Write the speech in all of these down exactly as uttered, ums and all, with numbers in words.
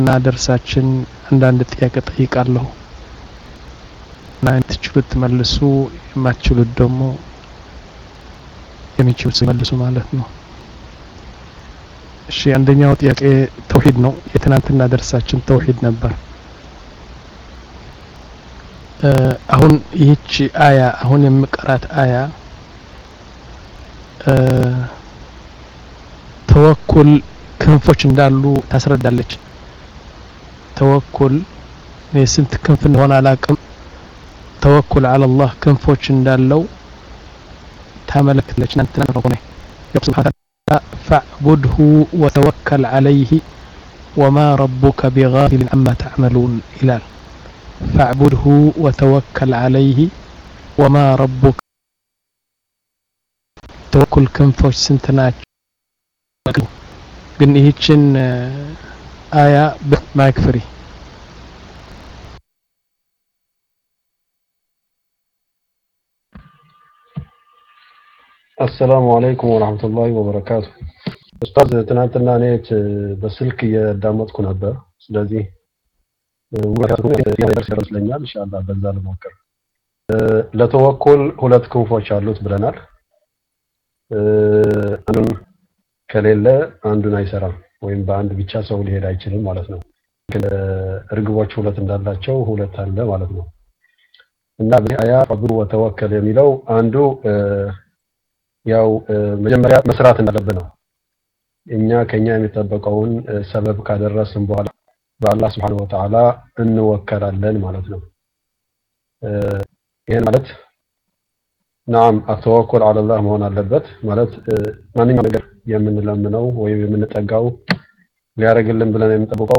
እና ደርሳችን አንዳንድ ጥያቄ ጠይቃለሁ እና እንትችሉት መልሱ የማትችሉት ደግሞ የሚችሉት መልሱ ማለት ነው። እሺ አንደኛው ጥያቄ ተውሂድ ነው። የትናንትና ደርሳችን ተውሂድ ነበር። አሁን ይህች አያ አሁን የምቀራት አያ ተወኩል ክንፎች እንዳሉ ታስረዳለች። ተወኩል የስንት ክንፍ እንደሆነ አላቅም። ተወኩል على الله ክንፎች እንዳለው ታመለክታለች። እናንተ ነው ነው سبحانه فاعبده وتوكل عليه وما ربك بغافل عما تعملون إلال فاعبده وتوكل عليه وما ربك توكل ክንፎች ስንት ናቸው? ግን ይህችን አያ በማይክ ፍሪ السلام عليكم ورحمة الله وبركاته أستاذ ትናንትና እኔ በስልክ እያዳመጥኩ ነበር። ስለዚህ ወራቱን ያደርሰኛል ኢንሻአላህ በዛ ልሞክር። ለተወኩል ሁለት ክንፎች አሉት ብለናል። አንዱን ከሌለ አንዱን አይሰራም ወይም በአንድ ብቻ ሰው ሊሄድ አይችልም ማለት ነው። እርግቦች ሁለት እንዳላቸው ሁለት አለ ማለት ነው። እና በአያ አብዱ ወተወከል የሚለው አንዱ ያው መጀመሪያ መስራት እንዳለብን ነው። እኛ ከኛ የሚጠበቀውን ሰበብ ካደረስን በኋላ በአላህ Subhanahu Wa Ta'ala እንወከላለን ማለት ነው። ይሄን ማለት ናም አተወኩል على الله መሆን አለበት ማለት ማንኛውም ነገር የምንለምነው ወይ የምንጠጋው ሊያረግልን ብለን የምንጠብቀው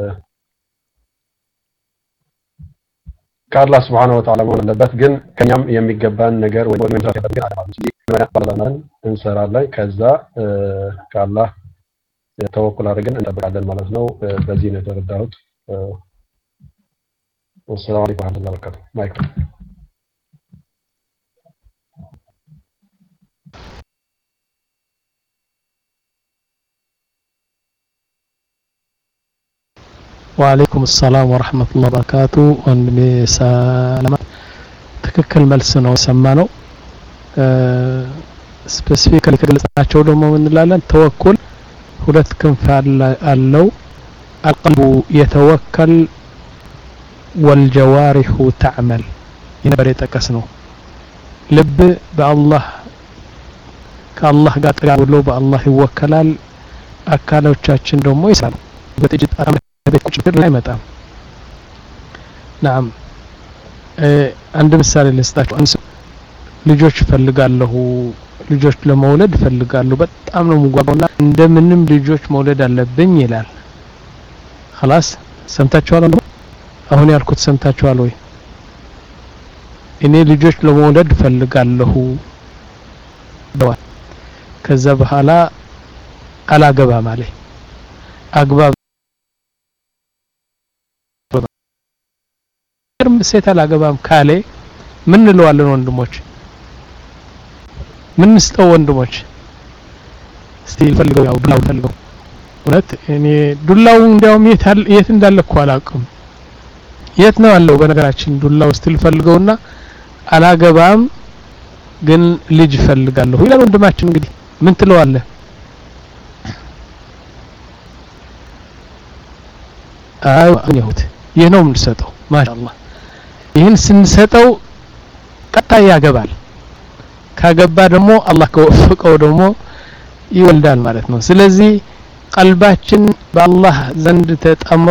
ከአላህ Subhanahu Wa Ta'ala መሆን አለበት። ግን ከኛም የሚገባን ነገር ወይ ወይ መስራት ያለብን አላማን እንጂ እንሰራለን ከዛ ከአላህ ተወኩል አድርገን እንጠብቃለን ማለት ነው። በዚህ ነው የተረዳሁት። ወሰላሙ አለይኩም ወራህመቱላሂ ወበረካቱ። ማይክ وعليكم السلام ورحمة الله وبركاته ወንድሜ ሰላም ትክክል መልስ ነው ሰማነው። ስፔሲፊካሊ ከገለጻቸው ደግሞ ምን እንላለን? ተወኩል ሁለት ክንፍ አለው። القلب يتوكل والجوارح تعمل ይነበር የተቀስነው ልብ በአላህ ከአላህ ጋር ተጋብሎ በአላህ ይወከላል። አካሎቻችን ደግሞ ይሰራሉ። በጥጅት በቁጭ ብር ላይ መጣም ናም አንድ ምሳሌ ልስጣችሁ። አንስ ልጆች ፈልጋለሁ ልጆች ለመውለድ ፈልጋለሁ በጣም ነው ሙጓጓውና እንደምንም ልጆች መውለድ አለብኝ ይላል። خلاص ሰምታችኋል? አሁን ያልኩት ሰምታችኋል ወይ? እኔ ልጆች ለመውለድ ፈልጋለሁ ደዋል ከዛ በኋላ አላገባም አለ። አግባ ሴት አላገባም ካለ ምን እንለዋለን ወንድሞች? ምን ስጠው ወንድሞች? እስቲ ፈልገው ያው ዱላው ፈልገው ወለት እኔ ዱላው እንዲያውም የት እንዳለ እኮ አላውቅም። የት ነው ያለው? በነገራችን ዱላው እስቲ ፈልገውና አላገባም ግን ልጅ ፈልጋለሁ ይላል ወንድማችን። እንግዲህ ምን ትለዋለህ? አይ አኝሁት ይሄ ነው የምንሰጠው። ማሻአላህ ይህን ስንሰጠው ቀጣይ ያገባል። ካገባ ደግሞ አላህ ከወፈቀው ደግሞ ይወልዳል ማለት ነው። ስለዚህ ቀልባችን በአላህ ዘንድ ተጣምሮ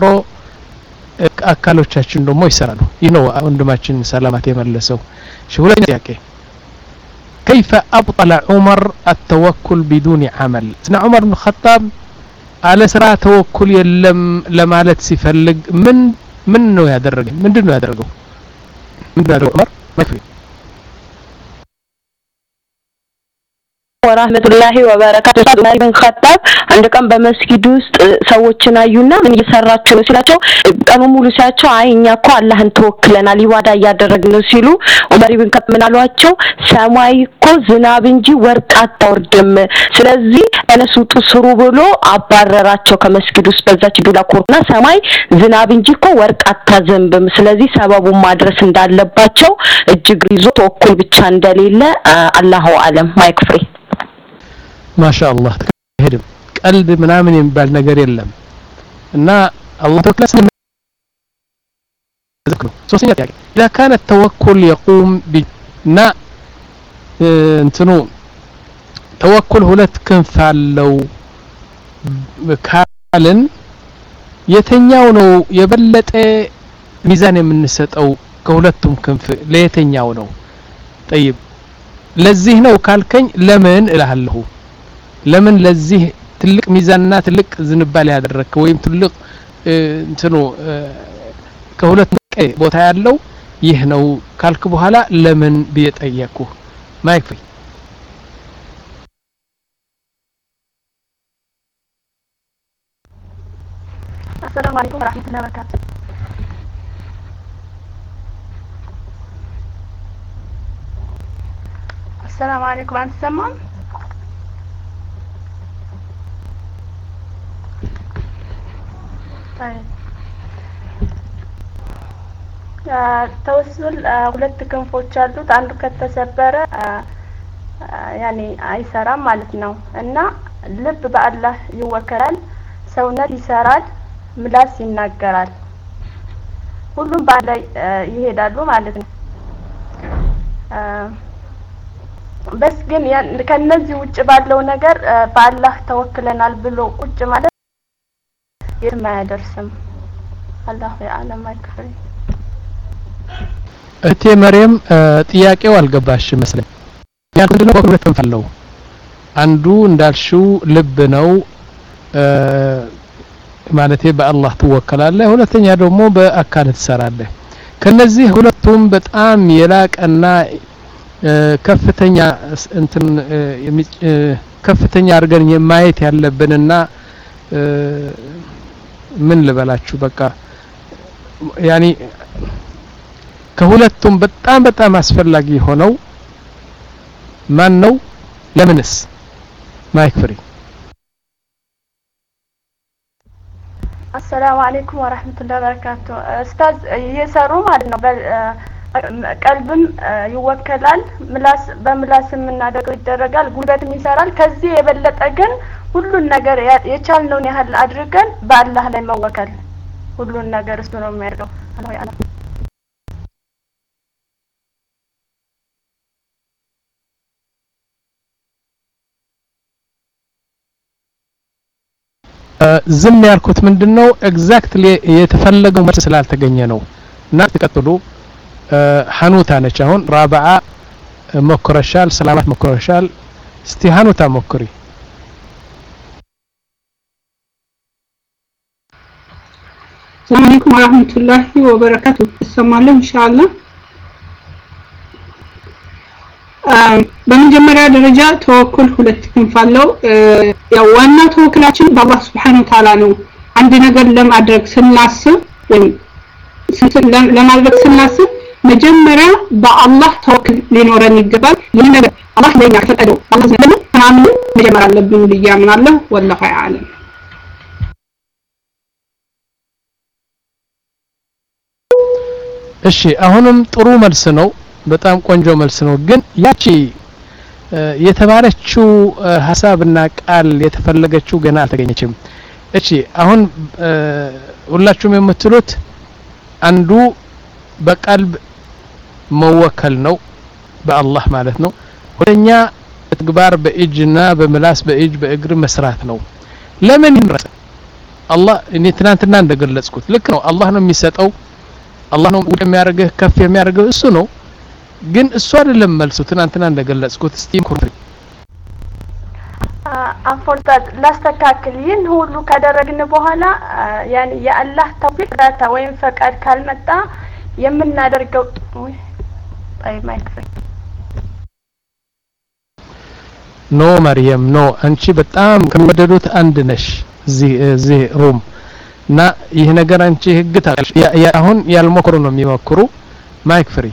አካሎቻችን ደግሞ ይሰራሉ። ይህ ነው ወንድማችን ሰላማት የመለሰው። እሺ ሁለተኛ ጥያቄ كيف أبطل عمر التوكل بدون عمل؟ سنا عمر بن الخطاب على سرعة توكل يلم لمالت سيفلق من من ነው ያደረገ ምንድነው ያደረገው? ምንድነው ያደረገው? عمر ما يفرق ወራህመቱላሂ ወበረካቱ ዑመር ኢብኑ ኸጣብ አንድ ቀን በመስጊድ ውስጥ ሰዎችን አዩና ምን እየሰራችሁ ነው ሲላቸው ቀኑ ሙሉ ሲያቸው አይ እኛ እኮ አላህን ተወክለናል ኢባዳ እያደረግን ነው ሲሉ ዑመር ኢብኑ ኸጣብ ምን አሏቸው ሰማይ እኮ ዝናብ እንጂ ወርቅ አታወርድም ስለዚህ እነሱ ጥስሩ ብሎ አባረራቸው ከመስጊድ ውስጥ በዛች ዱላ ኮርና ሰማይ ዝናብ እንጂ እኮ ወርቅ አታዘንብም ስለዚህ ሰበቡን ማድረስ እንዳለባቸው እጅግ ይዞ ተወኩል ብቻ እንደሌለ አላሁ አለም ማይክ ፍሪ ማሻአላህ ተሄድም ቀልድ ምናምን የሚባል ነገር የለም እና አላህ ተወከለ ذكر ሶስተኛ ጥያቄ اذا كان التوكل يقوم بنا እንትኑ ተወኩል ሁለት ክንፍ አለው ካልን የተኛው ነው የበለጠ ሚዛን የምንሰጠው ከሁለቱም ክንፍ ለየተኛው ነው طيب ለዚህ ነው ካልከኝ ለምን እላለሁ ለምን ለዚህ ትልቅ ሚዛንና ትልቅ ዝንባሌ ያደረከው ወይም ትልቅ እንትኑ ከሁለት ቦታ ያለው ይህ ነው ካልክ በኋላ ለምን ቢጠየቁ ማይክ السلام عليكم ورحمة الله وبركاته السلام عليكم أنت سمعون طيب ተወሱል ሁለት ክንፎች አሉት አንዱ ከተሰበረ ያኒ አይሰራም ማለት ነው እና ልብ በአላህ ይወከላል ሰውነት ይሰራል ምላስ ይናገራል ሁሉም ባላይ ይሄዳሉ ማለት ነው በስ ግን ከነዚህ ውጭ ባለው ነገር በአላህ ተወክለናል ብሎ ቁጭ ማለት የትም አያደርስም አላህ ያለም አይክፈል እቴ መርየም ጥያቄው አልገባሽ መስለኝ ያንተ ነው ሁለት ተንፈለው አንዱ እንዳልሽው ልብ ነው ማለቴ በአላህ ተወከላለህ ሁለተኛ ደግሞ በአካል ተሰራለህ ከነዚህ ሁለቱም በጣም የላቀና ከፍተኛ እንትን ከፍተኛ አርገን የማየት ያለብንና ምን ልበላችሁ በቃ ያኒ ከሁለቱም በጣም በጣም አስፈላጊ ሆነው ማን ነው ለምንስ ማይክ ፍሪ السلام عليكم ورحمة الله وبركاته استاذ يسرو ማለት ነው ቀልብም ይወከላል ምላስ በምላስም እናደርገው ይደረጋል ጉልበትም ይሰራል ከዚህ የበለጠ ግን ሁሉን ነገር የቻልነውን ያህል አድርገን በአላህ ላይ መወከል ሁሉን ነገር እሱ ነው የሚያደርገው አላህ ያለው ዝም ያልኩት ምንድነው ኤግዛክትሊ የተፈለገው መልስ ስላልተገኘ ነው እና ተቀጥሉ ሐኑታ ነች አሁን ራባዓ ሞክረሻል ሰላማት ሞክረሻል እስቲ ሐኑታ ሞክሪ السلام عليكم ورحمة الله وبركاته السلام إن شاء الله በመጀመሪያ ደረጃ ተወኩል ሁለት ክንፍ አለው ያው ዋና ተወኩላችን በአላህ Subhanahu Wa Ta'ala ነው አንድ ነገር ለማድረግ ስናስብ ወይም ለማድረግ ስናስብ መጀመሪያ በአላህ ተወኩል ሊኖረን ይገባል ይህ ነገር አላህ ለኛ ፈቀደው አላህ ዘንድ ተማምነን መጀመር አለብን ብዬ አምናለሁ ወላሂ አለም እሺ አሁንም ጥሩ መልስ ነው በጣም ቆንጆ መልስ ነው ግን ያቺ የተባለችው ሐሳብና ቃል የተፈለገችው ገና አልተገኘችም እሺ አሁን ሁላችሁም የምትሉት አንዱ በቀልብ መወከል ነው በአላህ ማለት ነው ሁለተኛ ተግባር በእጅና በምላስ በእጅ በእግር መስራት ነው ለምን ይመረጥ አላህ እኔ ትናንትና እንደገለጽኩት ልክ ነው አላህ ነው የሚሰጠው አላህ ነው ወደ የሚያረጋህ ከፍ የሚያረጋው እሱ ነው ግን እሱ አይደለም መልሱ ትናንትና እንደገለጽኩት ስቲም ኮንትሪ አንፎርታት ላስተካክል ይህን ሁሉ ካደረግን በኋላ ያኒ የአላህ ተውፊቅ ዳታ ወይም ፈቃድ ካልመጣ የምናደርገው አይ ማይክ ኖ መርየም ኖ አንቺ በጣም ከወደዱት አንድ ነሽ እዚህ እዚህ ሩም እና ይህ ነገር አንቺ ህግ ታውቃለሽ አሁን ያልሞክሩ ነው የሚሞክሩ ማይክ ፍሪ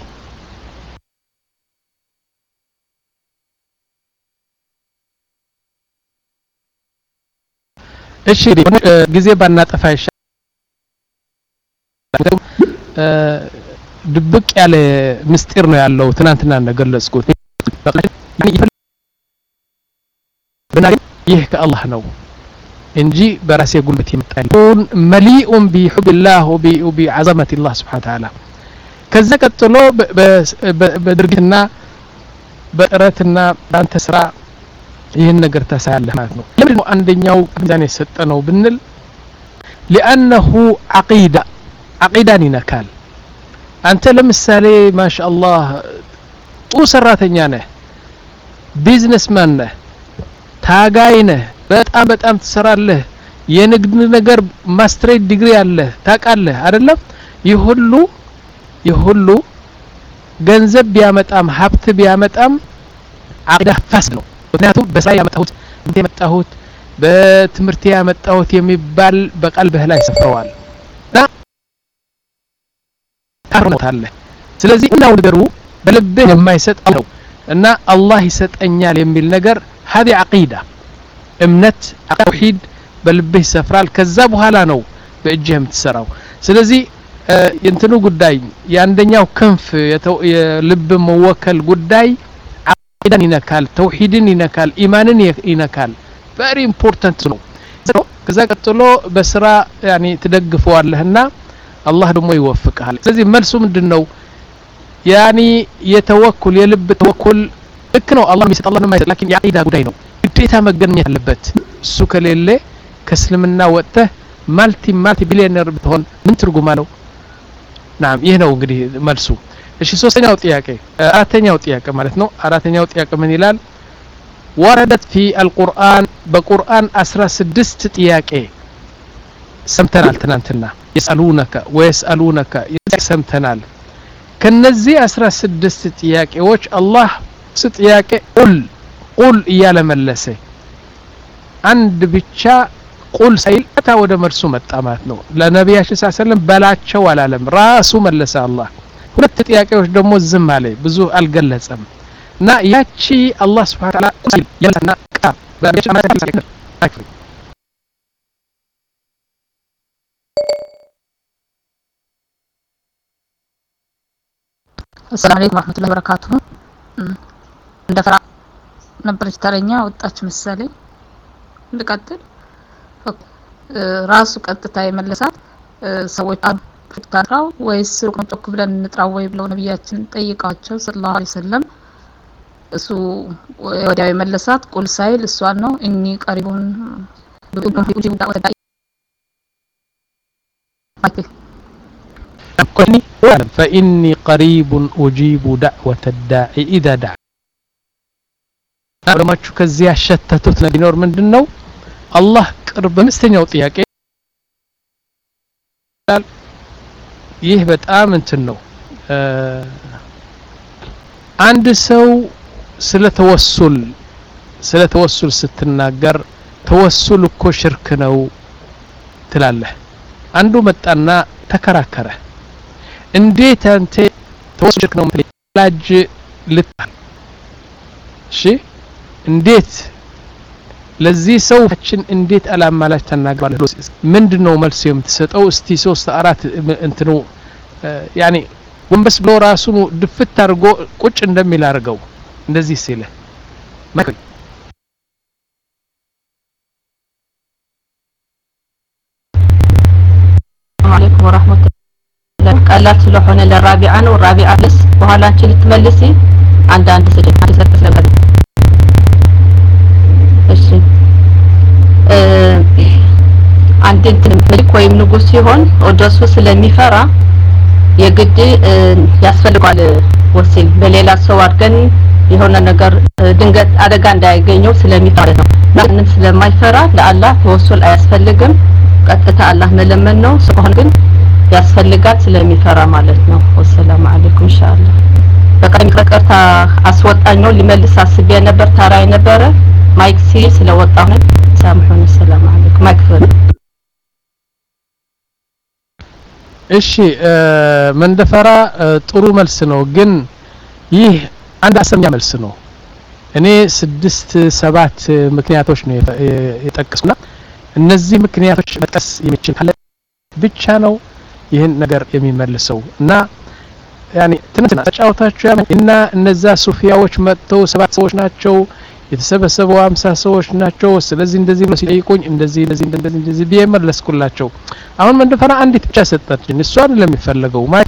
እሺ ጊዜ ባናጠፋ ይሻላል ድብቅ ያለ ምስጢር ነው ያለው ትናንትና እንደገለጽኩት ይህ ከአላህ ነው እንጂ በራሴ ጉልበት ይመጣል መሊኡን ቢሁብላህ ወቢዐዘመቲላህ ሱብሓነሁ ወተዓላ ከዛ ቀጥሎ በድርጊትና በጥረትና ባንተ ስራ ይህን ነገር ተሳያለህ ማለት ነው ለምን ነው አንደኛው ሚዛን የሰጠነው ብንል لانه عقيده عقيدان ይነካል አንተ ለምሳሌ ማሻአላህ ጥሩ ሰራተኛ ነህ ቢዝነስማን ነህ ታጋይ ነህ በጣም በጣም ትሰራለህ የንግድ ነገር ማስተሬት ዲግሪ አለህ ታውቃለህ አይደለም ይሁሉ ይሁሉ ገንዘብ ቢያመጣም ሀብት ቢያመጣም አቂዳ ፋስ ነው ምክንያቱም በስራ ያመጣሁት እንደመጣሁት በትምርት ያመጣሁት የሚባል በቀልብህ ላይ ሰፍረዋል ታርሞታለህ ስለዚህ እናው ነገሩ በልብህ የማይሰጥ ነው እና አላህ ይሰጠኛል የሚል ነገር هذه عقيده እምነት ተውሂድ በልብህ ይሰፍራል ከዛ በኋላ ነው በእጅህ የምትሰራው ስለዚህ እንትኑ ጉዳይ ያንደኛው ክንፍ የልብ መወከል ጉዳይ عقيدን ይነካል ተውሂድን ይነካል ኢማንን ይነካል very important ነው ከዛ ቀጥሎ በስራ ያኒ ትደግፈዋለህና አላህ ደግሞ ይወፍቃል ስለዚህ መልሱ ምንድነው ያኒ የተወኩል የልብ ተወኩል ልክ ነው አላህ የሚሰጥ አላህ ነው የማይሰጥ لكن የአቂዳ ጉዳይ ነው ግዴታ መገኘት ያለበት እሱ ከሌለ ከእስልምና ወጥተህ ማልቲ ማልቲ ቢሊዮነር ብትሆን ምን ትርጉም አለው ናም ይሄ ነው እንግዲህ መልሱ እሺ ሶስተኛው ጥያቄ አራተኛው ጥያቄ ማለት ነው አራተኛው ጥያቄ ምን ይላል ወረደት في القرآن በቁርአን አስራ ስድስት ጥያቄ ሰምተናል ትናንትና يسألونك ويسألونك ሰምተናል ከነዚህ አስራ ስድስት ጥያቄዎች አላህ ጥያቄ ቁል ቁል እያለ መለሰ አንድ ብቻ ቁል ሳይል አታ ወደ መልሱ መጣ ማለት ነው ለነብያችን ሰለላሁ ዐለይሂ ወሰለም በላቸው አላለም ራሱ መለሰ አላህ ሁለት ጥያቄዎች ደግሞ ዝም አለ ብዙ አልገለጸም እና ያቺ አላህ Subhanahu Wa Ta'ala ያለና ቃ በቤት አማራ ተሰለከ السلام عليكم ورحمة الله وبركاته እንደፈራ ነበርች ተረኛ ወጣች መሰለኝ ልቀጥል ራሱ ቀጥታ የመለሳት ሰዎች አጥታው ወይስ ሩቅ ብለን እንጥራው ወይ ብለው ነብያችን ጠይቃቸው ሰለላሁ ዐለይሂ ወሰለም እሱ ወዲያው የመለሳት ቁል ሳይል እሷን ነው እኒ ቀሪቡን ኡጂቡ ዳዕወተ قلني فإني قريب أجيب دعوة الداعي إذا دعا أرماتشو كزي አሸተቱት ቢኖር ምንድነው አላህ ቅርብ በመስተኛው ጥያቄ ይህ በጣም እንትን ነው አንድ ሰው ስለ ተወሱል ስለ ተወሱል ስትናገር ተወሱል እኮ ሽርክ ነው ትላለህ አንዱ መጣና ተከራከረ እንዴት አንተ ተወሱል ሽርክ ነው ላጅ ልታ እሺ እንዴት ለዚህ ሰውችን እንዴት አላማላች ተናገራለህ ምንድነው መልስ የምትሰጠው እስቲ ሶስት አራት እንትኑ ያኒ ወንበስ ብሎ ራሱን ድፍት አድርጎ ቁጭ እንደሚል አርገው እንደዚህ ሲለ ማይክል አለይኩም ወራህመቱላህ ቀላል ስለሆነ ለራቢዓ ነው ራቢዓ ለስ በኋላችን ልትመልሲ አንድ አንድ ስድስት ተሰጥቶ ነበር እሺ አንድ መልክ ወይም ንጉስ ሲሆን ወደሱ ስለሚፈራ የግድ ያስፈልጋል ወሲል በሌላ ሰው አድርገን የሆነ ነገር ድንገት አደጋ እንዳይገኘው ስለሚፈራ ነው ማንንም ስለማይፈራ ለአላህ ተወሱል አያስፈልግም ቀጥታ አላህ መለመን ነው ሲሆን ግን ያስፈልጋል ስለሚፈራ ማለት ነው ወሰላሙ አለይኩም ኢንሻአላህ በቀኝ ከቀርታ አስወጣኝ ነው ሊመልስ አስቤ ነበር ታራይ ነበረ ማይክ ሲል ስለወጣሁ ሳምሁን ሰላም አለይኩም ማክፈል እሺ መንደፈራ ጥሩ መልስ ነው ግን ይህ አንድ አሰኛ መልስ ነው እኔ ስድስት ሰባት ምክንያቶች ነው የጠቀስኩና እነዚህ ምክንያቶች መጥቀስ የሚችል ካለ ብቻ ነው ይህን ነገር የሚመልሰው እና ያኒ ትንትና ተጫውታችሁ እና እነዛ ሱፊያዎች መጥተው ሰባት ሰዎች ናቸው የተሰበሰበው ሃምሳ ሰዎች ናቸው ስለዚህ እንደዚህ ብለው ሲጠይቁኝ እንደዚህ እንደዚህ እንደዚህ እንደዚህ ቢመለስኩላቸው አሁን መንደፈራ አንዲት ብቻ ሰጣችን እሷን ለሚፈልገው ማሪ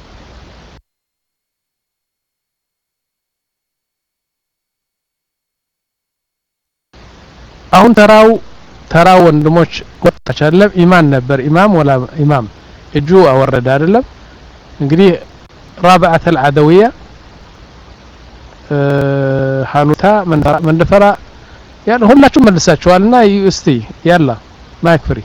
አሁን ተራው ተራው ወንድሞች ወጣቻለም ኢማን ነበር ኢማም ወላ ኢማም እጁ አወረደ አይደለም እንግዲህ رابعه العدويه ሃኑታ መንደፈራ ያን ሁላችሁም መልሳችኋልና እስቲ ያላ ማይክ ፍሪ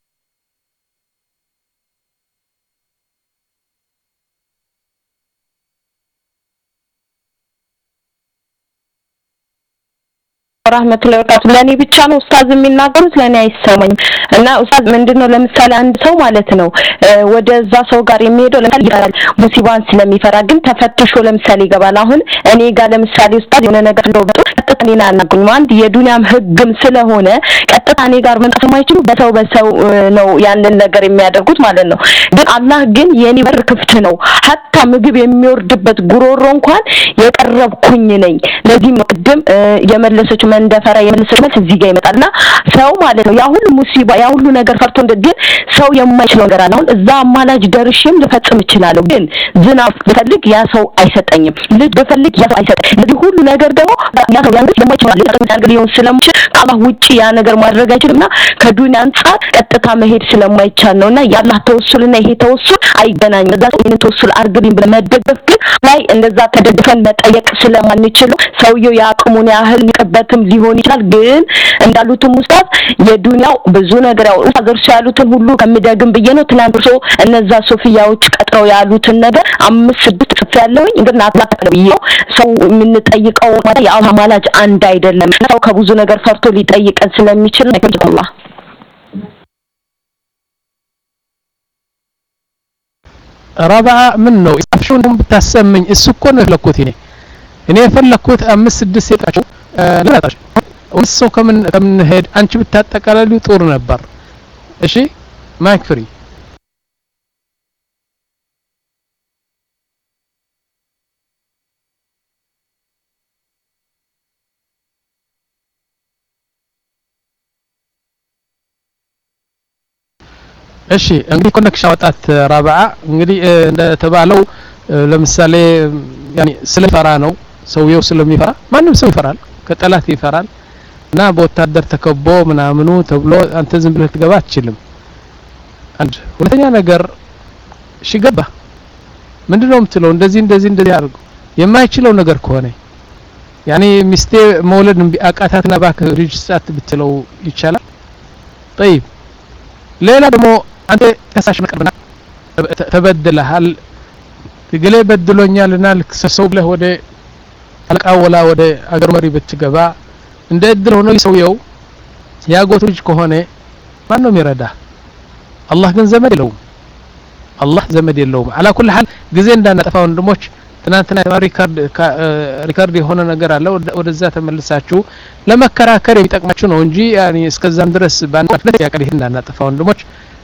ወራህመቱላሂ ወበረካቱ ለኔ ብቻ ነው ኡስታዝ የሚናገሩት ለኔ አይሰማኝም እና ኡስታዝ ምንድነው ለምሳሌ አንድ ሰው ማለት ነው ወደዛ ሰው ጋር የሚሄደው ለምሳሌ ሙሲባን ስለሚፈራ ግን ተፈትሾ ለምሳሌ ይገባል አሁን እኔ ጋር ለምሳሌ ኡስታዝ የሆነ ነገር ነው ቀጥታ እኔን አናግሩኝ አንድ የዱንያም ህግም ስለሆነ ቀጥታ እኔ ጋር መምጣት የማይችሉ በሰው በሰው ነው ያንን ነገር የሚያደርጉት ማለት ነው ግን አላህ ግን የኔ በር ክፍት ነው ሀታ ምግብ የሚወርድበት ጉሮሮ እንኳን የቀረብኩኝ ነኝ ለዚህ ነው ቅድም የመለሰችው መንደፈራ የመለሰችው መልስ እዚህ ጋር ይመጣልና ሰው ማለት ነው ያ ሁሉ ሙሲባ ያ ሁሉ ነገር ፈርቶ እንደግን ሰው የማይችለው ነገር አለ አሁን እዛ አማላጅ ደርሽም ልፈጽም ይችላል ግን ዝናብ በፈልግ ያ ሰው አይሰጠኝም ልጅ በፈልግ ያ ሰው አይሰጥ ለዚህ ሁሉ ነገር ደግሞ ያ ሰው ያንስ የማይችለው ነገር ሊሆን ስለማይችል ከአላህ ውጪ ያ ነገር ማድረግ አይችልምና ከዱንያ አንፃር ቀጥታ መሄድ ስለማይቻል ነውና ያላህ ተወሱልና ይሄ ተወሱል አይገናኝም እዛ ሰው ይሄን ተወሱል አርግልኝ ብለ መደገፍ ግን ላይ እንደዛ ተደግፈን መጠየቅ ስለማንችል ሰውየው ያቅሙን ያህል ይቀበትም ሊሆን ይችላል ግን እንዳሉትም ኡስታዝ የዱንያው ብዙ ነገር ያው ኡስታዝ ያሉትን ሁሉ ከመደግም በየ ነው ትናንትሶ እነዛ ሶፊያዎች ቀጥረው ያሉትን ነገር አምስት ስድስት ጽፍ ያለውኝ ግን አጥላተቀብየው ሰው ምን ጠይቀው ማለት ያው ማላጅ አንድ አይደለም ሰው ከብዙ ነገር ፈርቶ ሊጠይቀን ስለሚችል ነው አላህ ረባ ምን ነው አፍሹን ብታሰምኝ እሱ እኮ ነው ለኩት እኔ እኔ ፈለኩት አምስት ስድስት የጣቸው ለራታሽ ወንሶ ከምን ከምን ሄድ አንቺ ብታጠቃላሉ ጦር ነበር እሺ ማይክ ፍሪ እሺ እንግዲህ ኮኔክሽን አወጣት ራብዓ እንግዲህ እንደተባለው ለምሳሌ ያኒ ስለፈራ ነው ሰውየው ስለሚፈራ ማንም ሰው ይፈራል ከጠላት ይፈራል እና በወታደር ተከቦ ምናምኑ ተብሎ አንተ ዝም ብለህ ትገባ አትችልም አንድ ሁለተኛ ነገር ሽገባ ምንድነው የምትለው እንደዚህ እንደዚህ እንደዚህ አድርጉ የማይችለው ነገር ከሆነ ያኒ ሚስቴ መውለድ አቃታትና ባክ ሪጅስታት ብትለው ይቻላል طيب ሌላ ደግሞ አንተ ከሳሽ መቀበልና ተበደለሃል ትግሌ በድሎኛልና ልክሰሰው ብለህ ወደ አልቃው ወላ ወደ አገር መሪ ብትገባ እንደ እድል ሆኖ ይሰውየው ያጎት ልጅ ከሆነ ማን ነው የሚረዳ አላህ ግን ዘመድ የለውም አላህ ዘመድ የለውም على كل حال ጊዜ እንዳናጠፋ ወንድሞች ትናንትና ሪካርድ ሪካርድ የሆነ ነገር አለ ወደዛ ተመልሳችሁ ለመከራከር የሚጠቅማችሁ ነው እንጂ ያኒ እስከዛም ድረስ ባንፈለት ያቀል ይሄን እንዳናጠፋ ወንድሞች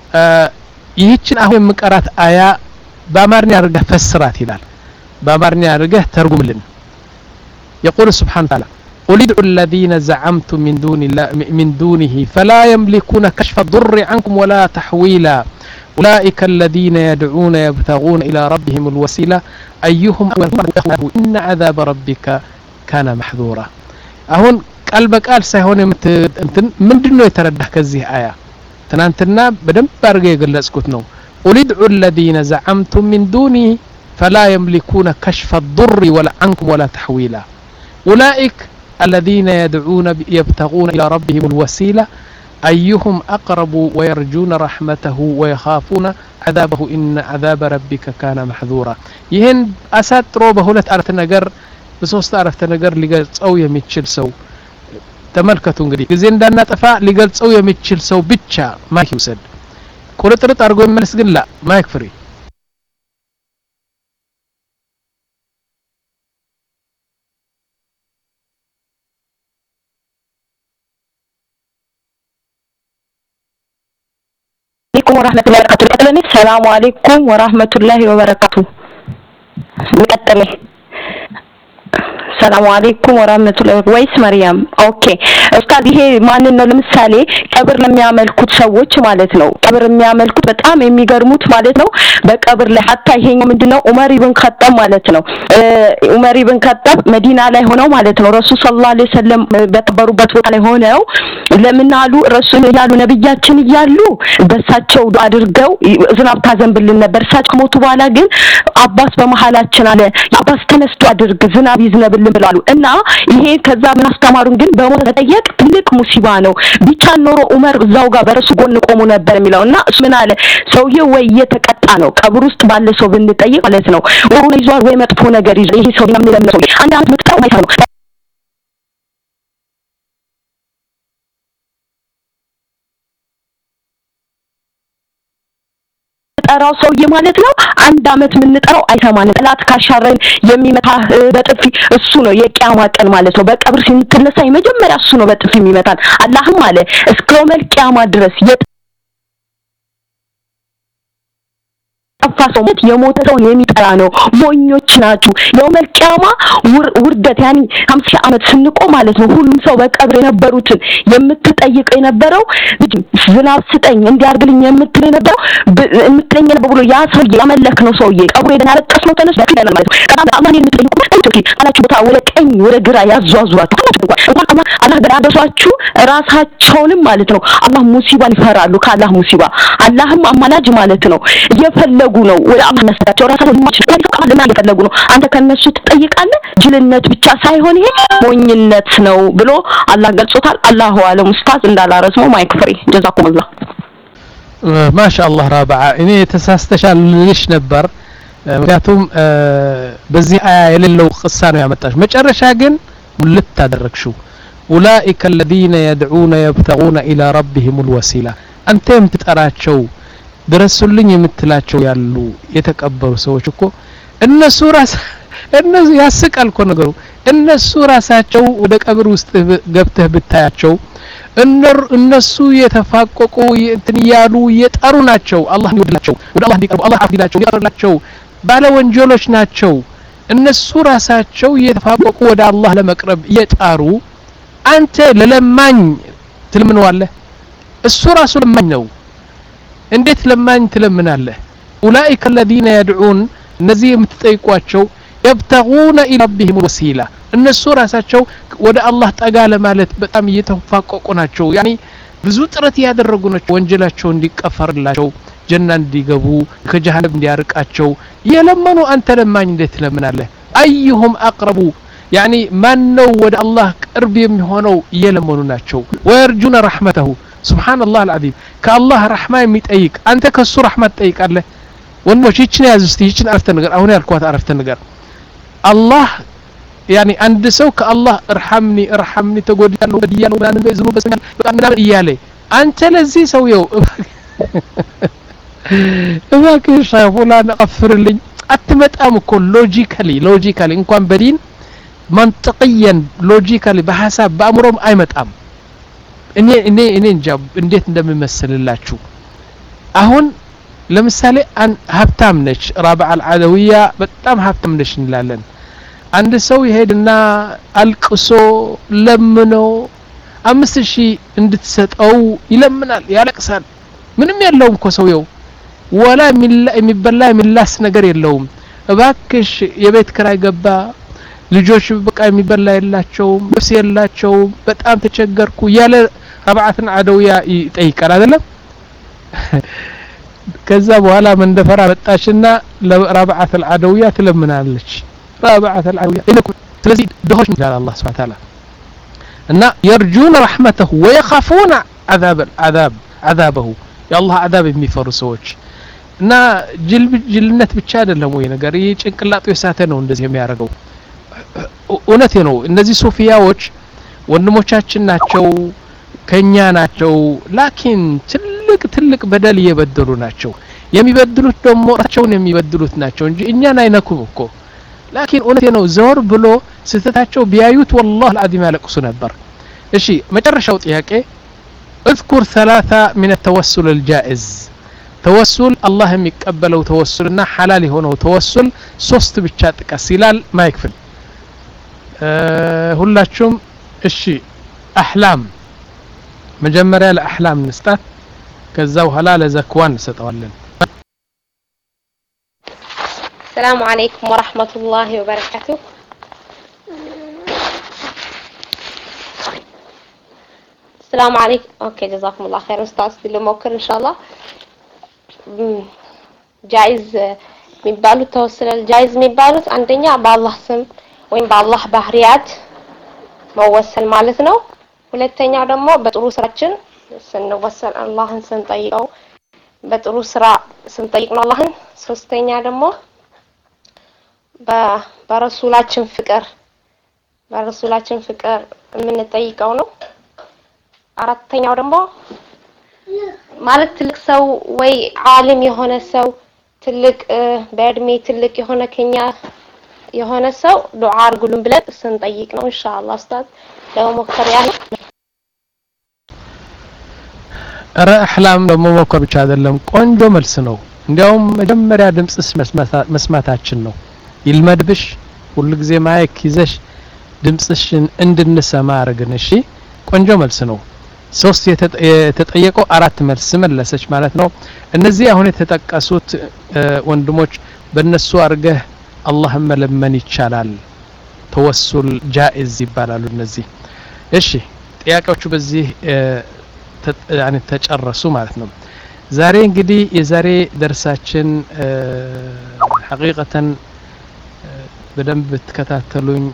ይህችን አሁን የምቀራት አያ በአማርኛ አድርገህ ፈስራት ይላል በአማርኛ አድርገህ ተርጉምልን يقول سبحانه وتعالى قل ادعوا الذين زعمتم من دون الله من دونه فلا يملكون كشف الضر عنكم ولا تحويلا أولئك الذين يدعون يبتغون إلى ربهم الوسيلة أيهم أقرب إن عذاب ربك كان محذورا أهون قلبك قال سيهون انتن ምንድነው የተረዳህ ከዚህ አያ ትናንትና በደንብ አድርገህ የገለጽኩት ነው قل ادعوا الذين زعمتم من دونه فلا يملكون كشف الضر ولا عنكم ولا تحويلا أولئك الذين يدعون يبتغون إلى ربهم الوسيلة أيهم أقرب ويرجون رحمته ويخافون عذابه إن عذاب ربك كان محذورا ይህን አሳጥሮ በሁለት አረፍተ ነገር በሶስት አረፍተ ነገር ሊገልጸው የሚችል ሰው ተመልከቱ እንግዲህ ጊዜ እንዳናጠፋ ሊገልጸው የሚችል ሰው ብቻ ማይክ ይውሰድ ቁርጥርጥ አድርጎ ይመልስ ግን ላ ማይክ ፍሪ ورحمة الله وبركاته السلام عليكم ورحمة الله وبركاته مقدمه السلام عليكم ورحمة الله ويس مريم اوكي استاذ ይሄ ማን ነው ለምሳሌ ቀብር ለሚያመልኩት ሰዎች ማለት ነው ቀብር የሚያመልኩት በጣም የሚገርሙት ማለት ነው በቀብር ላይ hatta ይሄኛው ምንድነው ዑመር ኢብን ኸጣብ ማለት ነው ዑመር ኢብን ኸጣብ መዲና ላይ ሆነው ማለት ነው ረሱል ሰለላሁ ዐለይሂ ወሰለም በተበሩበት ቦታ ላይ ሆነው ለምን አሉ ረሱል ያሉ ነብያችን ይያሉ በሳቸው አድርገው ዝናብ ታዘንብልን ነበር ሳቸው ሞቱ በኋላ ግን አባስ በመሐላችን አለ አባስ ተነስቶ አድርግ ዝናብ ይዝነብልን ብላሉ እና ይሄ ከዛ ምን አስተማሩን ግን በሞት ተጠየቅ ትልቅ ሙሲባ ነው ቢቻ ኖሮ ዑመር እዛው ጋር በረሱ ጎን ቆሙ ነበር የሚለውና እሱ ምን አለ ሰውዬው ወይ የተቀጣ ነው ቀብር ውስጥ ባለ ሰው ብንጠይቅ ማለት ነው ወሩን ይዟል ወይ መጥፎ ነገር ይዟል ይሄ ሰው ለምን ለምን ሰው አንድ አመት መጣው ማይታው ጠራው ሰውዬ ማለት ነው አንድ አመት ምን ጠራው አይሰማን ጥላት ካሻረን የሚመታ በጥፊ እሱ ነው የቂያማ ቀን ማለት ነው በቀብር ሲንተነሳ የመጀመሪያ እሱ ነው በጥፊ የሚመታን አላህም አለ እስከ የውመል ቂያማ ድረስ አፋሰው የሞተ ሰው የሚጠራ ነው ሞኞች ናችሁ የውመል ቂያማ ውርደት ያኒ ሃምሳ አመት ስንቆ ማለት ነው ሁሉም ሰው በቀብር የነበሩትን የምትጠይቀው የነበረው ዝናብ ስጠኝ እንዲያርግልኝ የምትል የነበረው የምትለኝ ብሎ ያ ሰው ያመለክ ነው ሰውዬ ቀብሩ ሄደን ያለቀስ ነው ተነስ በክለና ማለት ነው ከዛ አላህ የምትጠይቁ እንቶኪ አላችሁ ቦታ ወደ ቀኝ ወደ ግራ ያዟዟራችሁ እንኳን እንኳን አላህ በራሳችሁ ራሳቸውንም ማለት ነው አላህ ሙሲባን ይፈራሉ ከአላህ ሙሲባ አላህም አማላጅ ማለት ነው እየፈለጉ ነው ወደ አላህ መስጠታቸው ራሳቸው ማችን ወደ አላህ እየፈለጉ ነው አንተ ከነሱ ትጠይቃለህ ጅልነት ብቻ ሳይሆን ይሄ ሞኝነት ነው ብሎ አላህ ገልጾታል አላሁ አለም ኡስታዝ እንዳላረስመው ማይክ ፍሪ ጀዛኩሙላህ ማሻአላህ ረባዓ እኔ ተሳስተሻል ልሽ ነበር ምክንያቱም በዚህ አያ የሌለው ቅሳ ነው ያመጣሽ መጨረሻ ግን ሙልት ታደረግሽው ኡላኢከ الذين يدعون يبتغون الى ربهم الوسيله አንተ የምትጠራቸው ድረሱልኝ የምትላቸው ያሉ የተቀበሩ ሰዎች እኮ እነሱ ራስ እነሱ ያስቃል እኮ ነገሩ እነሱ ራሳቸው ወደ ቀብር ውስጥ ገብተህ ብታያቸው እነሱ የተፋቀቁ እንትን ያሉ የጠሩ ናቸው አላህ ይወድላቸው ወደ አላህ እንዲቀርቡ አላህ አፍዲላቸው ይቀርላቸው ባለ ወንጀሎች ናቸው እነሱ ራሳቸው የተፋቀቁ ወደ አላህ ለመቅረብ የጣሩ አንተ ለለማኝ ትልምነዋለህ እሱ ራሱ ለማኝ ነው እንዴት ለማኝ ትለምናለህ ኡላኢከ الذين يدعون እነዚህ የምትጠይቋቸው يبتغون الى ربهم الوسيله እነሱ ራሳቸው ወደ አላህ ጠጋ ለማለት በጣም እየተፋቀቁ ናቸው ያኒ ብዙ ጥረት ያደረጉ ናቸው ወንጀላቸው እንዲቀፈርላቸው ጀና እንዲገቡ ከጀሃነም እንዲያርቃቸው የለመኑ አንተ ለማኝ እንዴት ትለምናለህ አይሁም አቅረቡ ያኒ ማን ነው ወደ አላህ ቅርብ የሚሆነው የለመኑ ናቸው ወይርጁና ረህመተሁ ሱብሃንአላህ አልዓዚም ከአላህ ረህማ የሚጠይቅ አንተ ከሱ ረህማ ትጠይቃለህ ወንዶች ይችን ያዙ እስቲ ይችን አረፍተ ነገር አሁን ያልኳት አረፍተ ነገር አላህ ያኒ አንድ ሰው ከአላህ እርሐምኒ እርሐምኒ ተጎድያለሁ በድያለሁ ምናምን በዝኑ በስኛል በጣም ምናምን እያለ አንተ ለዚህ ሰው ይው እባክህ ሻይኹላን አፍርልኝ አትመጣም እኮ ሎጂካሊ ሎጂካሊ እንኳን በዲን መንጥቅያን ሎጂካሊ በሐሳብ በአእምሮም አይመጣም እኔ እኔ እኔ እንጃ እንዴት እንደምመስልላችሁ አሁን ለምሳሌ ሀብታም ነች ራብዓ አልዓደውያ በጣም ሀብታም ነች እንላለን አንድ ሰው ይሄድና አልቅሶ ለምኖ አምስት ሺህ እንድትሰጠው ይለምናል ያለቅሳል ምንም የለውም እኮ ሰውየው ወላ የሚበላ የሚላስ ነገር የለውም እባክሽ የቤት ክራይ ገባ ልጆች በቃ የሚበላ የላቸው ልብስ የላቸው በጣም ተቸገርኩ ያለ ረብዓትን አደውያ ይጠይቃል አይደለም ከዛ በኋላ መንደፈራ መጣችና ለረብዓት አልዓደውያ ትለምናለች رابعة العوية ስለዚህ ደሆች ይላል አላህ Subhanahu Wa Ta'ala እና يرجون رحمته ويخافون عذاب العذاب عذابه يا الله عذاب የሚፈሩ ሰዎች እና ጅል ጅልነት ብቻ አይደለም ወይ ነገር ይሄ ጭንቅላቱ የሳተ ነው እንደዚህ የሚያደርገው እውነቴ ነው እነዚህ ሶፊያዎች ወንድሞቻችን ናቸው ከኛ ናቸው ላኪን ትልቅ ትልቅ በደል እየበደሉ ናቸው የሚበድሉት ደግሞ ራቸውን የሚበድሉት ናቸው እንጂ እኛን አይነኩም እኮ ላኪን እውነቴ ነው ዘወር ብሎ ስተታቸው ቢያዩት والله العظيم ያለቅሱ ነበር እሺ መጨረሻው ጥያቄ اذكر ثلاثه من التوسل الجائز توسل الله የሚቀበለው ተወሱልና ሐላል የሆነው ተወሱል ሶስት ብቻ ጥቀስ ይላል ማይክፍል ሁላችሁም እሺ አህላም መጀመሪያ ለአህላም ንስጣት ከዛ በኋላ ለዘክዋን እንሰጣለን السلام عليكم ورحمة الله وبركاته السلام عليكم اوكي جزاكم الله خير استاذ اللي موكر ان شاء الله جائز የሚባሉት ተወሰለ ጃይዝ የሚባሉት አንደኛ በአላህ ስም ወይም በአላህ ባህሪያት መወሰል ማለት ነው ሁለተኛ ደግሞ በጥሩ ስራችን ስንወሰል አላህን ስንጠይቀው በጥሩ ስራ ስንጠይቅ ነው አላህን ሶስተኛ ደግሞ በረሱላችን ፍቅር በረሱላችን ፍቅር የምንጠይቀው ነው አራተኛው ደግሞ ማለት ትልቅ ሰው ወይ ዓለም የሆነ ሰው ትልቅ በእድሜ ትልቅ የሆነ ከኛ የሆነ ሰው ዱዓ አርጉልን ብለን ስንጠይቅ ነው ኢንሻአላህ ኡስታዝ ለሞከር ያለው አረ አህላም ደግሞ ሞከር ብቻ አይደለም ቆንጆ መልስ ነው እንዲያውም መጀመሪያ ድምጽስ መስማታችን ነው ይልመድብሽ ሁሉ ጊዜ ማይክ ይዘሽ ድምጽሽን እንድንሰማ አርግን እሺ ቆንጆ መልስ ነው ሶስት የተጠየቀው አራት መልስ መለሰች ማለት ነው እነዚህ አሁን የተጠቀሱት ወንድሞች በእነሱ አርገህ አላህን መለመን ይቻላል ተወሱል ጃኢዝ ይባላሉ እነዚህ እሺ ጥያቄዎቹ በዚህ يعني ተጨረሱ ማለት ነው ዛሬ እንግዲህ የዛሬ ደርሳችን ሐቂቀተን በደንብ ተከታተሉኝ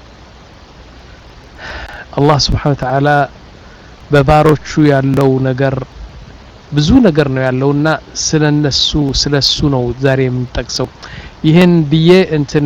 አላህ Subhanahu Wa Ta'ala በባሮቹ ያለው ነገር ብዙ ነገር ነው ያለውና ስለነሱ ስለሱ ነው ዛሬ የምንጠቅሰው ይሄን ብዬ እንትን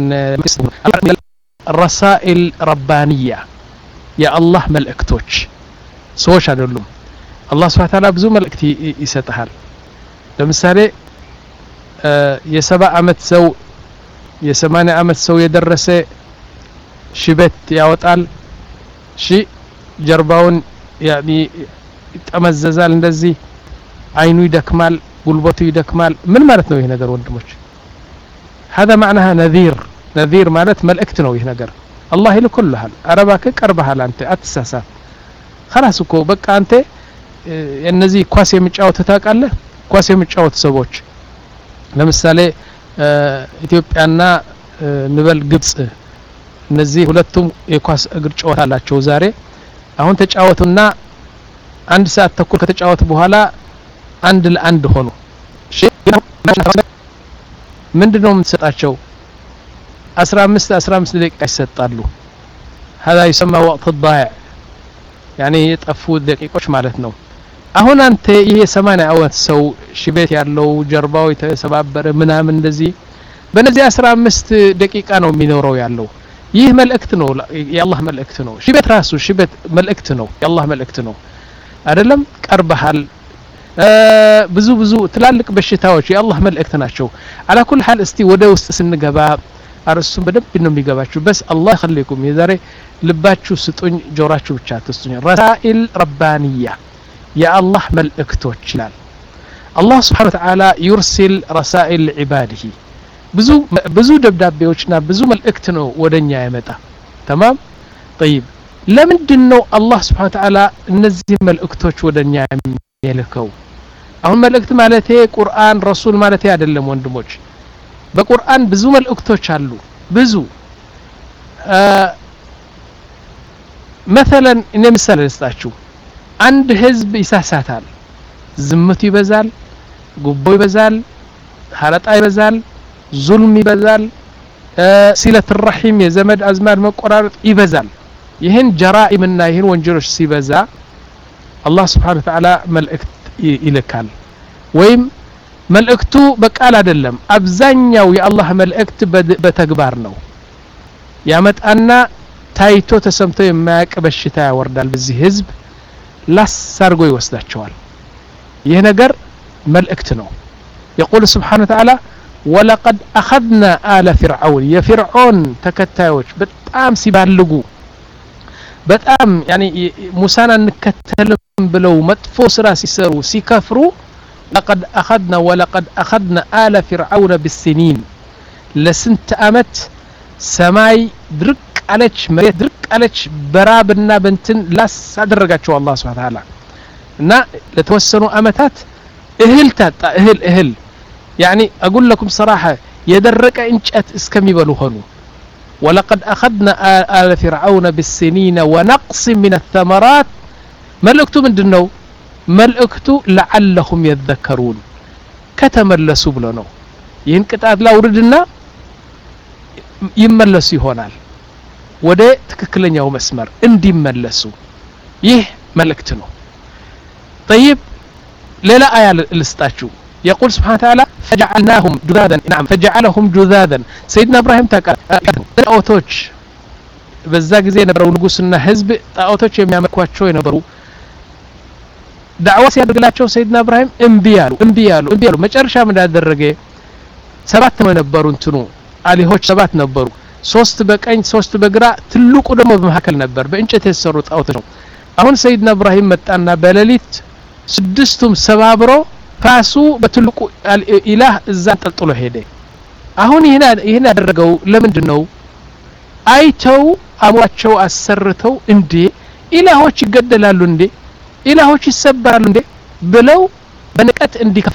رسائل ربانية يا الله ملائكቶች ሰዎች አይደሉም አላህ Subhanahu Wa Ta'ala ብዙ መልእክት ይሰጣል ለምሳሌ የሰባ አመት ሰው የሰማንያ አመት ሰው የደረሰ ሽበት ያወጣል ሺ ጀርባውን ያኒ ይጠመዘዛል እንደዚህ አይኑ ይደክማል ጉልበቱ ይደክማል ምን ማለት ነው ይሄ ነገር ወንድሞች هذا معناها نذير نذير ማለት መልእክት ነው ይሄ ነገር አላህ ይልኩልሃል አረባከ ቀርበሃል አንተ አትሳሳት خلاص እኮ በቃ አንተ እነዚህ ኳስ የሚጫወቱ ታውቃለህ ኳስ የሚጫወቱ ሰዎች ለምሳሌ ኢትዮጵያና ንበል ግብጽ እነዚህ ሁለቱም የኳስ እግር ጨዋታ አላቸው ዛሬ አሁን ተጫወቱና አንድ ሰዓት ተኩል ከተጫወቱ በኋላ አንድ ለአንድ ሆኑ እሺ ምንድነው የምትሰጣቸው አስራ አምስት አስራ አምስት ደቂቃ ይሰጣሉ هذا يسمى وقت الضائع يعني የጠፉ ደቂቆች ማለት ነው አሁን አንተ ይሄ ሰማንያ አመት ሰው ሽበት ያለው ጀርባው የተሰባበረ ምናምን እንደዚህ በነዚህ አስራ አምስት ደቂቃ ነው የሚኖረው ያለው ይህ መልእክት ነው የአላህ መልእክት ነው ሽበት ራሱ ሽበት መልእክት ነው የአላህ መልእክት ነው አይደለም ቀርበሃል ብዙ ብዙ ትላልቅ በሽታዎች የአላህ መልእክት ናቸው على كل حال እስቲ ወደ ውስጥ ስንገባ አርሱም በደንብ ነው የሚገባችሁ بس الله يخليكم የዛሬ ልባችሁ ስጡኝ ጆራችሁ ብቻ ተስጡኝ رسائل ربانية يا الله መልእክቶች ይላል الله سبحانه وتعالى يرسل رسائل لعباده ብዙ ብዙ ደብዳቤዎችና ብዙ መልእክት ነው ወደኛ ያመጣ تمام طيب ለምንድነው الله سبحانه وتعالى እነዚህ መልእክቶች ወደኛ የሚልከው አሁን መልእክት ማለት ቁርአን ረሱል ማለት አይደለም ወንድሞች በቁርአን ብዙ መልእክቶች አሉ ብዙ مثلا እኔ ምሳሌ ልስጣችሁ አንድ ህዝብ ይሳሳታል ዝምቱ ይበዛል ጉቦ ይበዛል ሐረጣ ይበዛል ዙልም ይበዛል ሲለት الرحيم የዘመድ አዝማድ መቆራረጥ ይበዛል ይሄን ጀራኢምና ይሄን ወንጀሎች ሲበዛ አላህ Subhanahu Wa Ta'ala መልእክት ይልካል ወይም መልእክቱ በቃል አይደለም አብዛኛው የአላህ መልእክት በተግባር ነው ያመጣና ታይቶ ተሰምቶ የማያቅ በሽታ ያወርዳል በዚህ ህዝብ ላስ አርጎ ይወስዳቸዋል ይህ ነገር መልእክት ነው يقول سبحانه وتعالى ولقد أخذنا آل فرعون يا فرعون تكتايوش በጣም ሲባልጉ በጣም يعني ሙሳን እንከተልም ብለው መጥፎ ስራ ሲሰሩ ሲከፍሩ لقد أخذنا ولقد أخذنا آل فرعون بالسنين لسنت أمت سماي درك عليك مريت درك عليك برابنا بنتن لاس أدرجاتشو الله سبحانه وتعالى نا لتوسنوا أمتات إهل تاتا إهل إهل يعني أقول لكم صراحة يدرك إنشأت إسكمي بلوهنو ولقد أخذنا آل فرعون بالسنين ونقص من الثمرات ملكتو من دنو ملكتو لعلهم يذكرون كتملسوا بلنو ينكتات لا وردنا يملسوا يهونال وده تككلن يوم اسمر اندي ملسوا يه ملكتنو طيب لا آية لستاتشو يقول سبحانه وتعالى فجعلناهم جذاذا نعم فجعلهم جذاذا سيدنا إبراهيم تقال طاوتوች በዛ ጊዜ የነበረው ንጉስና ህዝብ ጣዖቶች የሚያመልኳቸው የነበሩ ዳዕዋ ሲያደርግላቸው ሰይድና ኢብራሂም እምቢ ያሉ እምቢ ያሉ እምቢ ያሉ መጨረሻ ምን ያደረገ ሰባት ነው ነበሩ እንትኑ አሊሆች ሰባት ነበሩ ሶስት በቀኝ ሶስት በግራ ትልቁ ደግሞ በመሐከል ነበር በእንጨት የተሰሩ ጣዖቶች ነው አሁን ሰይድና ኢብራሂም መጣና በሌሊት ስድስቱም ሰባብሮ ፋሱ በትልቁ ኢላህ እዛ ተጥሎ ሄደ አሁን ይሄን ይሄን ያደረገው ለምንድነው አይተው አሟቸው አሰርተው እንዴ ኢላሆች ይገደላሉ እንዴ ኢላሆች ይሰበራሉ እንዴ ብለው በንቀት እንዲከፍ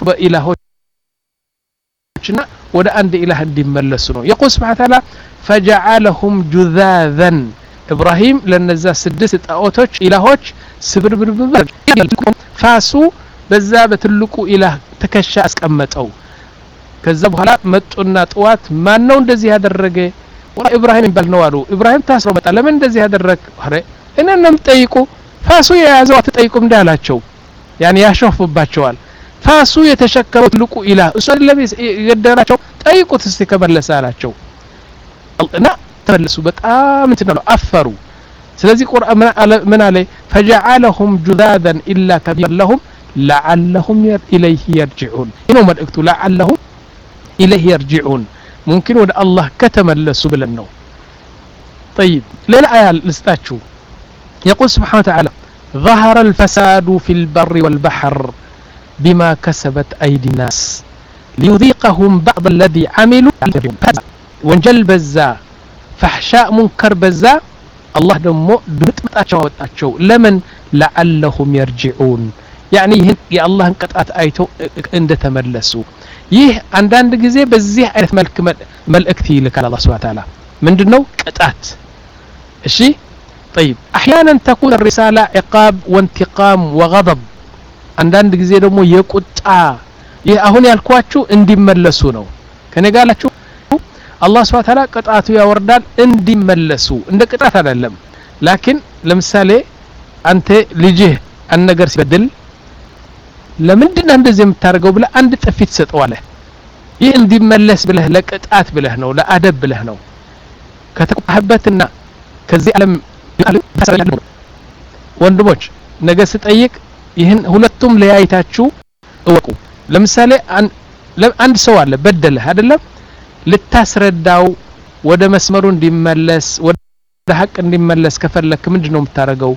በኢላሆችና ወደ አንድ ኢላህ እንዲመለሱ ነው يقول سبحانه وتعالى فجعلهم جذاذا ኢብራሂም ለነዛ ስድስት ጣዖቶች ኢላሆች ስብርብርብር ፋሱ በዛ በትልቁ ኢላህ ተከሻ አስቀመጠው ከዛ በኋላ መጡና ጧት ማን ነው እንደዚህ ያደረገ ወራ ኢብራሂም ይባል ነው አሉ ኢብራሂም ታስሮ መጣ ለምን እንደዚህ ያደረክ አረ እነንም ጠይቁ ፋሱ የያዘው አትጠይቁም እንዳላቸው يعني ያሾፍባቸዋል ፋሱ የተሸከመው ትልቁ ኢላህ እሱ አይደለም ይገደላቸው ጠይቁት እስቲ ከመለሳላቸው እና ተመለሱ በጣም እንትን ነው አፈሩ ስለዚህ ቁርአን ምን አለ فجعلهم جذاذا الا كبير لهم لعلهم اليه يرجعون انه ملكت لعلهم اليه يرجعون ممكن ود الله كتملسوا بلنو طيب لا آية لستاتشو يقول سبحانه وتعالى ظهر الفساد في البر والبحر بما كسبت أيدي الناس ليذيقهم بعض الذي عملوا وانجل بزا فحشاء منكر بزا الله دمو بمتمتاتشو وتاتشو لمن لعلهم يرجعون يعني يا الله انقطعت ايتو اند تملسوا ይህ አንዳንድ ጊዜ በዚህ አይነት መልክ መልእክት ይልካል አላህ Subhanahu Wa Ta'ala ምንድነው ቅጣት እሺ طيب احيانا تكون الرساله عقاب وانتقام وغضب አንዳንድ ጊዜ ደግሞ የቁጣ ይህ አሁን ያልኳችሁ እንዲመለሱ ነው ከኔ ጋላችሁ አላህ Subhanahu Wa Ta'ala ቅጣቱ ያወርዳል እንዲመለሱ እንደ ቅጣት አይደለም ላኪን ለምሳሌ አንተ ልጅህ አንድ ነገር ሲበድል ለምንድነው እንደዚህ የምታርገው ብለ አንድ ጥፊት ሰጠዋለህ ይህ እንዲመለስ ብለህ ለቅጣት ብለህ ነው ለአደብ ብለህ ነው ከተቆጣህበትና ከዚህ ዓለም ወንድሞች ነገ ስጠይቅ ይህን ሁለቱም ለያይታችሁ እወቁ ለምሳሌ አንድ ሰው አለ በደለህ አይደለም ልታስረዳው ወደ መስመሩ እንዲመለስ ወደ ሐቅ እንዲመለስ ከፈለክ ምንድነው የምታረገው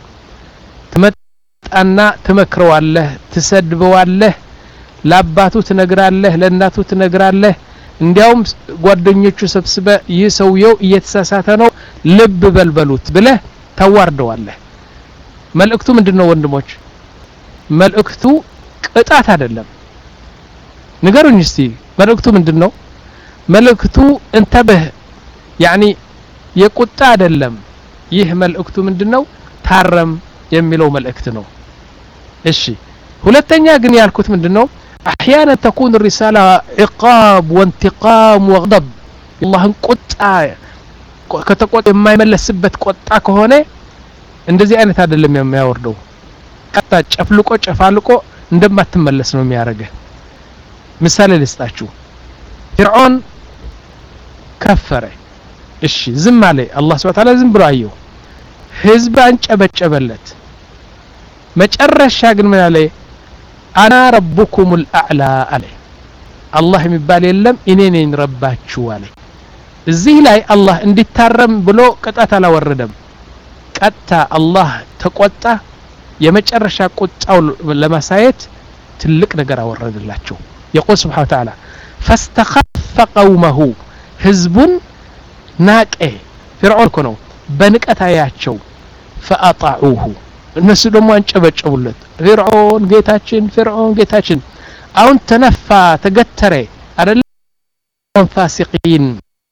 አና ተመክረዋለህ ተሰድበዋለህ ለአባቱ ትነግራለህ ለእናቱ ትነግራለህ እንዲያውም ጓደኞቹ ሰብስበ ይሰውየው እየተሳሳተ ነው ልብ በልበሉት ብለህ ታዋርደዋለህ መልእክቱ ምንድነው ወንድሞች መልእክቱ ቅጣት አይደለም ንገሩኝ እስቲ መልእክቱ ምንድነው መልእክቱ እንተበህ يعني የቁጣ አይደለም ይህ መልእክቱ ምንድነው ታረም የሚለው መልእክት ነው እሺ ሁለተኛ ግን ያልኩት ምንድነው احيانا تكون الرساله عقاب وانتقام وغضب الله ቁጣ ከተቆጣ የማይመለስበት ቁጣ ከሆነ እንደዚህ አይነት አይደለም የሚያወርደው ቀጣ ጨፍልቆ ጨፋልቆ እንደማትመለስ ነው የሚያረጋው ምሳሌ ልስጣችሁ ፍርዖን ከፈረ እሺ ዝም አለ አላህ Subhanahu Wa Ta'ala ዝም ብሎ አየው ህዝብ አንጨበጨበለት መጨረሻ ግን ምን አለ አና ረብኩሙል አዕላ አለ አላህ የሚባል የለም እኔ ነኝ ረባችሁ አለ እዚህ ላይ አላህ እንዲታረም ብሎ ቅጣት አላወረደም ቀጣ አላህ ተቆጣ የመጨረሻ ቁጣው ለማሳየት ትልቅ ነገር አወረደላቸው يقول سبحانه وتعالى فاستخف قومه ህዝቡን ናቀ ፍርዖን እኮ ነው በንቀት አያቸው فاطاعوه እነሱ ደግሞ አንጨበጨቡለት ፍርዖን ጌታችን ፍርዖን ጌታችን አሁን ተነፋ ተገተረ አይደለም ፋሲቂን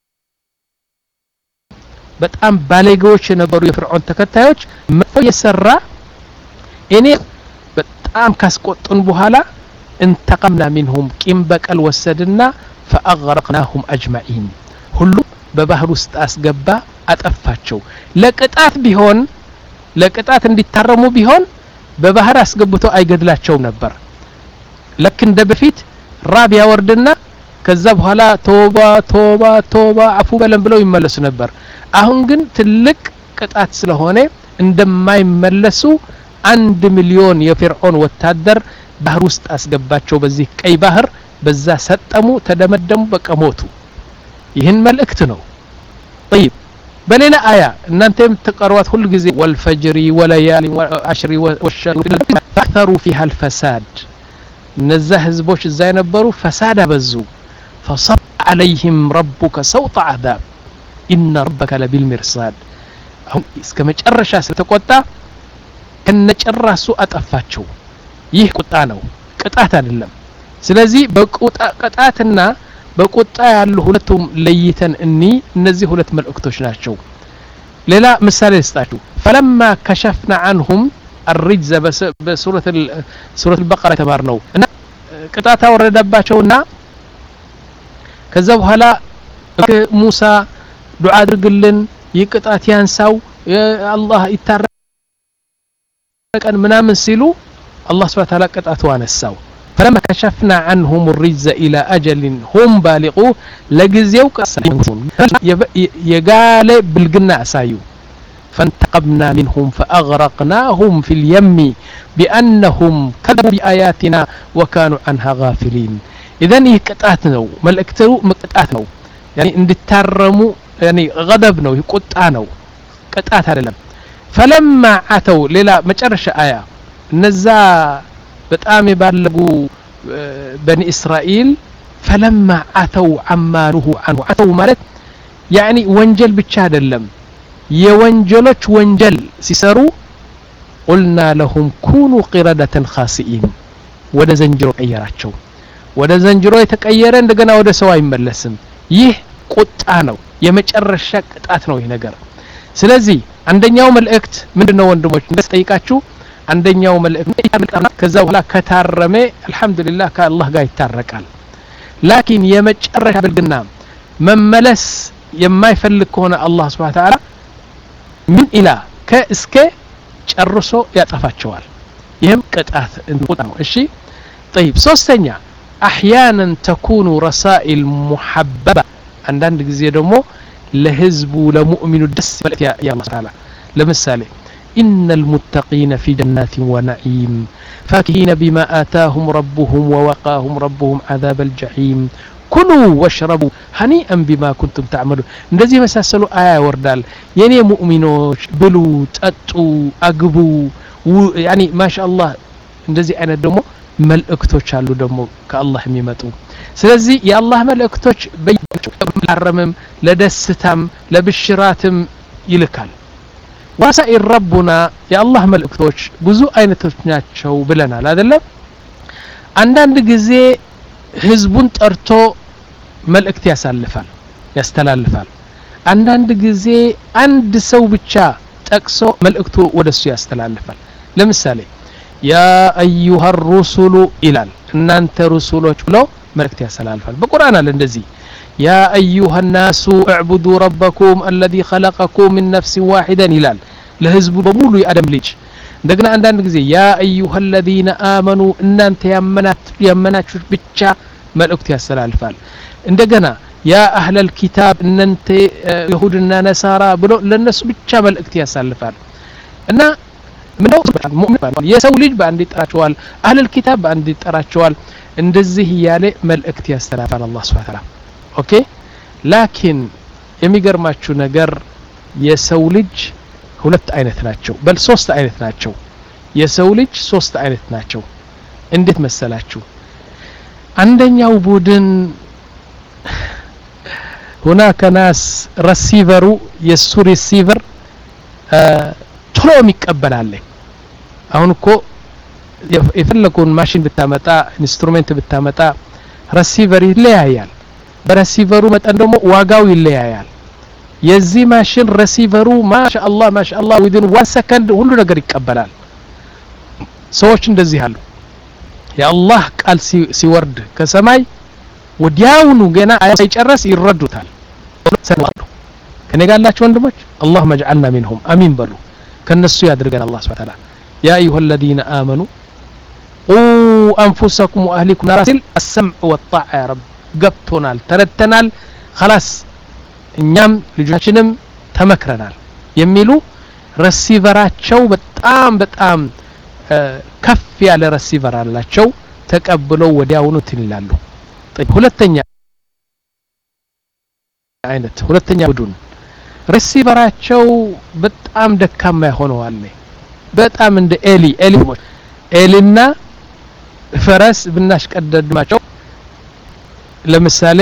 በጣም ባለጌዎች የነበሩ የፍርዖን ተከታዮች መጥፎ የሰራ እኔ በጣም ካስቆጡን በኋላ انتقمنا منهم ቂም በቀል ወሰድና فاغرقناهم اجمعين ሁሉ በባህር ውስጥ አስገባ አጠፋቸው ለቅጣት ቢሆን ለቅጣት እንዲታረሙ ቢሆን በባህር አስገብቶ አይገድላቸው ነበር ለክ እንደ በፊት ራብ ያወርድና ከዛ በኋላ ቶባ ቶባ ቶባ አፉ በለን ብለው ይመለሱ ነበር አሁን ግን ትልቅ ቅጣት ስለሆነ እንደማይመለሱ አንድ ሚሊዮን የፍርዖን ወታደር ባህር ውስጥ አስገባቸው በዚህ ቀይ ባህር በዛ ሰጠሙ ተደመደሙ በቃ ሞቱ ይህን መልእክት ነው طيب በሌላ አያ እናንተም ተቀርዋት ሁሉ ጊዜ ወልፈጅሪ ወለያሊ ወአሽሪ ወሸር فاكثروا فيها الفساد እነዛ ህዝቦች እዛ የነበሩ ፈሳድ አበዙ فصب عليهم ربك سوط عذاب ان ربك لبالمرصاد አሁን እስከ መጨረሻ ስለተቆጣ ከነጨራሱ አጠፋቸው ይህ ቁጣ ነው ቅጣት አይደለም ስለዚህ በቁጣ ቅጣትና በቁጣ ያሉ ሁለቱም ለይተን እኒ እነዚህ ሁለት መልእክቶች ናቸው ሌላ ምሳሌ ልስጣችሁ فلما كشفنا عنهم الرجز بسوره سوره البقره ተባርነው እና ቅጣታ ወረደባቸውና ከዛ በኋላ ሙሳ ዱዓ አድርግልን ይቅጣት ያንሳው አላህ ይታረቀን ምናምን ሲሉ الله سبحانه وتعالى قطعته ونساو فلما كشفنا عنهم الرجز الى اجل هم بالغوه لغزيو قسمون يقال بالقنا اسايو فانتقمنا منهم فاغرقناهم في اليم بانهم كذبوا باياتنا وكانوا عنها غافلين اذن يقطعت ነው መልእክቱ መቅጣት ነው يعني እንድታረሙ يعني غضب ነው ይቆጣ ነው ቅጣት አይደለም فلما عتوا ሌላ መጨረሻ አያ እነዛ በጣም የባለጉ በኒ እስራኤል فلما عتوا عما نهوا عنه عتوا ማለት يعني ወንጀል ብቻ አይደለም የወንጀሎች ወንጀል ሲሰሩ قلنا لهم كونوا قردة خاسئين ወደ ዘንጅሮ ቀየራቸው ወደ ዘንጅሮ የተቀየረ እንደገና ወደ ሰው አይመለስም ይህ ቁጣ ነው የመጨረሻ ቅጣት ነው ይሄ ነገር ስለዚህ አንደኛው መልእክት ምንድነው ወንድሞች እንደጠይቃችሁ አንደኛው መልእክት ከዛ በኋላ ከታረመ አልহামዱሊላህ ከአላህ ጋር ይታረቃል ላኪን የመጨረሻ ብልግና መመለስ የማይፈልግ ከሆነ አላህ Subhanahu Wa Ta'ala ምን ኢላ ከእስከ ጨርሶ ያጠፋቸዋል ይሄም ቅጣት ነው እሺ طيب ሶስተኛ احيانا تكون رسائل محببه አንዳንድ ጊዜ ደግሞ ለህዝቡ ለሙእሚኑ ደስ ማለት ያ አላህ Ta'ala ለምሳሌ إن المتقين في جنات ونعيم فاكهين بما آتاهم ربهم ووقاهم ربهم عذاب الجحيم كلوا واشربوا هنيئا بما كنتم تعملون እንደዚህ መሳሰሉ አያ ወርዳል የኔ ሙእሚኖች ብሉ ጠጡ አግቡ يعني ما شاء الله እንደዚህ አይነት ደግሞ መልእክቶች አሉ ደግሞ ከአላህ የሚመጡ ስለዚህ የአላህ መልእክቶች በየአረመም ለደስታም ለብሽራትም ይልካል ወሳኢር ረቡና የአላህ መልእክቶች ብዙ አይነቶች ናቸው ብለናል አይደለም አንዳንድ ጊዜ ህዝቡን ጠርቶ መልእክት ያሳልፋል ያስተላልፋል አንዳንድ ጊዜ አንድ ሰው ብቻ ጠቅሶ መልእክቱ ወደሱ ያስተላልፋል ለምሳሌ ያ አዩሃ الرسل ኢላል እናንተ ሩሱሎች ብሎ መልእክት ያስተላልፋል በቁርአን አለ እንደዚህ يا أيها الناس اعبدوا ربكم الذي خلقكم من نفس واحدة إلال لهزب بمولو يأدم ليج دقنا عندنا نقزي يا أيها الذين آمنوا إن أنت يمنات يمنات بتشا መልእክት ያስተላልፋል እንደገና ያ አህለል ኪታብ እናንተ ይሁድና ነሳራ ብሎ ለነሱ ብቻ መልእክት ያሳልፋል እና ምነው ሙእሚን የሰው ልጅ በአንድ ይጠራቸዋል አህለል ኪታብ በአንድ ይጠራቸዋል እንደዚህ ያለ መልእክት ያስተላልፋል አላህ Subhanahu Wa Ta'ala ኦኬ ላኪን የሚገርማችሁ ነገር የሰው ልጅ ሁለት አይነት ናቸው በል ሶስት አይነት ናቸው የሰው ልጅ ሶስት አይነት ናቸው እንዴት መሰላችሁ አንደኛው ቡድን هناك ناس رسيفرو የሱ ሪሲቨር ቶሎ የሚቀበል አለ አሁን እኮ የፈለኩን ማሽን ብታመጣ ኢንስትሩሜንት ብታመጣ ሪሲቨር ይለያያል በሪሲቨሩ መጠን ደግሞ ዋጋው ይለያያል የዚህ ማሽን ሪሲቨሩ ማሻአላህ ማሻአላህ within one second ሁሉ ነገር ይቀበላል ሰዎች እንደዚህ አሉ የአላህ ቃል ሲወርድ ከሰማይ ወዲያውኑ ገና ሳይጨርስ ይረዱታል ሰላም ከኔ ጋር ያላችሁ ወንድሞች اللهم اجعلنا منهم امين በሉ ከነሱ ያድርገን አላህ Subhanahu Wa Ta'ala يا ايها الذين امنوا قوا انفسكم واهليكم نارا السمع والطاعه يا رب ገብቶናል ተረተናል خلاص እኛም ልጆቻችንም ተመክረናል የሚሉ ሪሲቨራቸው በጣም በጣም ከፍ ያለ ሪሲቨር አላቸው ተቀብለው ወዲያውኑ ትንላሉ ሁለተኛ አይነት ሁለተኛ ቡድን ሪሲቨራቸው በጣም ደካማ ሆነዋል በጣም እንደ ኤሊ ኤሊ ኤሊና ፈረስ ብናሽቀደድማቸው ለምሳሌ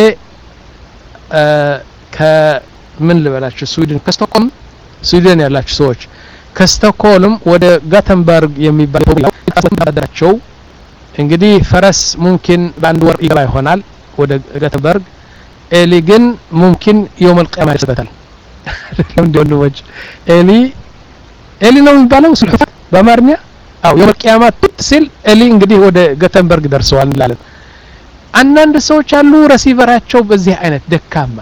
ከምን ልበላችሁ ስዊድን ከስቶክሆልም ስዊድን ያላችሁ ሰዎች ከስቶክሆልም ወደ ጋተንበርግ የሚባል ታዳቸው እንግዲህ ፈረስ ሙምኪን በአንድ ወር ይገባ ይሆናል ወደ ጋተንበርግ ኤሊ ግን ሙምኪን يوم القيامه ይሰበታል ለምንድነው ወጅ ኤሊ ኤሊ ነው የሚባለው ስልፈት በአማርኛ አው يوم القيامه ትስል ኤሊ እንግዲህ ወደ ጋተንበርግ ደርሰዋል እንላለን አንዳንድ ሰዎች አሉ ሪሲቨራቸው በዚህ አይነት ደካማ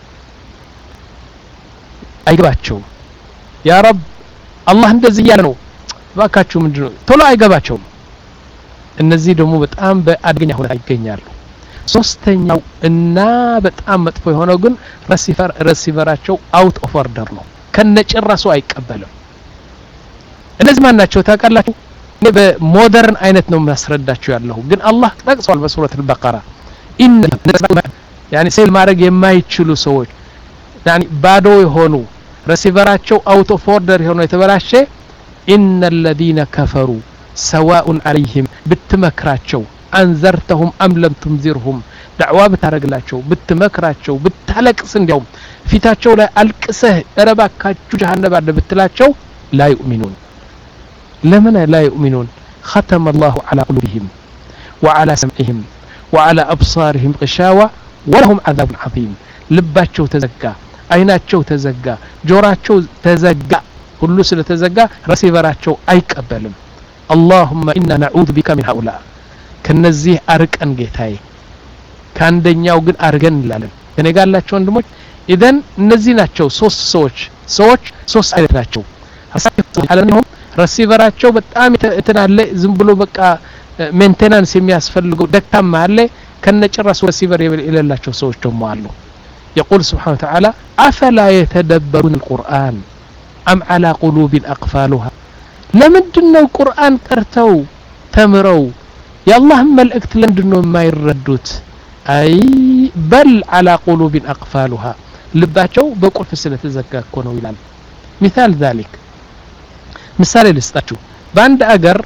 አይገባቸው ያ ረብ አላህ እንደዚህ ያለ ነው ባካችሁ ምንድነው ቶሎ አይገባቸውም እነዚህ ደግሞ በጣም በአደገኛ ሁኔታ ይገኛሉ ሶስተኛው እና በጣም መጥፎ የሆነው ግን ሪሲቨር ሪሲቨራቸው አውት ኦፍ ኦርደር ነው ከነጭራሱ አይቀበልም እነዚህ ማን ናቸው ታውቃላችሁ እኔ በሞደርን አይነት ነው ማስረዳቸው ያለው ግን አላህ ጠቅሷል በሱረት አልበቀራ ኢን يعني ሴል ማድረግ የማይችሉ ሰዎች يعني ባዶ የሆኑ ሪሲቨራቸው አውት ኦፍ ኦርደር የሆነ የተበላሸ ان الذين كفروا سواء عليهم بتمكراቸው አንዘርተሁም አም ለም ትንዚርሁም ዳዕዋ ብታረግላቸው ብትመክራቸው ብታለቅስ እንዲያው ፊታቸው ላይ አልቅሰህ እረባካችሁ ጀሃነም አለ ብትላቸው لا يؤمنون لمن لا يؤمنون ختم الله على قلوبهم وعلى سمعهم وعلى أبصارهم غشاوة ولهم عذاب عظيم ልባቸው ተዘጋ አይናቸው ተዘጋ ጆሮአቸው ተዘጋ ሁሉ ስለተዘጋ ሪሲቨራቸው አይቀበልም اللهم إنا نعوذ بك من هؤلاء ከነዚህ አርቀን ጌታዬ ካንደኛው ግን አርገን እንላለን እኔ ጋር ያላችሁ ወንድሞች ኢደን እነዚህ ናቸው ሶስት ሰዎች ሰዎች ሶስት አይነት ናቸው አለንም ሪሲቨራቸው በጣም የተናለ ዝም ብሎ በቃ ሜንቴናንስ የሚያስፈልገው ደካማ አለ ከነጭራሱ ሪሲቨር የሌላቸው ሰዎች ደግሞ አሉ يقول سبحانه وتعالى أفلا يتدبرون القرآن أم على قلوب أقفالها لمندنو القرآن قرتو تمرو يا الله ملأكت لمندنو ما يردوت أي بل على قلوب أقفالها لباتشو بقول في السنة تزكى كونوا يلال مثال ذلك مثال لستاتشو باند أجر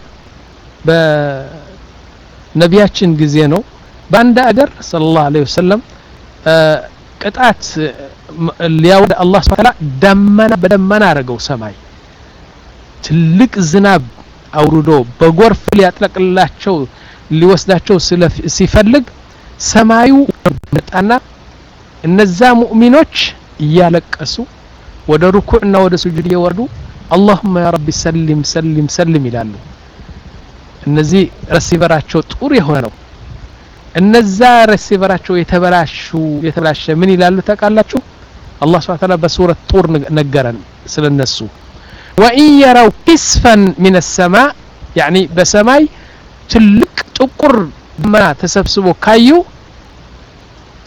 بنبياتشن جزينو باند أجر صلى الله عليه وسلم أه ቅጣት ሊያወደ አላህ Subhanahu Wa Ta'ala ደመና በደመና አረገው ሰማይ ትልቅ ዝናብ አውርዶ በጎርፍ ሊያጥለቅላቸው ሊወስዳቸው ሲፈልግ ሰማዩ መጣና እነዛ ሙእሚኖች እያለቀሱ ወደ ሩኩዕና ወደ ሱጁድ እየወረዱ اللهم يا رب سلم سلم سلم ይላሉ እነዚህ ሪሲቨራቸው ጥሩ የሆነ ነው እነዛ ሪሲቨራቸው የተበላሹ የተበላሸ ምን ይላሉ ታውቃላችሁ አላህ Subhanahu Wa Ta'ala በሱረት ጡር ነገረን ስለነሱ وإن يروا كسفا من السماء يعني በሰማይ ትልቅ ጥቁር ደመና ተሰብስቦ ካዩ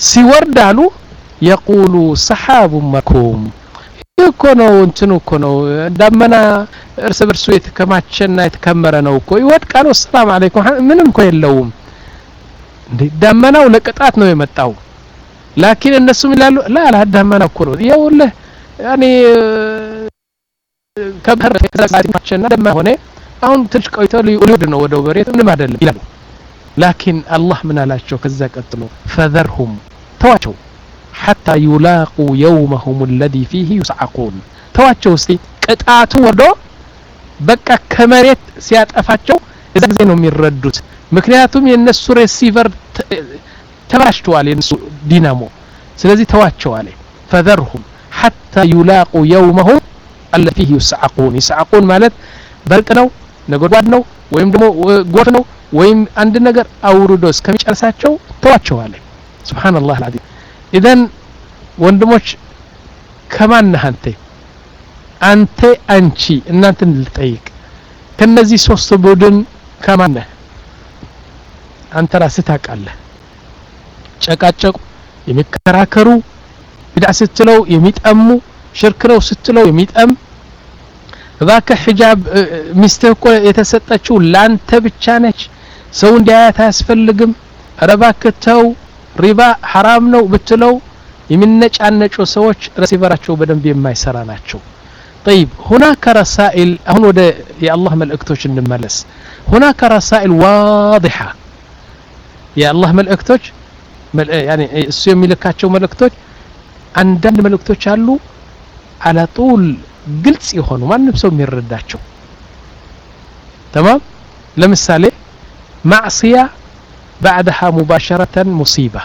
ሲወርድ አሉ يقول سحاب مركوم እኮ ነው እንትኑ እኮ ነው ዳመና እርስ በርሱ የተከማቸና የተከመረ ነው እኮ ይወድቃል ሰላም አለይኩም ምንም እኮ የለውም እንዴ ዳመናው ለቅጣት ነው የመጣው ላኪን እነሱም ይላሉ ላ ላ ዳመና እኮ ነው ይኸውልህ ያኔ ከበር ከዛዛችና ደማ ሆነ አሁን ትንሽ ቆይቶ ሊወድ ነው ወደ በሬት ምንም አይደለም ይላሉ ላኪን አላህ ምን አላቸው ከዛ ቀጥሎ فذرهم ተዋቸው حتى يلاقوا يومهم الذي فيه يصعقون ተዋቸው እስቲ ቅጣቱ ወዶ በቃ ከመሬት ሲያጠፋቸው እዛ ጊዜ ነው የሚረዱት ምክንያቱም የነሱ ሪሲቨር ተባሽቷል የነሱ ዲናሞ ስለዚህ ተዋቸው አለ فذرهم حتى يلاقوا يومهم الذي فيه يصعقون يصعقون ማለት በርቅ ነው ነጎድጓድ ነው ወይም ደግሞ ጎፍ ነው ወይም አንድ ነገር አውርዶ እስከሚጨርሳቸው ተዋቸው አለ ሱብሃንአላህ አልዓዚም ኢዘን ወንድሞች ከማን ነህ አንተ አንተ አንቺ እናንተን ልጠይቅ ከነዚህ ሶስት ቡድን ከማን ነህ አንተ ራስህ ታውቃለህ ጨቃጨቁ የሚከራከሩ ቢድዓ ስትለው የሚጠሙ ሽርክ ነው ስትለው የሚጠም እባከ ሒጃብ ሚስትህ እኮ የተሰጠችው ላንተ ብቻ ነች ሰው እንዲያያት አያስፈልግም አረባከ ተው ሪባ حرام ነው ብትለው የሚነጫነጩ ሰዎች ረሲቨራቸው በደንብ የማይሰራ ናቸው طيب هناك رسائل አሁን ወደ የአላህ መልእክቶች እንመለስ هناك رسائل واضحة የአላህ መልእክቶች يعني እሱ የሚልካቸው መልእክቶች አንዳንድ መልእክቶች አሉ على طول ግልጽ የሆኑ ማንም ሰው የሚረዳቸው تمام ለምሳሌ معصية بعدها مباشرة مصيبة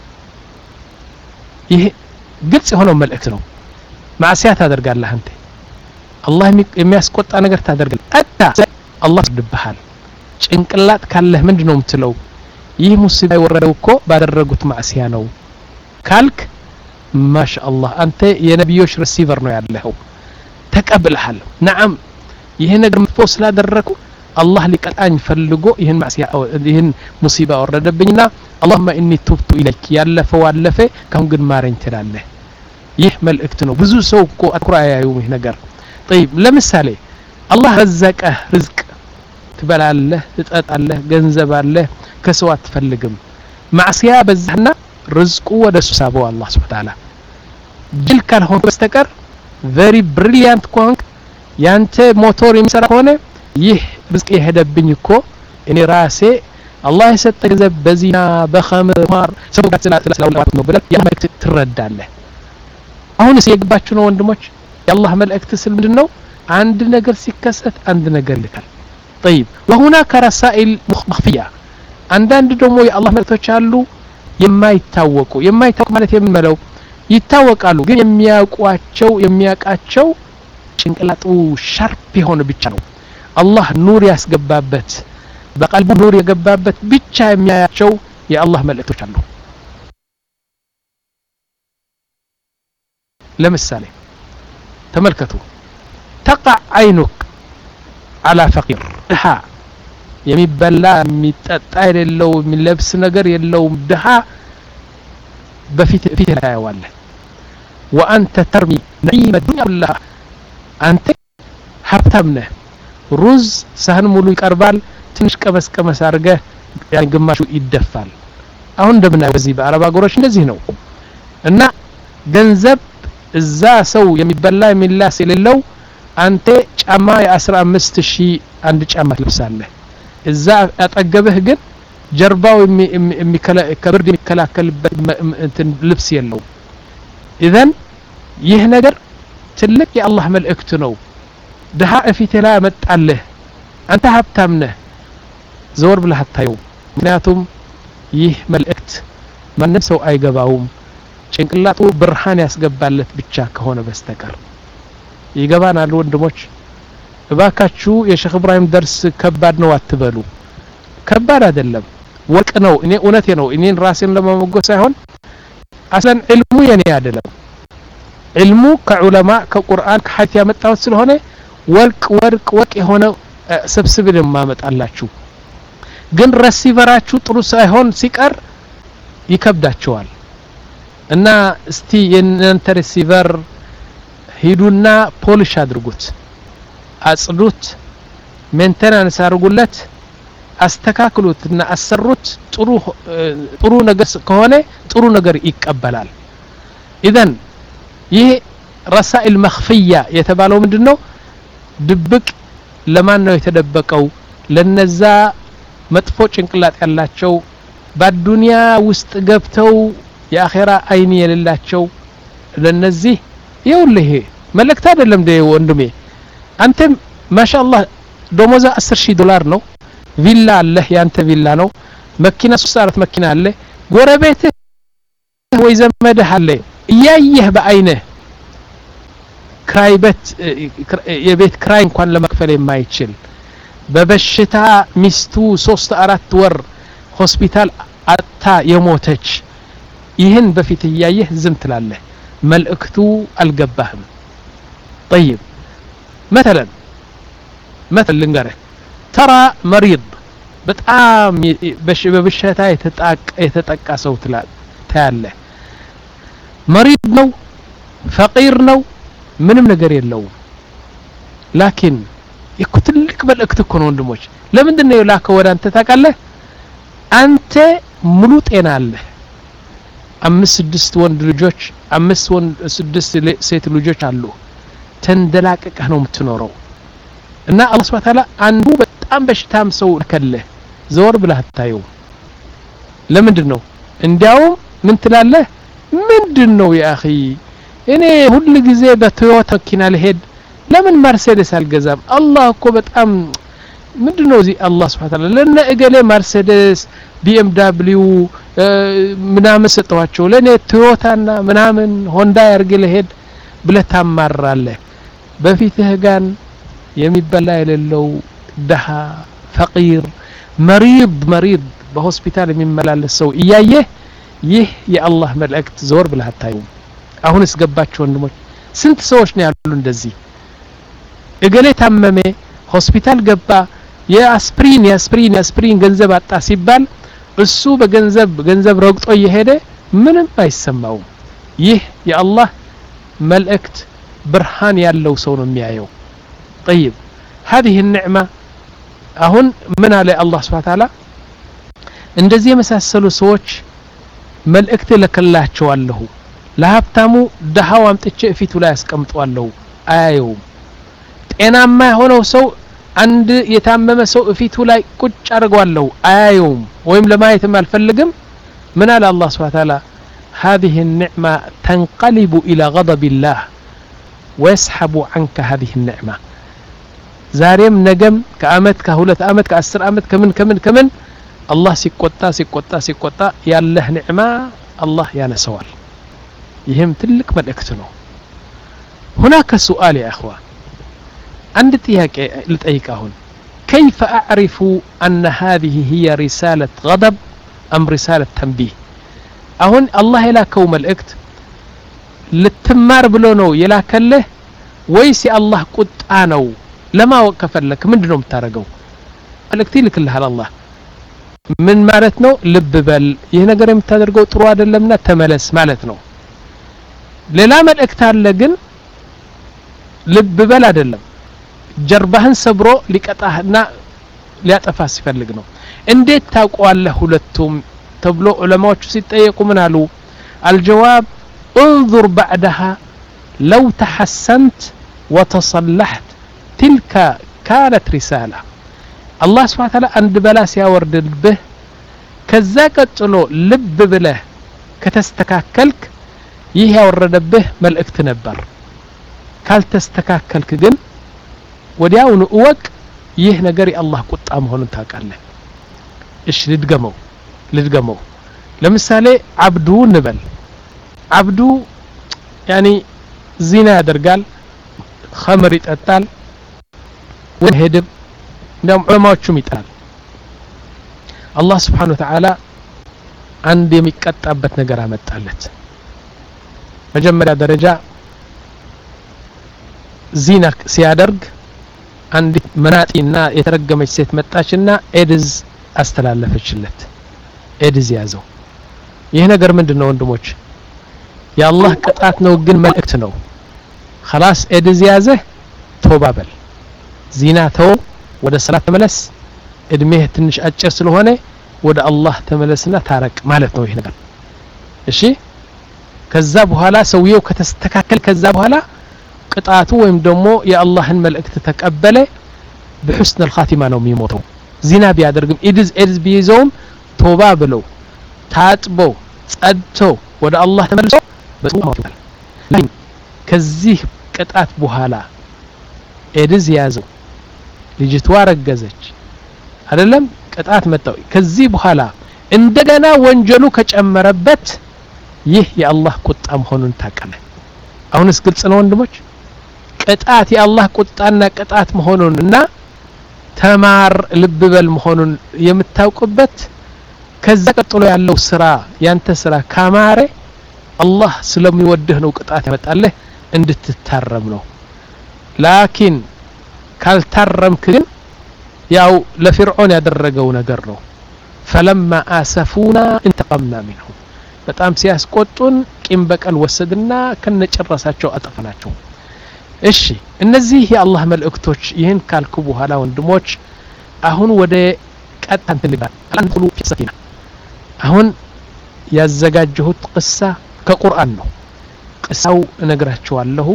ይሄ ግልጽ የሆነው መልእክት ነው ማዕሲያ ታደርጋለህ አንተ አላህ የሚያስቆጣ ነገር ታደርጋለህ አታ አላህ ይደብሃል ጭንቅላት ካለህ ምንድነው የምትለው ይህ ሙሲባ የወረደው እኮ ባደረጉት ማዕሲያ ነው ካልክ ማሻአላህ አንተ የነብዮች ሪሲቨር ነው ያለኸው ተቀበልሃል نعم ይሄ ነገር መጥፎ ስላደረኩ አላህ ሊቀጣኝ ፈልጎ ይሄን ማዕሲያ ይሄን ሙሲባ ወረደብኝና اللهم اني تبت اليك ያለፈው አለፈ ካሁን ግን ማረኝ ትላለህ ይህ መልእክት ነው ብዙ ሰው እኮ አኩራ ያዩም ይሄ ነገር طيب ለምሳሌ አላህ ረዘቀህ ርዝቅ ትበላለህ ትጠጣለህ ገንዘብ አለ ከሰው አትፈልግም ማዕሲያ በዛና ርዝቁ ወደሱ ሳበው አላህ Subhanahu Wa Ta'ala ጅል ካልሆነ በስተቀር very brilliant ኮንክ ያንተ ሞተር የሚሰራ ሆነ ይህ ርዝቅ የሄደብኝ እኮ እኔ ራሴ አላህ የሰጠ ገንዘብ በዚና በኸምር ማር ሰው ጋር ስላስላውላት ነው ብለህ ያመልክ ትረዳለህ አሁንስ የግባችሁ ነው ወንድሞች የአላህ መልእክት ስል ምንድነው አንድ ነገር ሲከሰት አንድ ነገር ልካል طيب وهناك رسائل مخفيه አንዳንድ ደግሞ የአላህ መልእክቶች አሉ የማይታወቁ የማይታወቁ ማለት የምንመለው ይታወቃሉ ግን የሚያውቋቸው የሚያቃቸው ጭንቅላቱ ሻርፕ የሆነ ብቻ ነው አላህ ኑር ያስገባበት በቀልቡ ኑር የገባበት ብቻ የሚያያቸው የአላህ መልእክቶች አሉ ለምሳሌ ተመልከቱ تقع عينك على فقير ድሃ የሚበላ የሚጠጣ የሌለው የሚለብስ ነገር የለው ድሃ በፊት ፊት ያያዋል وانت ترمي نعيم الدنيا كلها አንተ ሀብታም ነህ ሩዝ ሳህን ሙሉ ይቀርባል ትንሽ ቀበስ ቀመስ አርገ ያን ግማሹ ይደፋል አሁን እንደምናየው በዚህ በአረብ አገሮች እንደዚህ ነው እና ገንዘብ እዛ ሰው የሚበላ የሚላስ የሌለው አንተ ጫማ የ15000 አንድ ጫማ ትለብሳለህ እዛ አጠገብህ ግን ጀርባው የሚከብርድ የሚከላከልበት እንትን ልብስ የለው ኢዘን ይህ ነገር ትልቅ የአላህ መልእክት ነው ድሃ እፊት ላይ መጣለህ አንተ ሀብታም ነህ ዘወር ብለህ አታየው ምክንያቱም ይህ መልእክት ማንም ሰው አይገባውም ጭንቅላቱ ብርሃን ያስገባለት ብቻ ከሆነ በስተቀር ይገባናል ወንድሞች እባካችሁ የሼክ ኢብራሂም ደርስ ከባድ ነው አትበሉ ከባድ አይደለም ወርቅ ነው እኔ እውነቴ ነው እኔን ራሴን ለማመጎስ ሳይሆን አስለን ዒልሙ የኔ አይደለም ዒልሙ ከዑለማ ከቁርአን ከሐዲስ ያመጣው ስለሆነ ወርቅ ወርቅ ወርቅ የሆነ ሰብስብን ማመጣላችሁ ግን ረሲቨራችሁ ጥሩ ሳይሆን ሲቀር ይከብዳቸዋል እና እስቲ የእናንተ ሪሲቨር ሂዱና ፖሊሽ አድርጉት አጽዱት ሜንቴናንስ አድርጉለት አስተካክሉትና አሰሩት ጥሩ ጥሩ ነገር ከሆነ ጥሩ ነገር ይቀበላል ኢዘን ይሄ ረሳኢል መኽፊያ የተባለው ምንድነው ድብቅ ለማን ነው የተደበቀው ለነዛ መጥፎ ጭንቅላት ያላቸው በዱንያ ውስጥ ገብተው የአኺራ አይን የሌላቸው ለነዚህ ይውልህ መልእክት አይደለም ደ ወንድሜ አንተ ማሻአላህ ደሞዛ አስር ሺህ ዶላር ነው ቪላ አለ ያንተ ቪላ ነው መኪና ሶስት አራት መኪና አለ ጎረቤት ወይ ዘመድህ አለ ያየህ በአይነህ ክራይበት የቤት ክራይ እንኳን ለመክፈል የማይችል በበሽታ ሚስቱ ሶስት አራት ወር ሆስፒታል አጣ የሞተች ይህን በፊት ያየህ ዝም ትላለህ መልእክቱ አልገባህም طيب مثلا مثلا ልንገርህ ترى مريض በጣም በበሽታ የተጣቀ የተጠቃ ሰው ትላል ታያለህ مريض ነው فقير ነው ምንም ነገር የለውም ላኪን ይኩትልክ መልእክት እኮ ነው ወንድሞች ለምንድን ነው ላከው ወደ አንተ ታውቃለህ አንተ ሙሉ ጤና አለህ አምስት ስድስት ወንድ ልጆች አምስት ወንድ ስድስት ሴት ልጆች አሉ ተንደላቀቀህ ነው የምትኖረው እና አላህ Subhanahu Wa Ta'ala አንዱ በጣም በሽታም ሰው ከለህ ዘወር ብለህ አታየው ለምንድን ነው እንዲያውም ምን ትላለህ ምንድነው ያ اخي እኔ ሁሉ ጊዜ በቶዮታ መኪና ልሄድ ለምን መርሴዲስ አልገዛም አላህ እኮ በጣም ምንድነው እዚ አላህ Subhanahu Wa Ta'ala ለነ እገሌ መርሴዲስ ቢኤምደብሊው ምናምን ሰጠዋቸው ለኔ ቶዮታና ምናምን ሆንዳ ያርግ ልሄድ ብለህ ታማራለህ በፊትህ ጋር የሚበላ የሌለው ደሃ ፈቂር መሪድ መሪድ በሆስፒታል የሚመላለስ ሰው እያየህ ይህ የአላህ መልእክት ዞር ብለህ አታዩም አሁንስ ገባችሁ ወንድሞች ስንት ሰዎች ነው ያሉ እንደዚህ እገሌ ታመመ ሆስፒታል ገባ የአስፕሪን የአስፕሪን የአስፕሪን ገንዘብ አጣ ሲባል እሱ በገንዘብ ገንዘብ ረግጦ እየሄደ ምንም አይሰማው ይህ የአላህ መልእክት ብርሃን ያለው ሰው ነው የሚያየው طيب هذه النعمه አሁን ምን አለ አላህ Subhanahu Wa Ta'ala እንደዚህ የመሳሰሉ ሰዎች መልእክት ለከላቸዋለሁ ለሀብታሙ ደሃው አምጥቼ ፊቱ ላይ አስቀምጧለሁ አያየውም ጤናማ የሆነው ሰው አንድ የታመመ ሰው ፊቱ ላይ ቁጭ አድርጓለሁ አያየውም ወይም ለማየትም አልፈልግም ምን አለ አላህ Subhanahu Wa Ta'ala هذه النعمه تنقلب الى غضب الله ويسحب عنك هذه النعمه ዛሬም ነገም ከአመት ከሁለት አመት ከአስር አመት ከምን ከምን ከምን አላህ ሲቆጣ ሲቆጣ ሲቆጣ ያለህ ንዕማ አላህ ያነሰዋል ይሄም ትልቅ መልእክት ነው هناك سؤال يا اخوان عند ጥያቄ ልጠይቃሁን كيف اعرف ان هذه هي رساله غضب ام رساله تنبيه አሁን አላህ የላከው መልእክት ልትማር ብሎ ነው የላከልህ ወይስ የአላህ ቁጣ ነው ለማወቅ ከፈለክ ምንድነው የምታረገው መልእክት ይልክልሃል አላህ ምን ማለት ነው ልብ በል ይሄ ነገር የምታደርገው ጥሩ አይደለምና ተመለስ ማለት ነው ሌላ መልእክት አለ ግን ልብ በል አይደለም ጀርባህን ሰብሮ ሊቀጣህና ሊያጠፋ ሲፈልግ ነው እንዴት ታውቀዋለህ ሁለቱም ተብሎ ዑለማዎቹ ሲጠየቁ ምን አሉ الجواب انظر بعدها لو تحسنت وتصلحت تلك كانت رسالة الله سبحانه وتعالى عند بلاس يورد به كذا قطلو لب بله كتستكاكلك ይህ ያወረደብህ መልእክት ነበር ካልተስተካከልክ ግን ወዲያውኑ እወቅ ይህ ነገር የአላህ ቁጣ መሆኑን ታውቃለህ እሺ ልድገመው ልድገመው ለምሳሌ አብዱ ንበል አብዱ ያኒ ዚና ያደርጋል ኸምር ይጠጣል ወሄድም እንደም ዑለማዎቹም ይጣል አላህ Subhanahu Wa Ta'ala አንድ የሚቀጣበት ነገር አመጣለት መጀመሪያ ደረጃ ዚና ሲያደርግ አንድ መናጢና የተረገመች ሴት መጣችና ኤድዝ አስተላለፈችለት ኤድዝ ያዘው ይሄ ነገር ምንድነው ወንድሞች የአላህ ቅጣት ነው ግን መልእክት ነው خلاص ኤድዝ ያዘህ ቶባ በል ዚና ተው ወደ ሰላት ተመለስ እድሜህ ትንሽ አጭር ስለሆነ ወደ አላህ ተመለስና ታረቅ ማለት ነው ይሄ ነገር እሺ ከዛ በኋላ ሰውየው ከተስተካከለ ከዛ በኋላ ቅጣቱ ወይም ደግሞ የአላህን መልእክት ተቀበለ بحسن الخاتمه ነው የሚሞተው ዚና ቢያደርግም ኤድዝ ኤድዝ ቢይዘውም ቶባ ብለው ታጥበው ጸድተው ወደ አላህ ተመልሰው በጥሩ ይሞታል ለምን ከዚህ ቅጣት በኋላ ኤድዝ ያዘው ልጅቷ ረገዘች አይደለም ቅጣት መጣው ከዚህ በኋላ እንደገና ወንጀሉ ከጨመረበት ይህ የአላህ ቁጣ መሆኑን ታቀለ አሁንስ ግልጽ ነው ወንድሞች ቅጣት የአላህ ቁጣና ቅጣት መሆኑንና ተማር ልብበል መሆኑን የምታውቁበት ከዛ ቀጥሎ ያለው ስራ ያንተ ስራ ካማረ አላህ ስለሚወድህ ነው ቅጣት ያመጣልህ እንድትታረም ነው ላኪን ካልታረምክ ግን ያው ለፍርዖን ያደረገው ነገር ነው فلما اسفونا انتقمنا منهم በጣም ሲያስቆጡን ቂም በቀል ወሰድና ከነጨረሳቸው አጠፋናቸው እሺ እነዚህ የአላህ መልእክቶች ይህን ካልኩ በኋላ ወንድሞች አሁን ወደ ቀጣን ትልባል አንጥሉ ፍሰቲና አሁን ያዘጋጀሁት ቅሳ ከቁርአን ነው ቅሳው እነግራችኋለሁ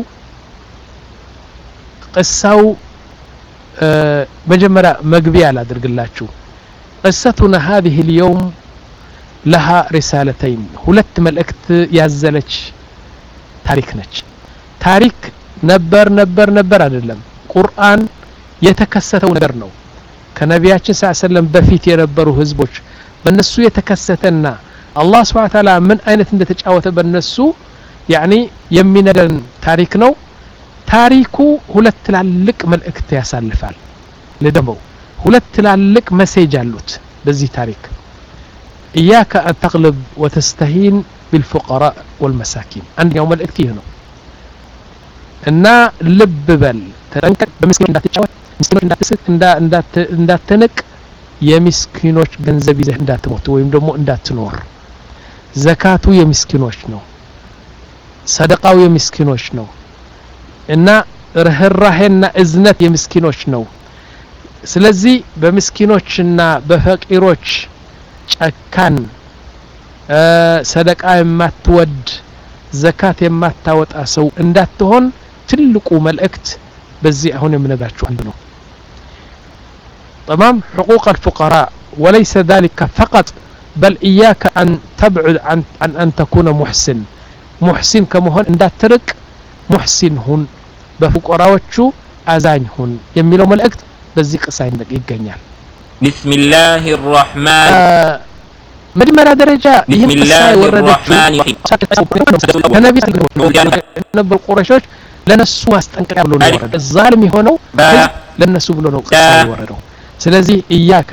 ቅሳው መጀመሪያ መግቢያ ላድርግላችሁ قصتنا هذه اليوم لها رسالتين ሁለት መልእክት ያዘለች ታሪክ ነች ታሪክ ነበር ነበር ነበር አይደለም ቁርአን የተከሰተው ነገር ነው ከነቢያችን ሰለላሁ ዐለይሂ ወሰለም በፊት የነበሩ ህዝቦች በእነሱ የተከሰተና አላህ Subhanahu Wa Ta'ala ምን አይነት እንደተጫወተ በእነሱ يعني የሚነገረን ታሪክ ነው ታሪኩ ሁለት ትላልቅ መልእክት ያሳልፋል ለደምው ሁለት ትላልቅ መሴጅ አሉት በዚህ ታሪክ إياك أن تغلب وتستهين بالفقراء والمساكين አንደኛው መልእክት ይሄ ነው እና ልብ በል ተጠንቀቅ በምስኪኖች እንዳትጫወት ምስኪኖች እንዳትስቅ እንዳ እንዳት እንዳትነቅ የምስኪኖች ገንዘብ ይዘህ እንዳትሞት ወይም ደግሞ እንዳትኖር ዘካቱ የምስኪኖች ነው ሰደቃው የምስኪኖች ነው እና ርህራሄና እዝነት የምስኪኖች ነው ስለዚህ በምስኪኖችና በፈቂሮች ጨካን ሰደቃ የማትወድ ዘካት የማታወጣ ሰው እንዳትሆን ትልቁ መልእክት በዚህ አሁን የምነግራችሁ አንዱ ነው تمام حقوق الفقراء وليس ذلك فقط بل إياك أن تبعد عن عن أن تكون محسن محسن كمهون እንዳትርቅ محسن ሁን በፍقراዎቹ አዛኝ ሁን የሚለው መልእክት በዚህ ቅሳይ ይገኛል بسم الله الرحمن መጀመሪያ ደረጃ ይህን ቅሳይ ወረደችው ከነቢ ነበር ቁረይሾች ለነሱ ማስጠንቀቂያ ብሎ ነው ወረደ ዛልም የሆነው ለነሱ ብሎ ነው ቅሳይ ወረደው ስለዚህ ኢያከ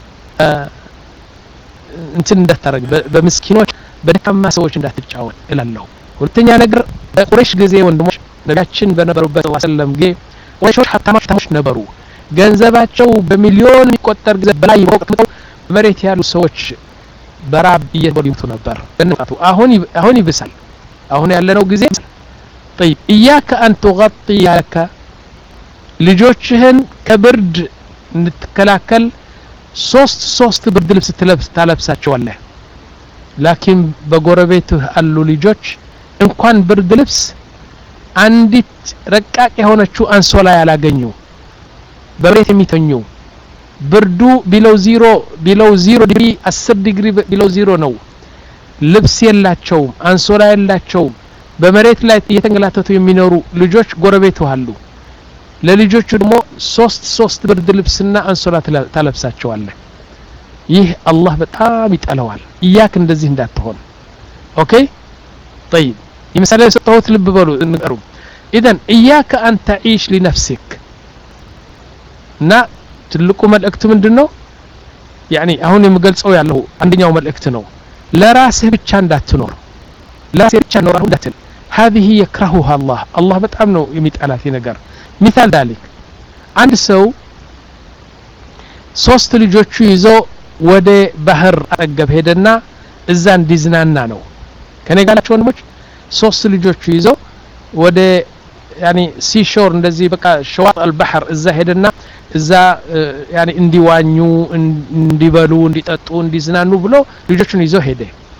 እንትን እንዳታረግ በምስኪኖች በደካማ ሰዎች እንዳትጫወት እላለሁ ሁለተኛ ነገር በቁረይሽ ጊዜ ወንድሞች ነቢያችን በነበሩበት ወሰለም ጊዜ ቁረይሾች ሀብታሞች ነበሩ ገንዘባቸው በሚሊዮን የሚቆጠር ጊዜ በላይ ወቅቱ መሬት ያሉ ሰዎች በራብ እየተወሊቱ ነበር በእናቱ አሁን አሁን ይብሳል አሁን ያለነው ጊዜ طيب إياك أن تغطي لك ልጆችህን ከብርድ እንድትከላከል ሶስት ሶስት ብርድ ልብስ ትለብስ ታለብሳቸዋለህ ላኪን በጎረቤትህ አሉ ልጆች እንኳን ብርድ ልብስ አንዲት ረቃቅ የሆነችው አንሶላ ያላገኙ በቤት የሚተኙ ብርዱ ቢለው ዜሮ ቢለው ዜሮ ዲግሪ አስር ዲግሪ ቢለው ዜሮ ነው ልብስ የላቸው አንሶላ የላቸው በመሬት ላይ እየተንገላተቱ የሚኖሩ ልጆች ጎረቤቱ አሉ ለልጆቹ ደግሞ ሶስት ሶስት ብርድ ልብስና አንሶላ ታለብሳቸዋለህ ይህ አላህ በጣም ይጠላዋል ኢያክ እንደዚህ እንዳትሆን ኦኬ طيب የምሳሌ ሰጠሁት ልብ በሉ እንቀሩ اذا اياك ان تعيش لنفسك እና ትልቁ መልእክት ምንድነው يعني አሁን የምገልጸው ያለው አንደኛው መልእክት ነው ለራስህ ብቻ እንዳትኖር ለራስህ ብቻ ኖር እንዳትል هذه يكرهها الله الله በጣም ነው የሚጠላት ነገር مثال ذلك አንድ ሰው ሶስት ልጆቹ ይዞ ወደ ባህር አጠገብ ሄደና እዛ እንዲዝናና ነው ከኔ ጋር ናቸው ወንድሞች ሶስት ልጆቹ ይዘው ወደ ያኒ ሲሾር እንደዚህ በቃ ሸዋጥ البحر እዛ ሄደና እዛ ያኒ እንዲዋኙ እንዲበሉ እንዲጠጡ እንዲዝናኑ ብሎ ልጆቹን ይዘው ሄደ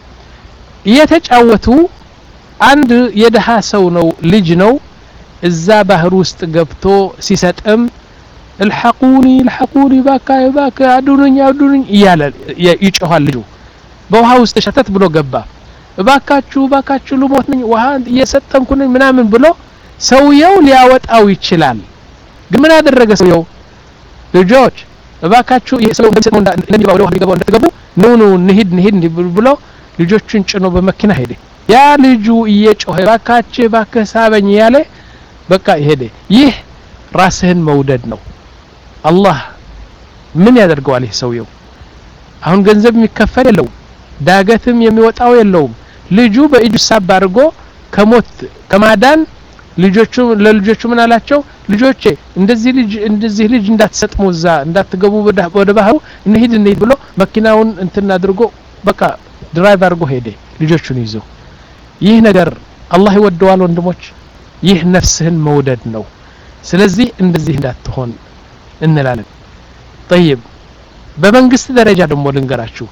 እየተጫወቱ አንድ የደሃ ሰው ነው ልጅ ነው እዛ ባህር ውስጥ ገብቶ ሲሰጥም الحقوني الحقوني ባካ ባካ አዱኑኝ አዱኑኝ ይያለ ይጮሃል ልጁ በውሃ ውስጥ ሸተት ብሎ ገባ ባካችሁ ባካችሁ ልሞት ነኝ ውሃ እየሰጠምኩ ነኝ ምናምን ብሎ ሰውየው ሊያወጣው ይችላል ግን ምን አደረገ ሰውየው ልጆች ባካችሁ የሰው እንደሰጠው እንደሚባው ወደ ውሃ ሊገባው እንደተገቡ ኑ ኑ እንሂድ እንሂድ ብሎ ልጆቹን ጭኖ በመኪና ሄደ ያ ልጁ እየጮኸ ባካችሁ ባከህ ሳበኝ ያለ በቃ ሄደ ይህ ራስህን መውደድ ነው አላህ ምን ያደርገዋል ይህ ሰውየው አሁን ገንዘብ የሚከፈል የለው ዳገትም የሚወጣው የለውም ልጁ በእጁ ሳብ አድርጎ ከሞት ከማዳን ልጆቹ ለልጆቹ ምን አላቸው ልጆቼ እንደዚህ ልጅ እንደዚህ ልጅ እንዳትሰጥሙ እዛ እንዳትገቡ ወደ ባህሩ እንሂድ እንሂድ ብሎ መኪናውን እንትን አድርጎ በቃ ድራይቭ አድርጎ ሄደ ልጆቹን ይዞ ይህ ነገር አላህ ይወደዋል ወንድሞች ይህ ነፍስህን መውደድ ነው ስለዚህ እንደዚህ እንዳትሆን እንላለን طيب በመንግስት ደረጃ ደግሞ ልንገራችሁ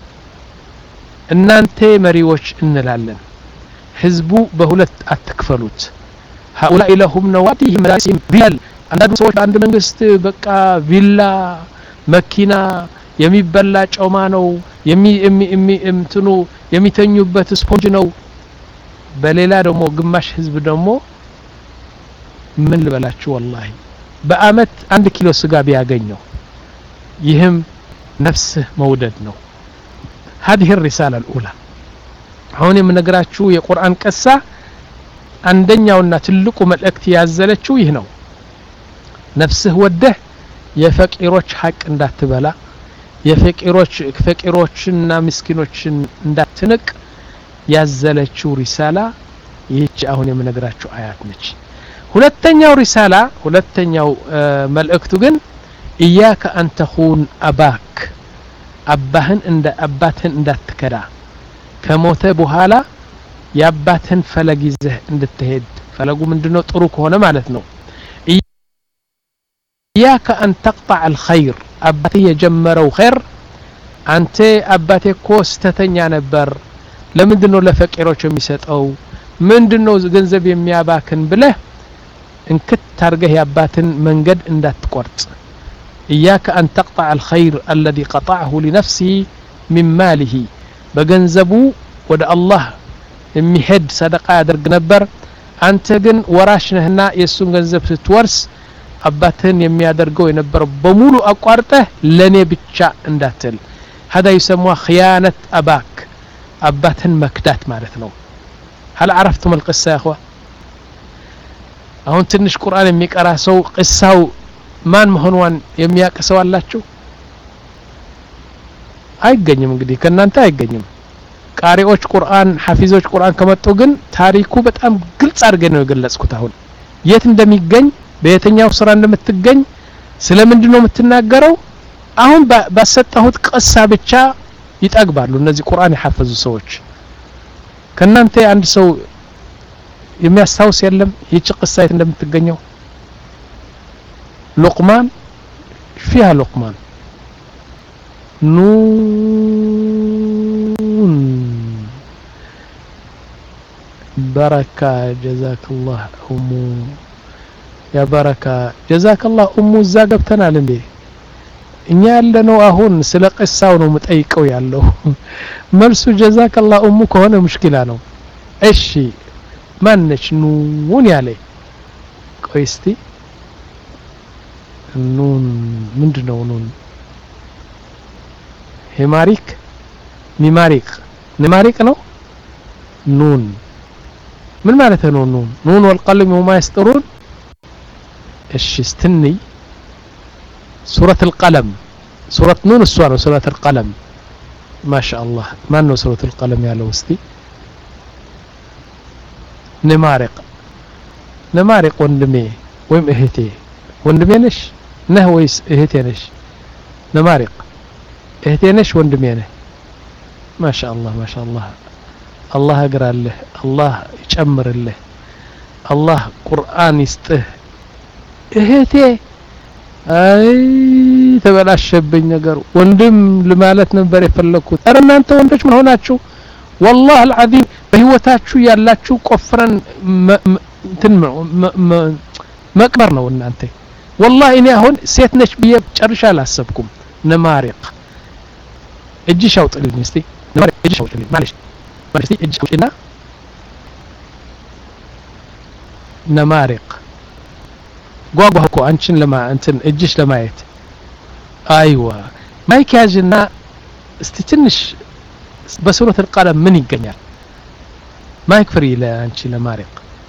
እናንተ መሪዎች እንላለን ህዝቡ በሁለት አትክፈሉት هؤلاء لهم نوادي مراسم ቪላል አንዳንዱ ሰዎች አንድ መንግስት በቃ ቪላ መኪና የሚበላ ጮማ ነው የሚ የሚ እንትኑ የሚተኙበት ስፖንጅ ነው በሌላ ደግሞ ግማሽ ህዝብ ደግሞ ምን ልበላችሁ والله በአመት አንድ ኪሎ ስጋ ቢያገኘው ይህም ነፍስህ መውደድ ነው هذه الرساله الاولى አሁን የምነግራችሁ የቁርአን ቀሳ አንደኛውና ትልቁ መልእክት ያዘለችው ይህ ነው ነፍስህ ወደህ የፈቂሮች ሐቅ እንዳትበላ የፈቂሮች ፈቂሮችና ምስኪኖችን እንዳትንቅ ያዘለችው ሪሳላ ይህች አሁን የምነግራችሁ አያት ነች ሁለተኛው ሪሳላ ሁለተኛው መልእክቱ ግን ኢያከ አን ተኹን አባክ አባህን እንደ አባትህን እንዳትከዳ ከሞተ በኋላ ያባትህን ፈለግ ይዘህ እንድትሄድ ፈለጉ ምንድነው ጥሩ ከሆነ ማለት ነው ኢያከ አን ተቅጣዕ الخير አባትህ የጀመረው ኸይር አንተ አባቴ እኮ ስተተኛ ነበር ለምንድነው ለፈቂሮች የሚሰጠው ምንድነው ገንዘብ የሚያባክን ብለህ እንክት ታርገህ ያባትን መንገድ እንዳትቆርጥ ኢያከ አን ተቅጣዕ الخير الذي قطعه لنفسه من ماله በገንዘቡ ወደ አላህ የሚሄድ ሰደቃ ያደርግ ነበር አንተ ግን ወራሽ ነህና የሱን ገንዘብ ስትወርስ አባትን የሚያደርገው የነበረው በሙሉ አቋርጠህ ለኔ ብቻ እንዳትል هذا يسمى خيانة أباك አባትን መክዳት ማለት ነው هل عرفتم القصة يا اخوة አሁን ትንሽ ቁርአን የሚቀራ ሰው ቅሳው ማን መሆኑን የሚያቀሰው አላችሁ አይገኝም እንግዲህ ከናንተ አይገኝም ቃሪዎች ቁርአን ሐፊዞች ቁርአን ከመጡ ግን ታሪኩ በጣም ግልጽ አድርገን ነው የገለጽኩት አሁን የት እንደሚገኝ በየትኛው ስራ እንደምትገኝ ስለምንድነው የምትናገረው አሁን ባሰጣሁት ቅሳ ብቻ ይጠግባሉ እነዚህ ቁርአን የሐፈዙ ሰዎች ከናንተ አንድ ሰው የሚያስታውስ የለም ይህች ቅሳ የት እንደምትገኘው ሉቅማን فيها لقمان نون بركة جزاك الله أمو يا بركة جزاك الله أمو زاقبتنا لندي እኛ ያለነው አሁን ስለ ቅሳው ነው መጠይቀው ያለው መልሱ جزاك الله أمو ከሆነ ሙሽኪላ ነው እሺ ማነች ኑን ያለ ቆይ እስቲ ኑን ምንድነው ኑን ሄማሪክ ሚማሪክ ንማሪክ ነው ኑን ምን ማለት ነው ኑን ኑን والقلم وما يسطرون እሺ استني سورة القلم سورة نون السورة سورة القلم ما شاء الله ما انه سورة القلم يا لوستي نمارق نمارق وندمي ويم اهتي وندمي نش نه ويس اهتي نش نمارق اهتي نش وندمي نه ما شاء الله ما شاء الله الله اغرالله الله يጨምርልህ الله ቁርአን ይስጥህ እህቴ አይ ተበላሸብኝ ነገር ወንድም ለማለት ነበር የፈለኩት አረ እናንተ ወንዶች ምን ሆናችሁ والله العظيم በህይወታችሁ ያላችሁ ቆፍረን እንትን መቅበር ነው እናንተ والله እኔ አሁን ሴት ነች ብዬ ጨርሻ አላሰብኩም ነማሪቅ እጅሽ አውጥልኝ እስቲ ነማሪቅ እጅሽ አውጥልኝ ማለሽ ማለሽ እጅሽ አውጥና ነማሪቅ ጓጓኮ አንቺን ለማ እንትን እጅሽ ለማየት አይዋ ማይክ ያዥና እስቲ ትንሽ በሱረት القلم ምን ይገኛል ማይክ ፍሪ ለአንቺ ለማሪቅ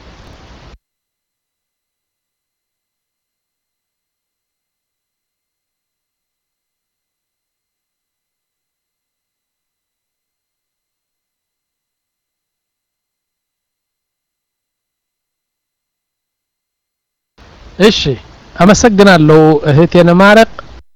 እሺ አመሰግናለሁ እህቴ ነማሪቅ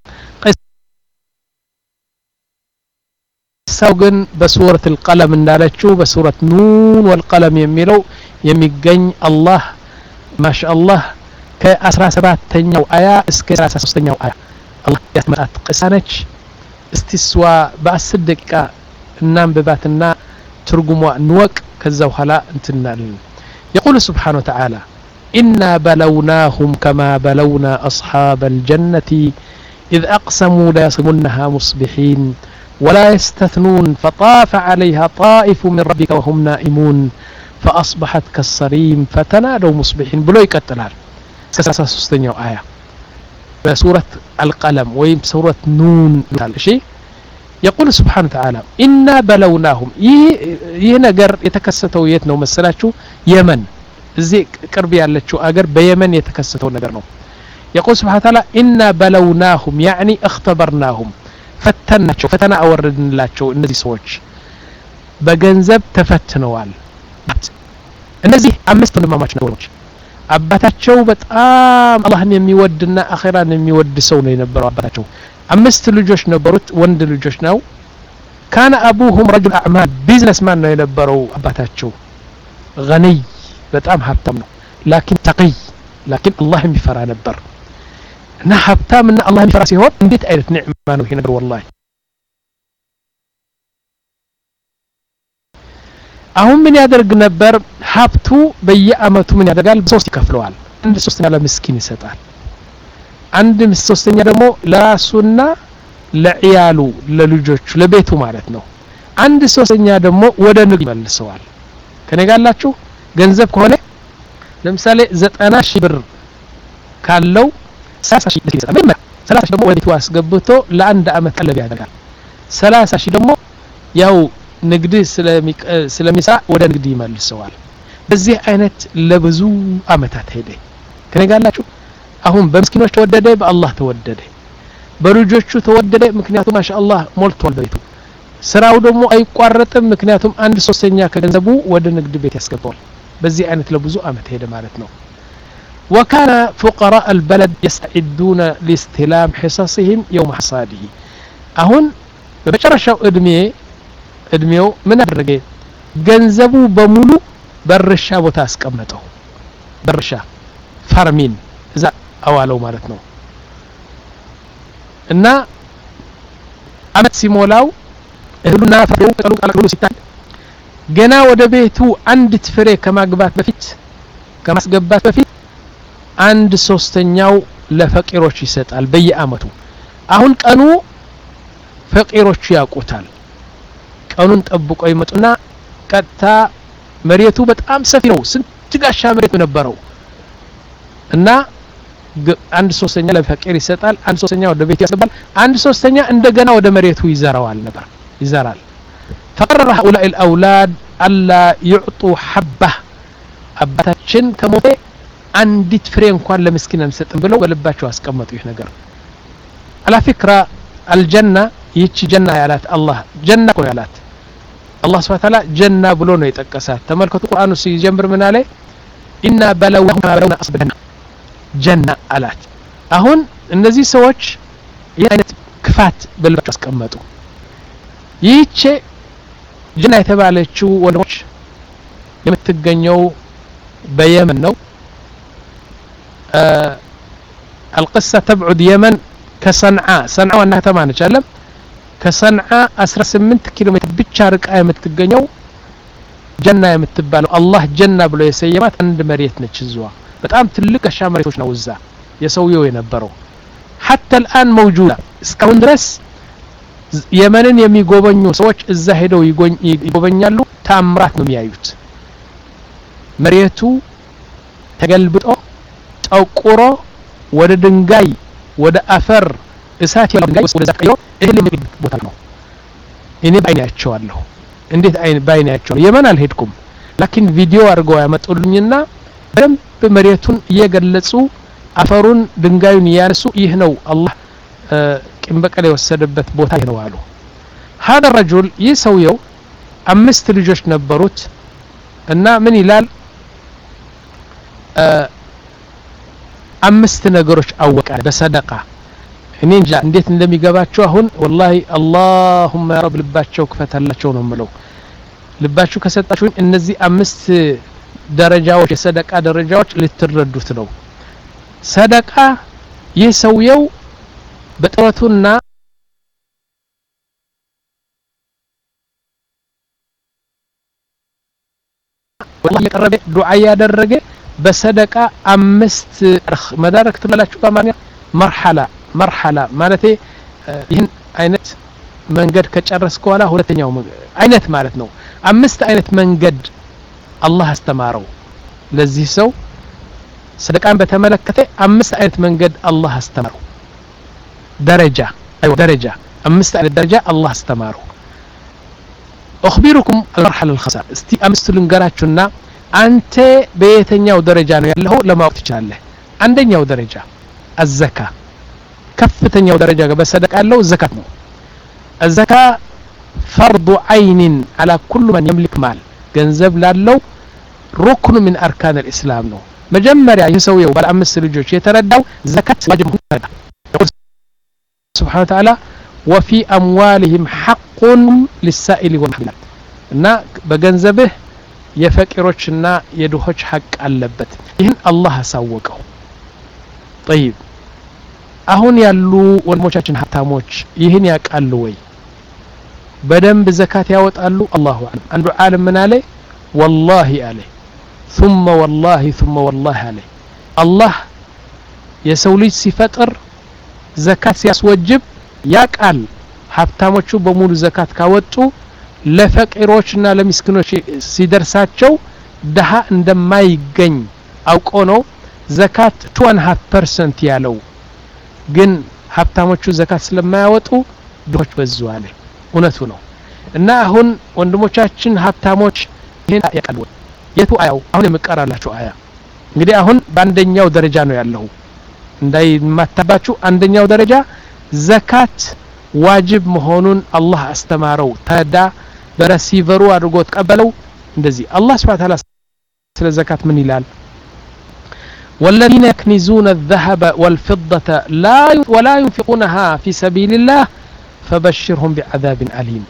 ሰው ግን በሱረት القلم እንዳለችው በሱረት ኑን والقلم የሚለው የሚገኝ አላህ ማሻአላህ ከ17ኛው አያ እስከ ሰላሳ ሶስተኛው አያ አላህ ያስመጣት ቅሳነች እስቲስዋ በ10 ደቂቃ እናንብባትና ትርጉሟ እንወቅ ከዛ በኋላ እንትናለን يقول سبحانه وتعالى إنا بلوناهم كما بلونا أصحاب الجنة إذ أقسموا لا يصمنها مصبحين ولا يستثنون فطاف عليها طائف من ربك وهم نائمون فأصبحت كالصريم فتنادوا مصبحين بلو يقتلها سستنيو آية بسورة القلم ويم سورة نون شيء يقول سبحانه وتعالى إنا بلوناهم ይህ ነገር የተከሰተው የት ነው መሰላችሁ የመን እዚህ ቅርብ ያለችው አገር በየመን የተከሰተው ነገር ነው يقول سبحانه وتعالى إنا بلوناهم يعني اختبرناهم ፈተናቸው ፈተና አወረድንላቸው እነዚህ ሰዎች በገንዘብ ተፈትነዋል እነዚህ አምስት ወንድማማች ነበሮች አባታቸው በጣም አላህን የሚወድና አኺራን የሚወድ ሰው ነው የነበረው አባታቸው አምስት ልጆች ነበሩት ወንድ ልጆች ነው كان ابوهم رجل اعمال ቢዝነስ ማን ነው የነበረው አባታቸው غني በጣም ሀብታም ነው لكن تقي لكن الله የሚፈራ ነበር እና ሀብታምና አላህ የሚፈራ ሲሆን እንዴት አይነት ኒዕማ ነው ይሄ ነገር والله አሁን ምን ያደርግ ነበር ሀብቱ በየአመቱ ምን ያደርጋል በሶስት ይከፍለዋል አንድ ሶስተኛ ለምስኪን ይሰጣል አንድ ሶስተኛ ደግሞ ለራሱና ለዒያሉ ለልጆቹ ለቤቱ ማለት ነው አንድ ሶስተኛ ደግሞ ወደ ንግድ ይመልሰዋል ከነጋላችሁ ገንዘብ ከሆነ ለምሳሌ ዘጠና ሺህ ብር ካለው ሰላሳ ሺህ ይሰጣል ሰላሳ ሺህ ደግሞ ወደ ቤቱ አስገብቶ ለአንድ አመት ቀለብ ያደርጋል ሰላሳ ሺህ ደግሞ ያው ንግድ ስለሚሰራ ወደ ንግድ ይመልሰዋል በዚህ አይነት ለብዙ አመታት ሄደ ከነጋላችሁ አሁን በምስኪኖች ተወደደ በአላህ ተወደደ በልጆቹ ተወደደ ምክንያቱም ማሻአላህ ሞልቷል ቤቱ ስራው ደግሞ አይቋረጥም ምክንያቱም አንድ ሶስተኛ ከገንዘቡ ወደ ንግድ ቤት ያስገባል በዚህ አይነት ለብዙ አመት ሄደ ማለት ነው وكان فقراء البلد يستعدون لاستلام حصصهم يوم حصاده አሁን በመጨረሻው እድሜ እድሜው ምን አደረገ ገንዘቡ በሙሉ በርሻ ቦታ አስቀመጠው በርሻ ፋርሚን እዛ አዋለው ማለት ነው እና አመት ሲሞላው እህሉና ፍሬው ቀሉ ቀሉ ሲታይ ገና ወደ ቤቱ አንድ ፍሬ ከማግባት በፊት ከማስገባት በፊት አንድ ሶስተኛው ለፈቂሮች ይሰጣል በየአመቱ አሁን ቀኑ ፈቂሮች ያውቁታል ቀኑን ጠብቆ ይመጡና ቀጥታ መሬቱ በጣም ሰፊ ነው ስንት ጋሻ መሬት ነበረው እና አንድ ሶስተኛ ለፈቂር ይሰጣል አንድ ሶስተኛ ወደ ቤት ያስገባል አንድ ሶስተኛ እንደገና ወደ መሬቱ ይዘራዋል ነበር ይዘራል فقرر هؤلاء الاولاد الا يعطوا حبه አባታችን ከሞተ አንዲት ፍሬ እንኳን ለምስኪን አንሰጥም ብለው በልባቸው አስቀመጡ ይህ ነገር على فكره الجنه ይቺ ጀና ያላት አላህ ጀና ነው ያላት አላህ Subhanahu Wa Ta'ala ጀና ብሎ ነው የጠቀሳት ተመልከቱ ቁርአኑ ሲጀምር ምን አለ ኢና በለውና በለውና አስበና ጀና አላት አሁን እነዚህ ሰዎች ይህ አይነት ክፋት በልባቸው አስቀመጡ ይቺ ጀና የተባለችው ወንዶች የምትገኘው በየመን ነው القصة تبعد يمن كصنعاء صنعاء وانها تمانة شالم كصنعاء አስራ ስምንት ኪሎ ሜትር ብቻ ርቃ የምትገኘው ጀና የምትባለው አላህ ጀና ብሎ የሰየማት አንድ መሬት ነች እዛዋ በጣም ትልቅ አሻ መሬቶች ነው እዛ የሰውየው የነበረው حتى الآن موجودة እስካሁን ድረስ የመንን የሚጎበኙ ሰዎች እዛ ሄደው ይጎበኛሉ ታምራት ነው የሚያዩት መሬቱ ተገልብጦ ጠቁሮ ወደ ድንጋይ ወደ አፈር እሳት ያለው ድንጋይ ወደ ዛቀዮ እህል የሚገኝ ቦታ ነው እኔ ባይናቸዋለሁ እንዴት አይን ባይናቸው የመን አልሄድኩም ላኪን ቪዲዮ አድርገው ያመጡልኝና በደንብ መሬቱን እየገለጹ አፈሩን ድንጋዩን ያነሱ ይህ ነው አላህ ቂም በቀል የወሰደበት ቦታ ይህ ነው አሉ هذا الرجل ይሰውየው አምስት ልጆች ነበሩት እና ምን ይላል አምስት ነገሮች አወቀ በሰደቃ እኔ እንጃ እንዴት እንደሚገባቸው አሁን والله اللهم يا رب ልባቸው ክፈታላቸው ነው የምለው ልባችሁ ከሰጣችሁኝ እነዚህ አምስት ደረጃዎች የሰደቃ ደረጃዎች ልትረዱት ነው ሰደቃ ይሰውየው በጥረቱና والله يقرب دعاء ያደረገ በሰደቃ አምስት መዳረክ ትላላችሁ በማንያ مرحله مرحله ማለት ይሄን አይነት መንገድ ከጨረስኩ በኋላ ሁለተኛው አይነት ማለት ነው አምስት አይነት መንገድ አላህ አስተማረው ለዚህ ሰው ሰደቃን በተመለከተ አምስት አይነት መንገድ አላህ አስተማረው ደረጃ አይው ደረጃ አምስት አይነት ደረጃ አላህ አስተማረው اخبركم المرحله الخامسه እስቲ አምስት ልንገራችሁና አንተ በየትኛው ደረጃ ነው ያለው ለማወቅ ትችላለህ አንደኛው ደረጃ الزكاه ከፍተኛው ደረጃ በሰደቃ ያለው ዘካት ነው الزكاه فرض عين على كل من يملك مال ገንዘብ ላለው ركن من اركان الاسلام ነው መጀመሪያ ይሰውየው ባለ አምስት ልጆች የተረዳው ዘካት ዋጅብ ነው سبحانه وتعالى وفي اموالهم حق للسائل والمحروم እና በገንዘብህ የፈቂሮችና የድሆች ሐቅ አለበት ይህን አላህ አሳወቀው طيب አሁን ያሉ ወንድሞቻችን ሀብታሞች ይህን ያቃሉ ወይ በደንብ ዘካት ያወጣሉ አላሁ አለም አንዱ ዓለም ምን አለ والله አለ ثم والله ثم والله አለ አላህ የሰው ልጅ ሲፈጥር ዘካት ሲያስወጅብ ያቃል ሀብታሞቹ በሙሉ ዘካት ካወጡ ለፈቂሮችና ለሚስኪኖች ሲደርሳቸው ደሃ እንደማይገኝ አውቆ ነው ዘካት two point five percent ያለው ግን ሀብታሞቹ ዘካት ስለማያወጡ ድሆች በዙ አለ እውነቱ ነው እና አሁን ወንድሞቻችን ሀብታሞች ይሄን ያቃሉ የቱ አያው አሁን የምቀራላችሁ አያ እንግዲህ አሁን በአንደኛው ደረጃ ነው ያለው እንዳይማታባችሁ አንደኛው ደረጃ ዘካት ዋጅብ መሆኑን አላህ አስተማረው ታዳ በረሲቨሩ አድርጎ ተቀበለው እንደዚህ አላህ Subhanahu Wa Ta'ala ስለ ዘካት ምን ይላል والذين يكنزون الذهب والفضة لا ولا ينفقونها في سبيل الله فبشرهم بعذاب أليم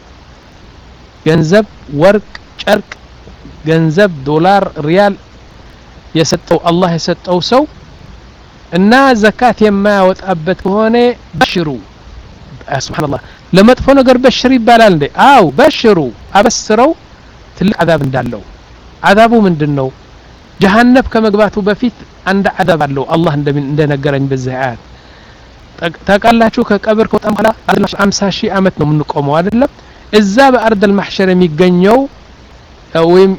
ገንዘብ ወርቅ ጨርቅ ገንዘብ ዶላር ሪያል የሰጠው አላህ የሰጠው ሰው እና ዘካት የማያወጣበት ከሆነ በሽሩ ሱብሃንአላህ ለመጥፎ ነገር በሽር ይባላል እንዴ አው በሽሩ አበስረው ትልቅ አዛብ እንዳለው አዛቡ ምንድነው ጀሃነም ከመግባቱ በፊት አንድ አዛብ አለው አላህ እንደነገረኝ በዚህ አያት ታቃላችሁ ከቀብር ከወጣም በኋላ ሃምሳ ሺህ አመት ነው የምንቆመው አይደለም እዛ በአርድ المحشر የሚገኘው ወይም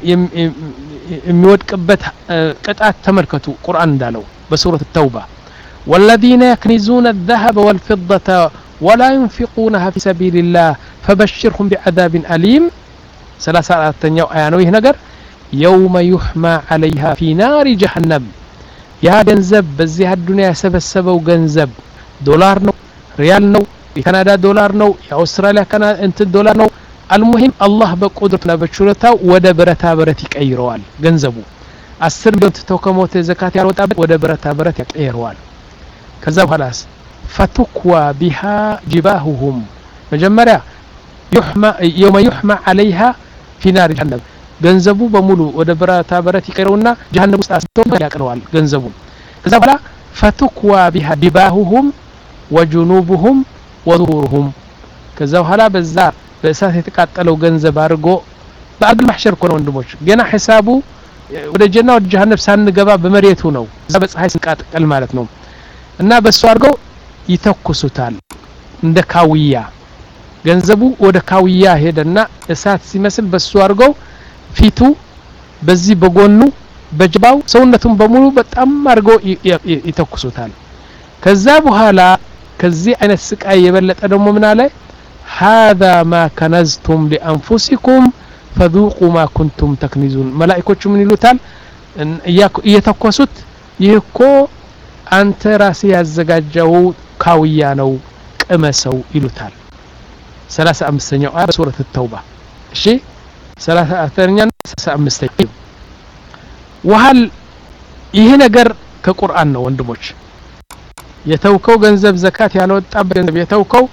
የሚወድቅበት ቅጣት ተመልከቱ ቁርአን እንዳለው በሱረት التوبة والذين يكنزون الذهب والفضة ولا ينفقونها في سبيل الله فبشرهم بعذاب أليم ثلاثة آيات آية ነው ይህ ነገር يوم يحمى عليها في نار جهنم يا ገንዘብ በዚህ አዱንያ ያሰበሰበው ገንዘብ ዶላር ነው ሪያል ነው የካናዳ ዶላር ነው የአውስትራሊያ ካና እንትን ዶላር ነው المهم الله በቁድረቱና በችሎታው ወደ ብረታ ብረት ይቀይረዋል ገንዘቡ አስር ሚሊዮን ተከሞተ ዘካት ያወጣበት ወደ ብረታ ብረት ይቀይረዋል ከዛ በኋላስ فتكوى بها جباههم مجمرة يحمى يوم يحمى عليها في نار جهنم ገንዘቡ በሙሉ ወደ ብረታ ብረት ይቀረውና ጀሃነም ውስጥ አስቶ ያቀረዋል ገንዘቡ ከዛ በኋላ فتكوى بها جباههم وجنوبهم وظهورهم ከዛ በኋላ በዛ በእሳት የተቃጠለው ገንዘብ አድርጎ በአግል ማህሸር ኮነ ወንድሞች ገና ሒሳቡ ወደ ጀና ወደ ጀሃነም ሳንገባ በመሬቱ ነው እዛ በፀሐይ ስንቃጠል ማለት ነው እና በሱ አድርገው ይተኩሱታል እንደ ካውያ ገንዘቡ ወደ ካውያ ሄደና እሳት ሲመስል በሱ አድርገው ፊቱ በዚህ በጎኑ በጅባው ሰውነቱን በሙሉ በጣም አድርገው ይተኩሱታል ከዛ በኋላ ከዚህ አይነት ስቃይ የበለጠ ደግሞ ምን አለ هذا ما كنزتم لانفسكم فذوقوا ما كنتم تكنزون ملائكቶቹ ምን ይሉታል እየተኮሱት ይህኮ አንተ ራስ ያዘጋጀው ካውያ ነው ቅመሰው ይሉታል ሰላሳ አምስተኛው አያ ሱረት التوبه እሺ ሰላሳ አራተኛው ሰላሳ አምስተኛው وهل ይሄ ነገር ከቁርአን ነው ወንድሞች የተውከው ገንዘብ ዘካት ያልወጣበት ገንዘብ የተውከው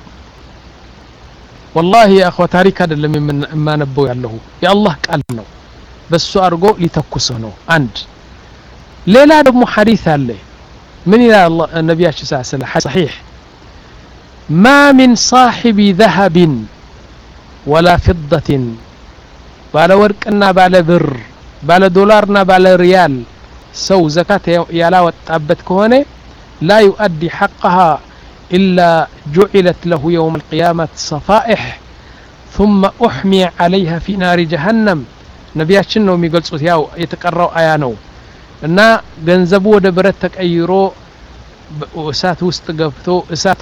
والله يا اخوه ታሪክ አይደለም የማነበው ያለው የአላህ ቃል ነው በሱ አርጎ ሊተኩሰው ነው አንድ ሌላ ደግሞ ሐዲስ አለ ምን ይላል አላህ ነብያችን ሰለላሁ ዐለይሂ ወሰለም صحيح ما من صاحب ذهب ولا فضة ባለ ወርቅና ባለ ብር ባለ ዶላርና ባለ ሪያል ሰው ዘካት ያላወጣበት ከሆነ لا يؤدي حقها إلا جعلت له يوم القيامة صفائح ثم أحمي عليها في نار جهنم نبياتنا ነው የሚገልጹት ያው የተቀራው አያ ነው እና ገንዘቡ ወደ ብረት ተቀይሮ እሳት ውስጥ ገብቶ እሳት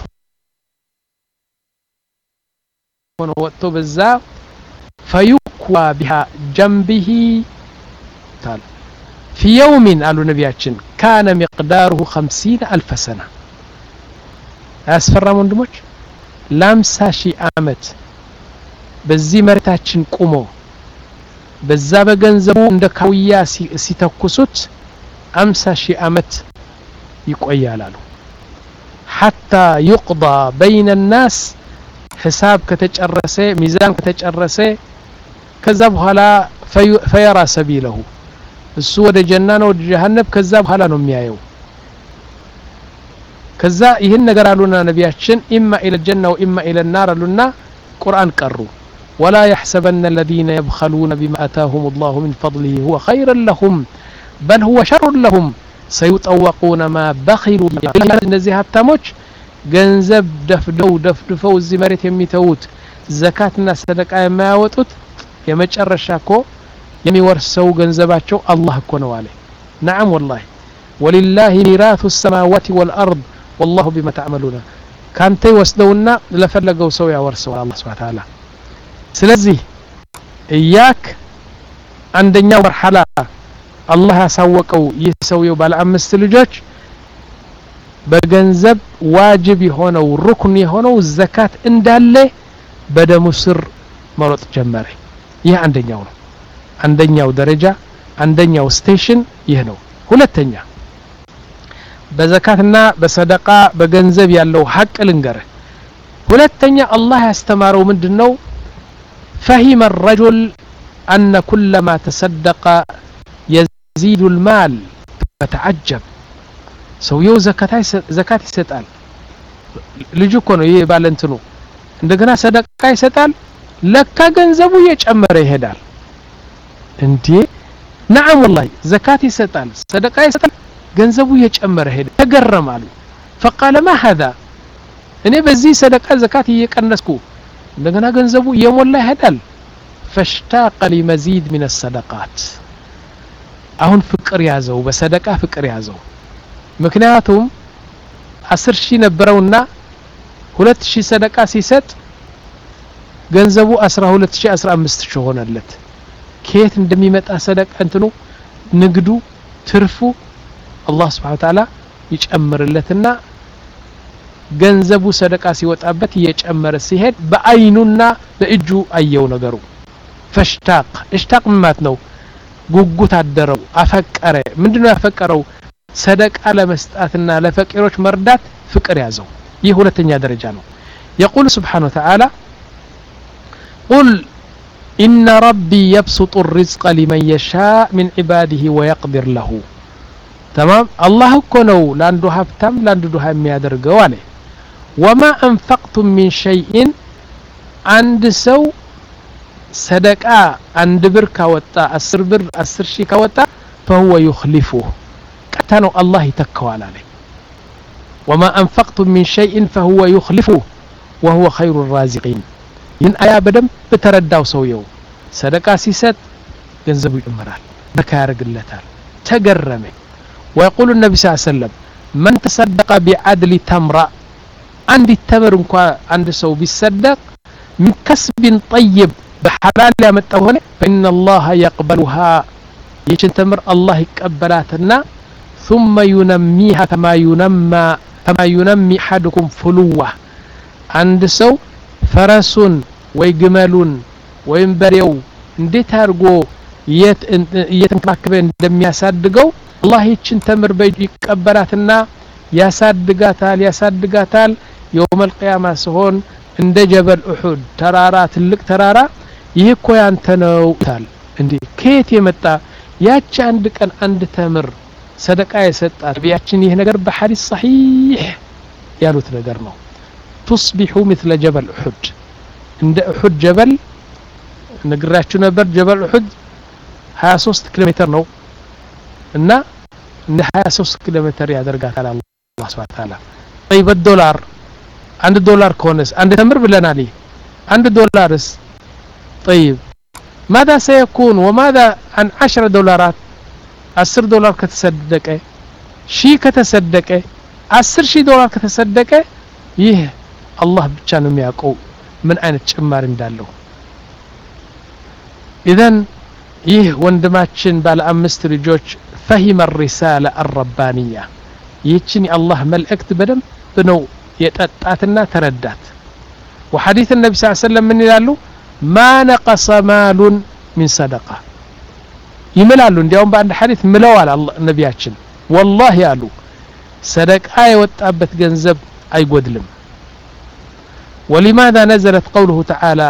ሆኖ ወጥቶ በዛ فيكوى بها جنبه تعال في يوم قالوا نبياتنا كان مقداره خمسين ألف سنة አስፈራም ወንድሞች ለአምሳ ሺህ አመት በዚህ መሬታችን ቆሞ በዛ በገንዘቡ እንደ ካውያ ሲተኩሱት አምሳ ሺህ አመት ይቆያል አሉ حتى يقضى بين الناس حساب ከተጨረሰ ሚዛን ከተጨረሰ ከዛ በኋላ فيرى سبيله እሱ ወደ ጀና ነው ወደ ጀሃነም ከዛ በኋላ ነው የሚያየው ከዛ ይሄን ነገር አሉና ነብያችን اما الى الجنه واما الى النار አሉና ቁርአን ቀሩ ولا يحسبن الذين يبخلون بما اتاهم الله من فضله هو خير لهم بل هو شر لهم سيطوقون ما بخلوا እነዚህ ሀብታሞች ገንዘብ ደፍደው ደፍድፈው እዚህ መሬት የሚተውት ዘካትና ሰደቃ የማያወጡት የመጨረሻኮ የሚወርሰው ገንዘባቸው አላህ እኮ ነው አለ نعم والله ولله ميراث السماوات والارض والله بما تعملون ካንተ ወስደውና ለፈለገው ሰው ያወርሰው አላህ Subhanahu Wa Ta'ala ስለዚህ እያክ አንደኛው መርሐላ አላህ ያሳወቀው ይህ ሰውየው ባለ አምስት ልጆች በገንዘብ ዋጅብ የሆነው ሩክን የሆነው ዘካት እንዳለ በደሙ ስር መሮጥ ጀመረ ይህ አንደኛው ነው አንደኛው ደረጃ አንደኛው ስቴሽን ይህ ነው ሁለተኛ በዘካትና በሰደቃ በገንዘብ ያለው ሐቅ ልንገር ሁለተኛ አላህ ያስተማረው ምንድነው فهم الرجل أن كلما تصدق يزيد المال فتعجب ሰውየው ዘካት ዘካት ይሰጣል ልጅ እኮ ነው ይሄ ባለንትኑ እንደገና ሰደቃ ይሰጣል ለካ ገንዘቡ እየጨመረ ይሄዳል እንዴ نعم والله زكاه يسطال صدقه يسطال ገንዘቡ እየጨመረ ሄደ ተገረማሉ فقال ما هذا እኔ በዚህ ሰደቃ ዘካት እየቀነስኩ እንደገና ገንዘቡ እየሞላ ይሄዳል فاشتاق لمزيد من الصدقات አሁን ፍቅር ያዘው በሰደቃ ፍቅር ያዘው ምክንያቱም አስር ሺህ ነበረውና ሁለት ሺህ ሰደቃ ሲሰጥ ገንዘቡ አስራ ሁለት ሺህ አስራ አምስት ሺህ ሆነለት ከየት እንደሚመጣ ሰደቃ እንትኑ ንግዱ ትርፉ አላህ Subhanahu Wa Ta'ala ይጨምርለትና ገንዘቡ ሰደቃ ሲወጣበት እየጨመረ ሲሄድ በአይኑና በእጁ አየው ነገሩ ፈሽታቅ እሽታቅ ማለት ነው ጉጉት አደረው አፈቀረ ምንድነው ያፈቀረው ሰደቃ ለመስጣትና ለፈቂሮች መርዳት ፍቅር ያዘው ይህ ሁለተኛ ደረጃ ነው يقول سبحانه وتعالى قل إن ربي يبسط الرزق لمن يشاء من عباده ويقدر له تمام الله كنو لاندو هبتم لاندو دوها ميادرقوا عليه وما أنفقتم من شيء عند سو صدقة عند بر كوتا أسر بر أسر شي كوتا فهو يخلفه كتانو الله يتكوال عليه وما أنفقتم من شيء فهو يخلفه وهو خير الرازقين ين آيا بدم بترداو سويو صدقة سيست ينزبو يمرال بكارق اللتال تقرمي ويقول النبي صلى الله عليه وسلم من تصدق بعدل تمرة عند التمر انكوا عند سو بيصدق من كسب طيب بحلال يمتهونه فإن الله يقبلها يشن تمر الله يقبلاتنا ثم ينميها كما ينمى كما ينمي أحدكم فلوة عند سو فرسون ويجملون وينبريو እንዴት አርጎ የት እየተንከባከበ እንደሚያሳድገው አላህ ይችን ተምር በእጁ ይቀበላትና ያሳድጋታል ያሳድጋታል የውመል ቂያማ ሲሆን እንደ ጀበል ኡሁድ ተራራ ትልቅ ተራራ ይህ እኮ ያንተ ነው ታል እንዴ ከየት የመጣ ያቺ አንድ ቀን አንድ ተምር ሰደቃ የሰጣት ቢያችን ይህ ነገር በሐዲስ صحيح ያሉት ነገር ነው تصبح مثل جبل أحد عند أحد جبل نقراችሁ ነበር جبل أحد ሀያ ሶስት ኪሎ ሜትር ነው እና እንደ ሀያ ሶስት ኪሎ ሜትር ያደርጋታል አላህ Subhanahu Wa Ta'ala طيب الدولار አንድ ዶላር ከሆነስ አንድ ተምር ብለናል አንድ ዶላርስ طيب ماذا سيكون وماذا عن عشرة دولارات عشرة دولار كتصدق شي كتصدق عشرة شي دولار كتصدق ይህ አላህ ብቻ ነው የሚያውቀው ምን አይነት ጭማሪ እንዳለው اذن ይህ ወንድማችን ባለ አምስት ልጆች فهم الرساله الربانيه ይህችን የአላህ መልእክት በደንብ ነው የጠጣትና ተረዳት وحديث النبي صلى الله عليه وسلم ምን ይላሉ ما نقص مال من صدقه ይምላሉ እንዲያውም በአንድ ሐዲስ ምለዋል ነብያችን والله ያሉ ሰደቃ የወጣበት ገንዘብ አይጎድልም ولماذا نزلت قوله تعالى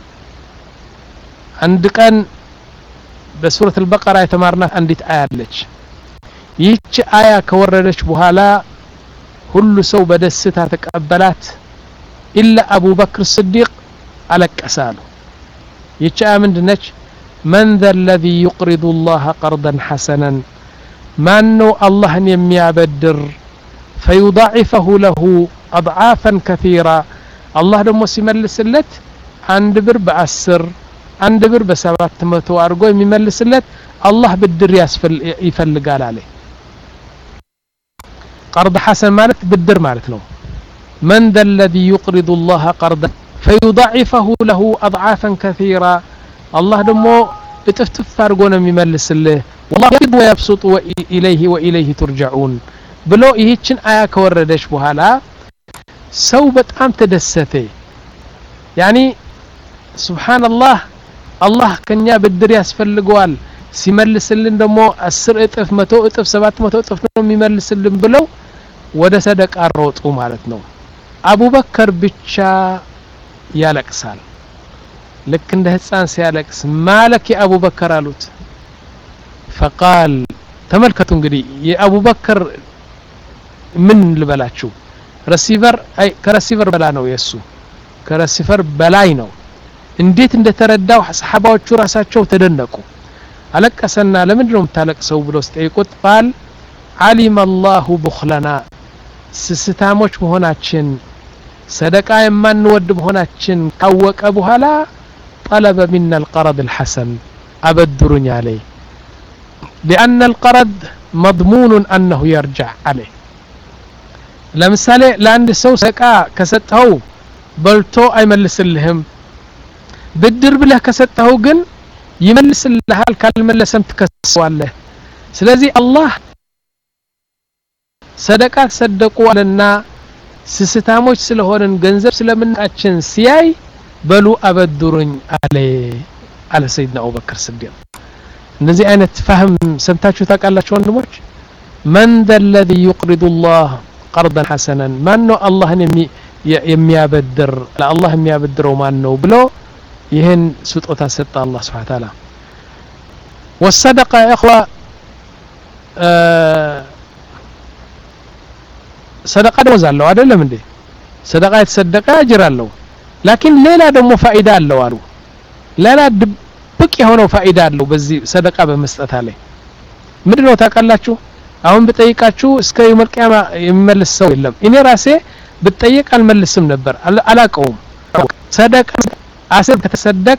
عند كان بسورة البقرة يتمارنا عندت آية لك ይህች አያ ከወረደች በኋላ ሁሉ ሰው በደስታ ተቀበላት ኢላ አቡበክር الصديق አለቀሳሉ ይህች አያ ምንድነች من ذا الذي يقرض الله قرضا حسنا ማነው አላህን የሚያበድር فيضاعفه له أضعافا كثيرة الله ደሞ ሲመልስለት አንድ ብር በ10 አንድ ብር በ7 መቶ አርጎ የሚመልስለት አላህ ብድር ይፈልጋል አለ قرض حسن ማለት ብድር ማለት ነው من ذا الذي يقرض الله قرضا فيضاعفه له أضعافا كثيرة الله ደሞ እጥፍጥፍ አርጎ ነው የሚመልስልህ والله يقبض ويبسط وإليه وإليه ترجعون ብሎ ይህችን አያ ከወረደች በኋላ ሰው በጣም ተደሰተ ያኒ ሱብሃንአላህ አላህ ከኛ ብድር ያስፈልገዋል ሲመልስልን ደሞ አስር እጥፍ መቶ እጥፍ ሰባት መቶ እጥፍ ነው የሚመልስልን ብለው ወደ ሰደቃ ሮጡ ማለት ነው አቡበከር ብቻ ያለቅሳል ልክ እንደ ህፃን ሲያለቅስ ማለክ የአቡበከር አሉት فقال ተመልከቱ እንግዲህ የአቡበከር ምን ልበላችሁ ረሲቨር አይ ከረሲቨር በላ ነው የሱ ከረሲቨር በላይ ነው እንዴት እንደተረዳው ሰሃባዎቹ ራሳቸው ተደነቁ አለቀሰና ለምንድነው የምታለቅሰው ብሎ ሲጠይቁት قال علم الله بخلنا ስስታሞች መሆናችን ሰደቃ የማንወድ መሆናችን ካወቀ በኋላ طلب منا القرض الحسن أبدرني عليه لأن القرض مضمون أنه يرجع عليه ለምሳሌ ለአንድ ሰው ሰቃ ከሰጠው በልቶ አይመልስልህም ብድር ብለህ ከሰጠው ግን ይመልስልሃል ካልመለሰም ትከስዋለህ ስለዚህ አላህ ሰደቃ ሰደቁ አለና ስስታሞች ስለሆነን ገንዘብ ስለምናችን ሲያይ በሉ አበድሩኝ አለ አለ ሰይድና አቡበክር ሲዲቅ እነዚህ አይነት فهم ሰምታችሁ ታውቃላችሁ ወንድሞች من ذا الذي يقرض الله قرضا حسنا ما انه الله يميابدر لا الله يميابدروا ما انه بلو ይህን ስጦታ ሰጠ አላህ Subhanahu Ta'ala والصدقه يا اخوه صدقه ደሞዝ አለው አይደለም እንዴ ሰደቃ የተሰደቀ አጅር አለው ላኪን ሌላ ደግሞ ፋይዳ አለው አሉ ሌላ ድብቅ የሆነው ፋይዳ አለው በዚህ ሰደቃ በመስጠት ላይ ምንድነው ታውቃላችሁ አሁን በጠይቃችሁ እስከ የውመል ቂያማ የሚመልስ ሰው የለም እኔ ራሴ በጠይቅ አልመልስም ነበር አላቀውም ሰደቃ አስር ከተሰደቅ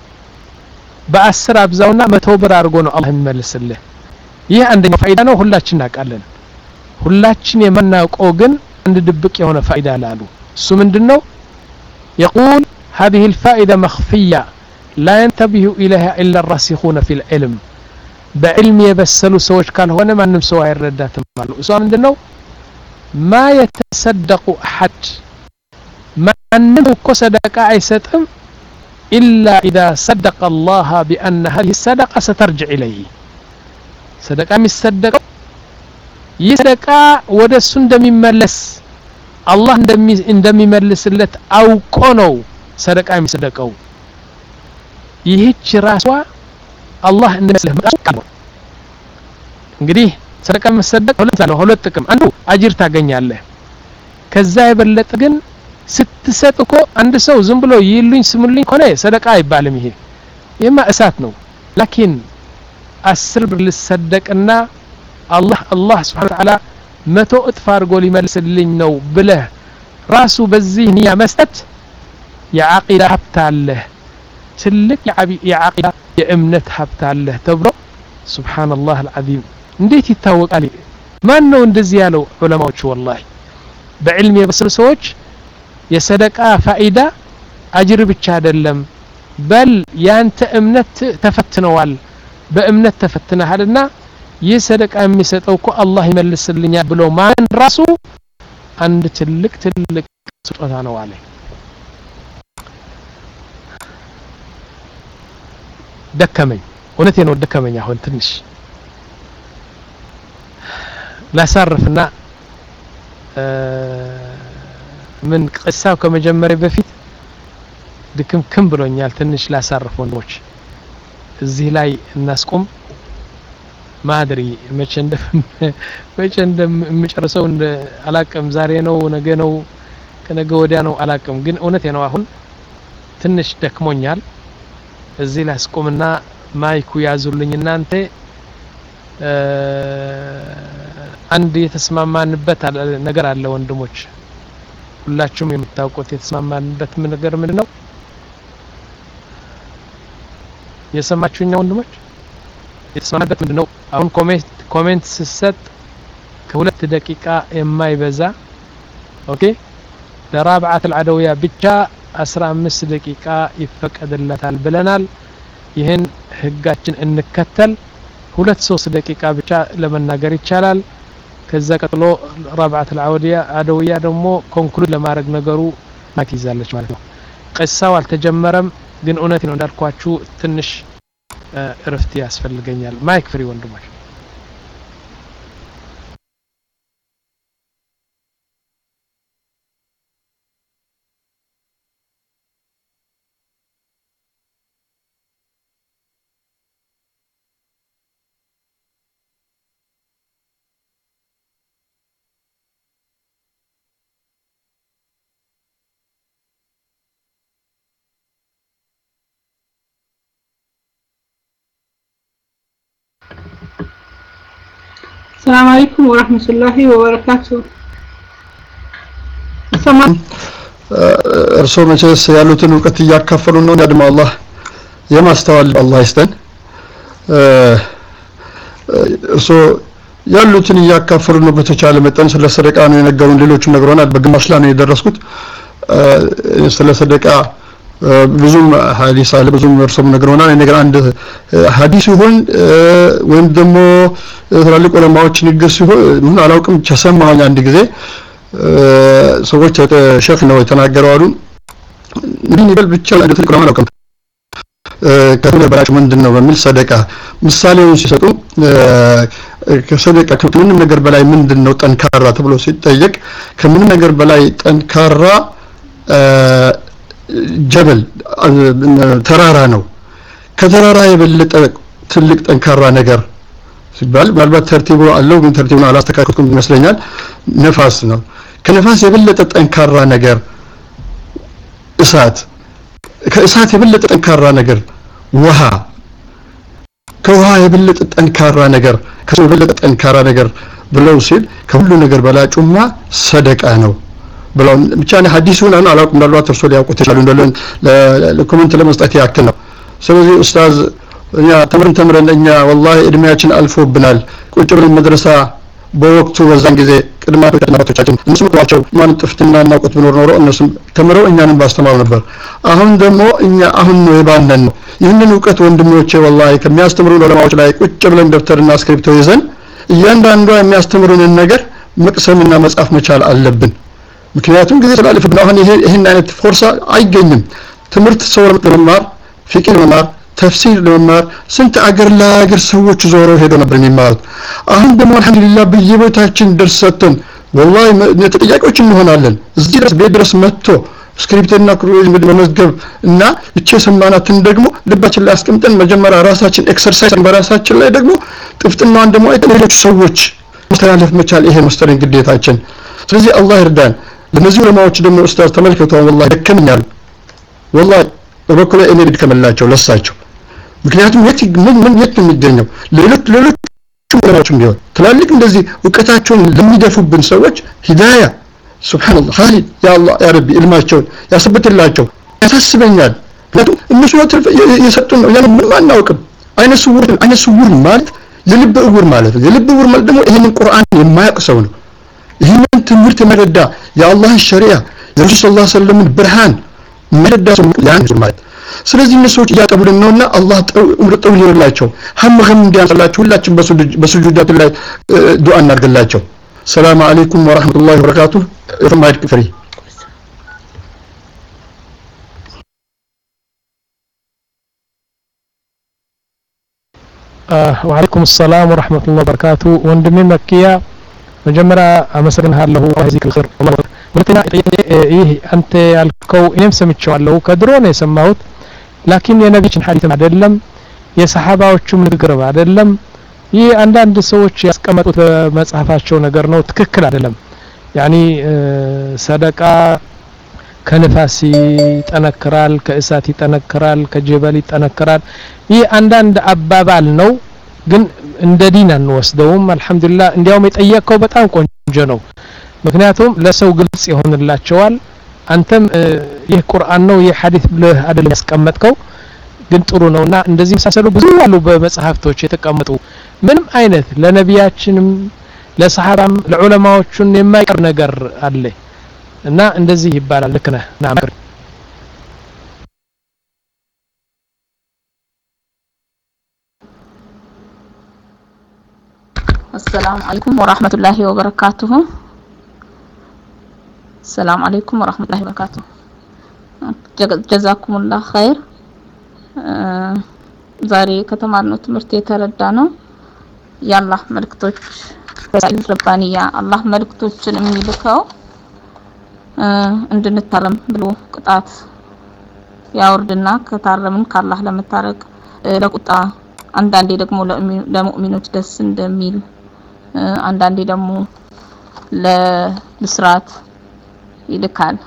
በአስር አብዛውና መቶ ብር አድርጎ ነው አላህ የሚመልስልህ ይህ አንደኛው ፋይዳ ነው ሁላችን እናውቃለን ሁላችን የምናውቀው ግን አንድ ድብቅ የሆነ ፋይዳ አላሉ እሱ ምንድነው يقول هذه الفائدة مخفية لا ينتبه إليها إلا الراسخون في العلم بعلم يبسلوا سوش كان هو ما نمسوا يردات مالو እሱ ምንድነው ما يتصدق أحد ما أنه صدقة አይሰጥም إلا إذا صدق الله بأن هذه الصدقة سترجع إليه صدقة مصدق يصدق ወደሱ እንደሚመለስ አላህ እንደሚ እንደሚመልስለት አውቆ ነው ሰደቃ የሚሰደቀው ይህች ራሷ አላህ እንደሚመልስለት እንግዲህ ሰደቃ መሰደቅ ሁለት አለው ሁለት ጥቅም አንዱ አጅር ታገኛለህ ከዛ የበለጠ ግን ስትሰጥ እኮ አንድ ሰው ዝም ብሎ ይሉኝ ስሙልኝ ኮነ ሰደቃ አይባልም ይሄ የማ እሳት ነው ላኪን አስር ብር ልሰደቅና አላህ አላህ Subhanahu Wa Ta'ala መቶ እጥፍ አድርጎ ሊመልስልኝ ነው ብለህ ራሱ በዚህ ንያ መስጠት የዓቂዳ ሀብት አለ ትልቅ የዓቂዳ የእምነት ሀብት አለ ተብሎ ሱብሃንአላህ አልዓዚም እንዴት ይታወቃል ማን ነው እንደዚህ ያለው ዑለማዎች ወላሂ በዕልም የበሰሉ ሰዎች የሰደቃ ፋይዳ አጅር ብቻ አይደለም በል ያንተ እምነት ተፈትነዋል በእምነት ተፈትነሃልና ይህ ሰደቃ የሚሰጠው እኮ አላህ ይመልስልኛል ብሎ ማን ራሱ አንድ ትልቅ ትልቅ ስጦታ ነው አለ ደከመኝ እውነቴ ነው ደከመኝ አሁን ትንሽ ላሳርፍና ምን ቅሳው ከመጀመሪያ በፊት ድክም ክም ብሎኛል ትንሽ ላሳርፍ ወንዶች እዚህ ላይ እናስቆም ማድሪ መቼ እንደ መቼ እንደምጨርሰው እንደ አላቀም ዛሬ ነው ነገ ነው ከነገ ወዲያ ነው አላቀም ግን እውነቴ ነው አሁን ትንሽ ደክሞኛል እዚህ ላይ አስቆምና ማይኩ ያዙልኝ እናንተ አንድ የተስማማንበት ነገር አለ ወንድሞች ሁላችሁም የምታውቁት የተስማማንበት ምን ነገር ምንድነው የሰማችሁኝ ወንድሞች የተስማማንበት ምንድነው አሁን ኮሜንት ኮሜንት ሲሰጥ ከሁለት ደቂቃ የማይበዛ ኦኬ ለራብዓት العدوية ብቻ አስራ አምስት ደቂቃ ይፈቀድለታል ብለናል ይሄን ህጋችን እንከተል ሁለት ሶስት ደቂቃ ብቻ ለመናገር ይቻላል ከዛ ቀጥሎ رابعة العدوية عدوية ደግሞ ኮንክሉድ ለማድረግ ነገሩ ማትይዛለች ማለት ነው ቅሳው አልተጀመረም ግን እውነት ነው እንዳልኳችሁ ትንሽ እረፍት ያስፈልገኛል ማይክ ፍሪ ወንድሞች السلام عليكم ورحمة الله وبركاته. السلام እርሶ መቼስ ያሉትን እውቀት እያካፈሉ ነው ያድማ አላህ የማስተዋል አላህ ይስጠን እርሶ ያሉትን እያካፈሉ ነው በተቻለ መጠን ስለ ሰደቃ ነው የነገሩን ሌሎችም ነግሮናል በግማሽ ላይ ነው የደረስኩት ስለ ሰደቃ ብዙም ሐዲስ አለ ብዙም እርሶም ነግሮናል ነገር አንድ ሐዲስ ይሁን ወይም ደግሞ ትላልቅ ዑለማዎች ንግግር ሲሆን ምን አላውቅም ተሰማኝ አንድ ጊዜ ሰዎች ሸክ ነው የተናገረው አሉ ምን ይበል ብቻ አንድ ትልቅ ዑለማ አላውቅም ከሁሉ በራጭ ምንድነው በሚል ሰደቃ ምሳሌውን ሲሰጡ ከሰደቃ ከምንም ነገር በላይ ምንድነው ጠንካራ ተብሎ ሲጠየቅ ከምንም ነገር በላይ ጠንካራ ጀበል ተራራ ነው ከተራራ የበለጠ ትልቅ ጠንካራ ነገር ሲባል ምናልባት ተርቲቡ አለው ግን ተርቲቡን አላስተካከልኩም ይመስለኛል ነፋስ ነው ከነፋስ የበለጠ ጠንካራ ነገር እሳት ከእሳት የበለጠ ጠንካራ ነገር ውሃ ከውሃ የበለጠ ጠንካራ ነገር ከሰው የበለጠ ጠንካራ ነገር ብለው ሲል ከሁሉ ነገር በላጩማ ሰደቃ ነው ብለው ብቻ ነው ሐዲሱን አና አላውቅም እንዳልዋት እርሶ ሊያውቁት ይችላሉ እንደለን ለኮሜንት ለመስጠት ያክል ነው ስለዚህ ኡስታዝ እኛ ተምረን ተምረን እኛ والله እድሜያችን አልፎብናል ቁጭ ብለን መድረሳ በወቅቱ በዛን ጊዜ ቅድማቶችና ወጣቶቻችን እነሱም ተዋቸው ማን ጥፍትና እናውቁት ብኖር ኖሮ እነሱም ተምረው እኛንም ባስተማሩ ነበር አሁን ደግሞ እኛ አሁን ነው የባነን ነው ይህንን ዕውቀት ወንድሞቼ والله ከሚያስተምሩ ዑለማዎች ላይ ቁጭ ብለን ደብተርና ስክሪፕቶ ይዘን እያንዳንዱ የሚያስተምሩንን ነገር መቅሰምና መጻፍ መቻል አለብን ምክንያቱም ጊዜ ስላለፈብን አሁን ይሄ ይሄን አይነት ፎርሳ አይገኝም ትምህርት ሰው ለመማር ፍቅህ ለመማር ተፍሲር ለመማር ስንት አገር ለአገር ሰዎች ዞረው ሄደው ነበር የሚማሩት አሁን ደግሞ አልহামዱሊላህ በየቦታችን ደርሰን والله ተጠያቂዎች እንሆናለን እዚህ ድረስ ቤት ድረስ መጥቶ ስክሪፕትና ክሩዝ መመዝገብ እና እቺ ሰማናትን ደግሞ ልባችን ላይ አስቀምጠን መጀመሪያ ራሳችን ኤክሰርሳይዝ በራሳችን ላይ ደግሞ ጥፍጥናን ደግሞ አይተነች ሰዎች መስተላለፍ መቻል ይሄ መስተረን ግዴታችን ስለዚህ አላህ ይርዳን ለነዚህ ዑለማዎች ደግሞ ኡስታዝ ተመልከተው والله ደከመኛል والله በበኩሌ እኔ ልድከመላቸው ለሳቸው ምክንያቱም የት ምን ምን የት የሚገኘው ሌሎች ሌሎች ዑለማዎችም ቢሆን ትላልቅ እንደዚህ ዕውቀታቸውን ለሚደፉብን ሰዎች ሂዳያ ሱብሃንአላህ ኻሊድ ያ አላህ ያ ረቢ ilmaቸውን ያስብትላቸው ያሳስበኛል ምክንያቱም እነሱ የሰጡን ነው ያን ምን አናውቅም አይነ ስውር አይነ ስውር ማለት የልብ እውር ማለት የልብ እውር ማለት ደግሞ ይሄንን ቁርአን የማያውቅ ሰው ነው ይሄንን ትምህርት መረዳ የአላህ ሸሪዓ የረሱል ሰለላሁ ዐለይሂ ወሰለም ብርሃን መረዳ ሰው ያን ማለት ስለዚህ እነሱዎች ያቀብሉን ነውና አላህ ጥሩ ይሁንላቸው ሀም ሀም እንዲያንላቸው ሁላችን በሱጁዳት ላይ ዱዓ እናድርግላቸው ሰላም አለይኩም ወራህመቱላሂ ወበረካቱሁ ኢፍማድ ክፍሪ وعليكم السلام ورحمة الله وبركاته ወንድሜ መኪያ መጀመሪያ አመሰግናለሁ ወይዚክ الخير والله ሁለተኛ ይሄ አንተ ያልከው እኔም ሰምቼዋለሁ ከድሮ ነው የሰማሁት ላኪን የነብዩን ሐዲስ አይደለም የሰሃባዎቹም ንግግር አይደለም ይህ አንዳንድ ሰዎች ያስቀመጡት በመጽሐፋቸው ነገር ነው ትክክል አይደለም ያኒ ሰደቃ ከነፋስ ይጠነክራል ከእሳት ይጠነክራል ከጀበል ይጠነክራል ይህ አንዳንድ አባባል ነው ግን እንደ ዲን አንወስደውም አልহামዱሊላህ እንዲያውም የጠየቀው በጣም ቆንጆ ነው ምክንያቱም ለሰው ግልጽ ይሆንላቸዋል አንተም ይህ ቁርአን ነው ይህ ሐዲስ ብለህ አይደለም ያስቀመጥከው ግን ጥሩ ነውና እንደዚህ መሳሰሉ ብዙ አሉ በመጽሐፍቶች የተቀመጡ ምንም አይነት ለነቢያችንም ለሰሃባም ለዑለማዎቹን የማይቀር ነገር አለ እና እንደዚህ ይባላል ልክ ነህ ናም السلام عليكم ورحمة الله وبركاته السلام عليكم ورحمة الله وبركاته جزاكم الله خير ዛሬ ከተማርነው ትምህርት የተረዳነው የአላህ መልእክቶች ረሳኢል ረባኒያ አላህ መልእክቶችን የሚልከው እንድንታረም ብሎ ቅጣት ያወርድና ከታረምን ካላህ ለመታረቅ ለቁጣ አንዳንዴ ደግሞ ለሙእሚኖች ደስ እንደሚል አንዳንዴ ደግሞ ለብስራት ይልካል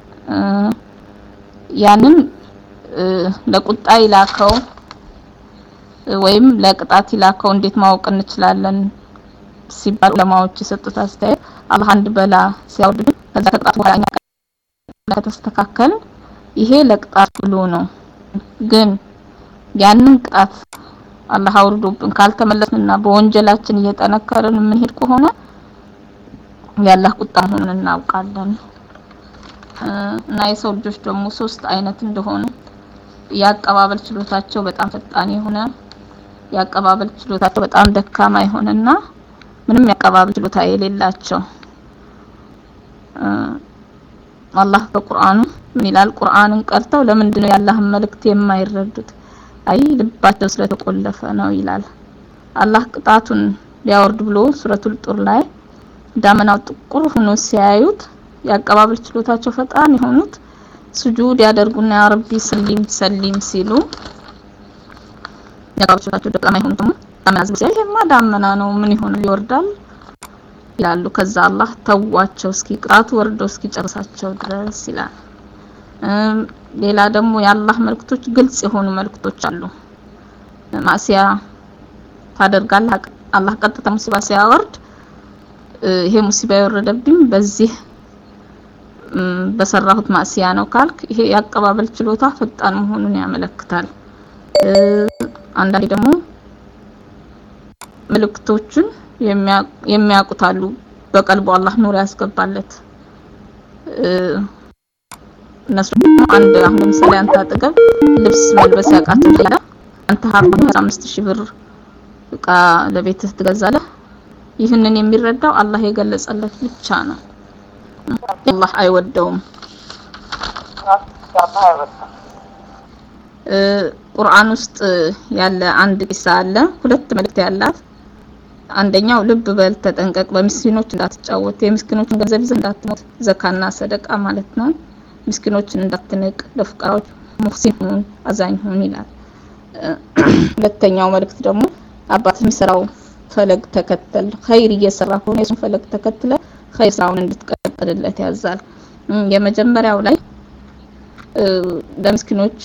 ያንን ለቁጣ ይላከው ወይም ለቅጣት ይላከው እንዴት ማወቅ እንችላለን ሲባል ለማዎች የሰጡት አስተያየት አላህ አንድ በላ ሲያወርድ ከዛ ከቅጣት በኋላ እኛ ከተስተካከል ይሄ ለቅጣት ብሎ ነው ግን ያንን ቅጣት አላህ አውርዶብን ካልተመለስንና በወንጀላችን እየጠነከርን ምን ሄድ ከሆነ ያላህ ቁጣ መሆኑን እናውቃለን እና የሰው ልጆች ደግሞ ሶስት አይነት እንደሆኑ ያቀባበል ችሎታቸው በጣም ፈጣን የሆነ ያቀባበል ችሎታቸው በጣም ደካማ የሆነና ምንም ያቀባበል ችሎታ የሌላቸው አላህ በቁርአኑ ምን ይላል ቁርአንን ቀርተው ለምንድን ነው ያላህን መልእክት የማይረዱት አይ ልባቸው ስለተቆለፈ ነው ይላል አላህ ቅጣቱን ሊያወርድ ብሎ ሱረቱል ጡር ላይ ዳመናው ጥቁር ሆኖ ሲያዩት ያቀባበል ችሎታቸው ፈጣን የሆኑት ስጁድ ያደርጉና ያ ረቢ ሰሊም ሰሊም ሲሉ ያቃውቻቸው ደቃማ ይሆኑም ተማዝ ሲል ይሄማ ዳመና ነው ምን ይሆናል ይወርዳል ይላሉ። ከዛ አላህ ተዋቸው እስኪ ቅጣቱ ወርዶ እስኪ ጨርሳቸው ድረስ ይላል። ሌላ ደግሞ የአላህ መልእክቶች ግልጽ የሆኑ መልእክቶች አሉ። ማሲያ ታደርጋለህ አላህ ቀጥታ ሙሲባ ሲያወርድ ይሄ ሙሲባ የወረደብኝ በዚህ በሰራሁት ማሲያ ነው ካልክ ይሄ ያቀባበል ችሎታ ፈጣን መሆኑን ያመለክታል። አንዳንዴ ደግሞ መልእክቶቹን የሚያውቁታሉ በቀልቡ አላህ ኑር ያስገባለት እነሱ አንድ አሁን ለምሳሌ አንተ አጠገብ ልብስ መልበስ ያቃተህ ይላል አንተ ሀብታም አስራ አምስት ሺህ ብር እቃ ለቤትህ ትገዛለህ። ይህንን የሚረዳው አላህ የገለጸለት ብቻ ነው። አላህ አይወደውም። ቁርአን ውስጥ ያለ አንድ ቂሳ አለ ሁለት መልእክት ያላት። አንደኛው ልብ በል ተጠንቀቅ፣ በምስኪኖች እንዳትጫወት፣ የምስኪኖችን ገንዘብ ይዘህ እንዳትሞት፣ ዘካና ሰደቃ ማለት ነው። ምስኪኖችን እንዳትንቅ፣ ለፍቃሮች ሙህሲን ሁን፣ አዛኝ ሁን ይላል። ሁለተኛው መልእክት ደግሞ አባት የሚሰራው ፈለግ ተከተል፣ ኸይር እየሰራ ከሆነ የሱን ፈለግ ተከትለ ኸይር ስራውን እንድትቀጥልለት ያዛል። የመጀመሪያው ላይ ለምስኪኖች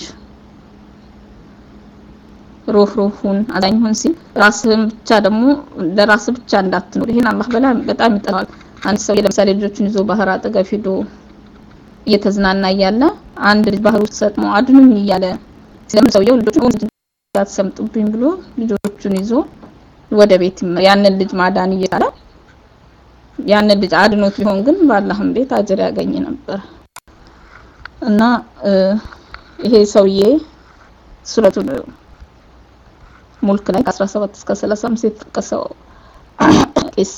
ሩህ ሩሁን አዛኝ ሁን ሲል ራስህን ብቻ ደግሞ ለራስህ ብቻ እንዳትኖር ይሄን አላህ በላ በጣም ይጠላል። አንድ ሰው ለምሳሌ ልጆቹን ይዞ ባህር አጠገብ ሄዶ እየተዝናና እያለ አንድ ልጅ ባህር ውስጥ ሰጥሞ አድኑኝ እያለ ስለምን ሰውየው ልጆቹን ያሰምጡብኝ ብሎ ልጆቹን ይዞ ወደ ቤት ያንን ልጅ ማዳን እየቻለ ያንን ልጅ አድኖት ቢሆን ግን በአላህም ቤት አጅር ያገኝ ነበር። እና ይሄ ሰውዬ ሱረቱ ሙልክ ላይ ከአስራ ሰባት እስከ ሰላሳ አምስት የተጠቀሰው ቂሳ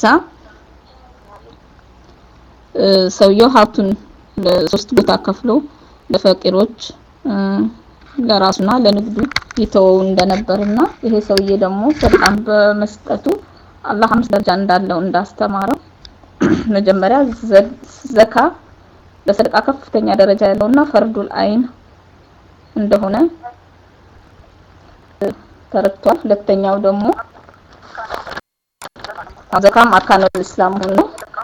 ሰውየው ሀብቱን ለሶስት ቦታ ከፍሎ ለፈቂሮች ለራሱና ለንግዱ ይተወው እንደነበርና ይሄ ሰውዬ ደግሞ በጣም በመስጠቱ አላህ አምስት ደረጃ እንዳለው እንዳስተማረው መጀመሪያ ዘካ ለሰደቃ ከፍተኛ ደረጃ ያለውና ፈርዱል አይን እንደሆነ ተረድቷል። ሁለተኛው ደግሞ ዘካም አርካኑል እስላም ሆኖ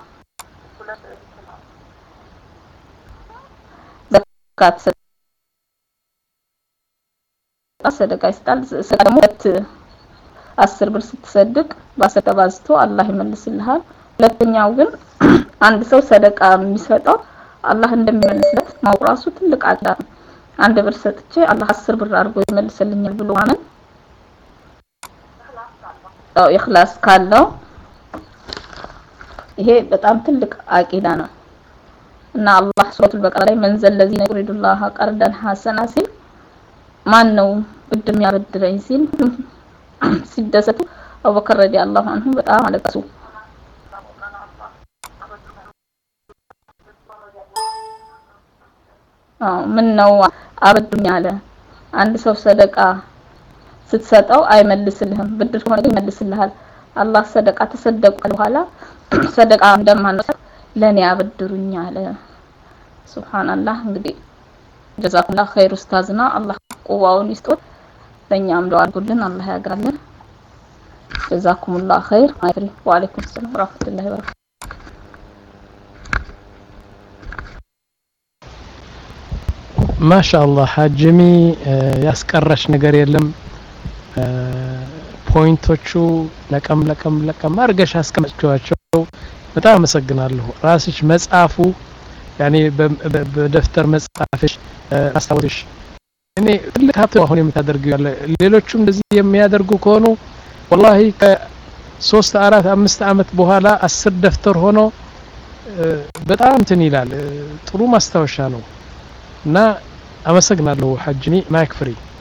ዘካት ሰደቃ ይስጣል። ሰደቃ አስር ብር ስትሰድቅ በአስር ተባዝቶ አላህ ይመልስልሃል። ሁለተኛው ግን አንድ ሰው ሰደቃ የሚሰጠው አላህ እንደሚመልስለት ማወቅ ራሱ ትልቅ አዳ ነው። አንድ ብር ሰጥቼ አላህ አስር ብር አድርጎ ይመልስልኛል ብሎ ማመን አው ኢኽላስ ካለው ይሄ በጣም ትልቅ አቂዳ ነው። እና አላህ ሱረቱል በቀራ ላይ መንዘል ለዚ ነግሪዱላህ ቀርዳን ሐሰና ሲል ማን ነው ብድር የሚያበድረኝ ሲል ሲደሰቱ አቡበከር ረዲየላሁ ዐንሁ በጣም አለቀሱ። አው ምን ነው አበድሩኝ አለ። አንድ ሰው ሰደቃ ስትሰጠው አይመልስልህም፣ ብድር ሆነ ግን ይመልስልሃል። አላህ ሰደቃ ተሰደቁ በኋላ ሰደቃ እንደማነሳ ለኔ አበድሩኝ አለ። ሱብሃንአላህ። እንግዲህ ጀዛኩላህ ኸይር ኡስታዝና አላህ ቁዋውን ይስጦት፣ ለኛም ዱዓ አድርጉልን አላህ ያግራልን። ጀዛኩሙላህ ኸይር። አይሪ ወአለይኩም ሰላም ወራህመቱላሂ ወበረካቱ። ማሻአላህ ሀጅሚ ያስቀረሽ ነገር የለም። ፖይንቶቹ ለቀም ለቀም ለቀም አርገሽ አስቀመጥኳቸው። በጣም አመሰግናለሁ። ራስሽ መጻፉ ያኔ በደፍተር መጻፍሽ አስተውልሽ እኔ ትልቅ ሀብት አሁን የምታደርጊው ያለ ሌሎቹም እንደዚህ የሚያደርጉ ከሆኑ والله ከሶስት አራት አምስት አመት በኋላ አስር ደፍተር ሆኖ በጣም እንትን ይላል። ጥሩ ማስታወሻ ነው እና አመሰግናለሁ ሀጅኒ ማይክ ፍሪ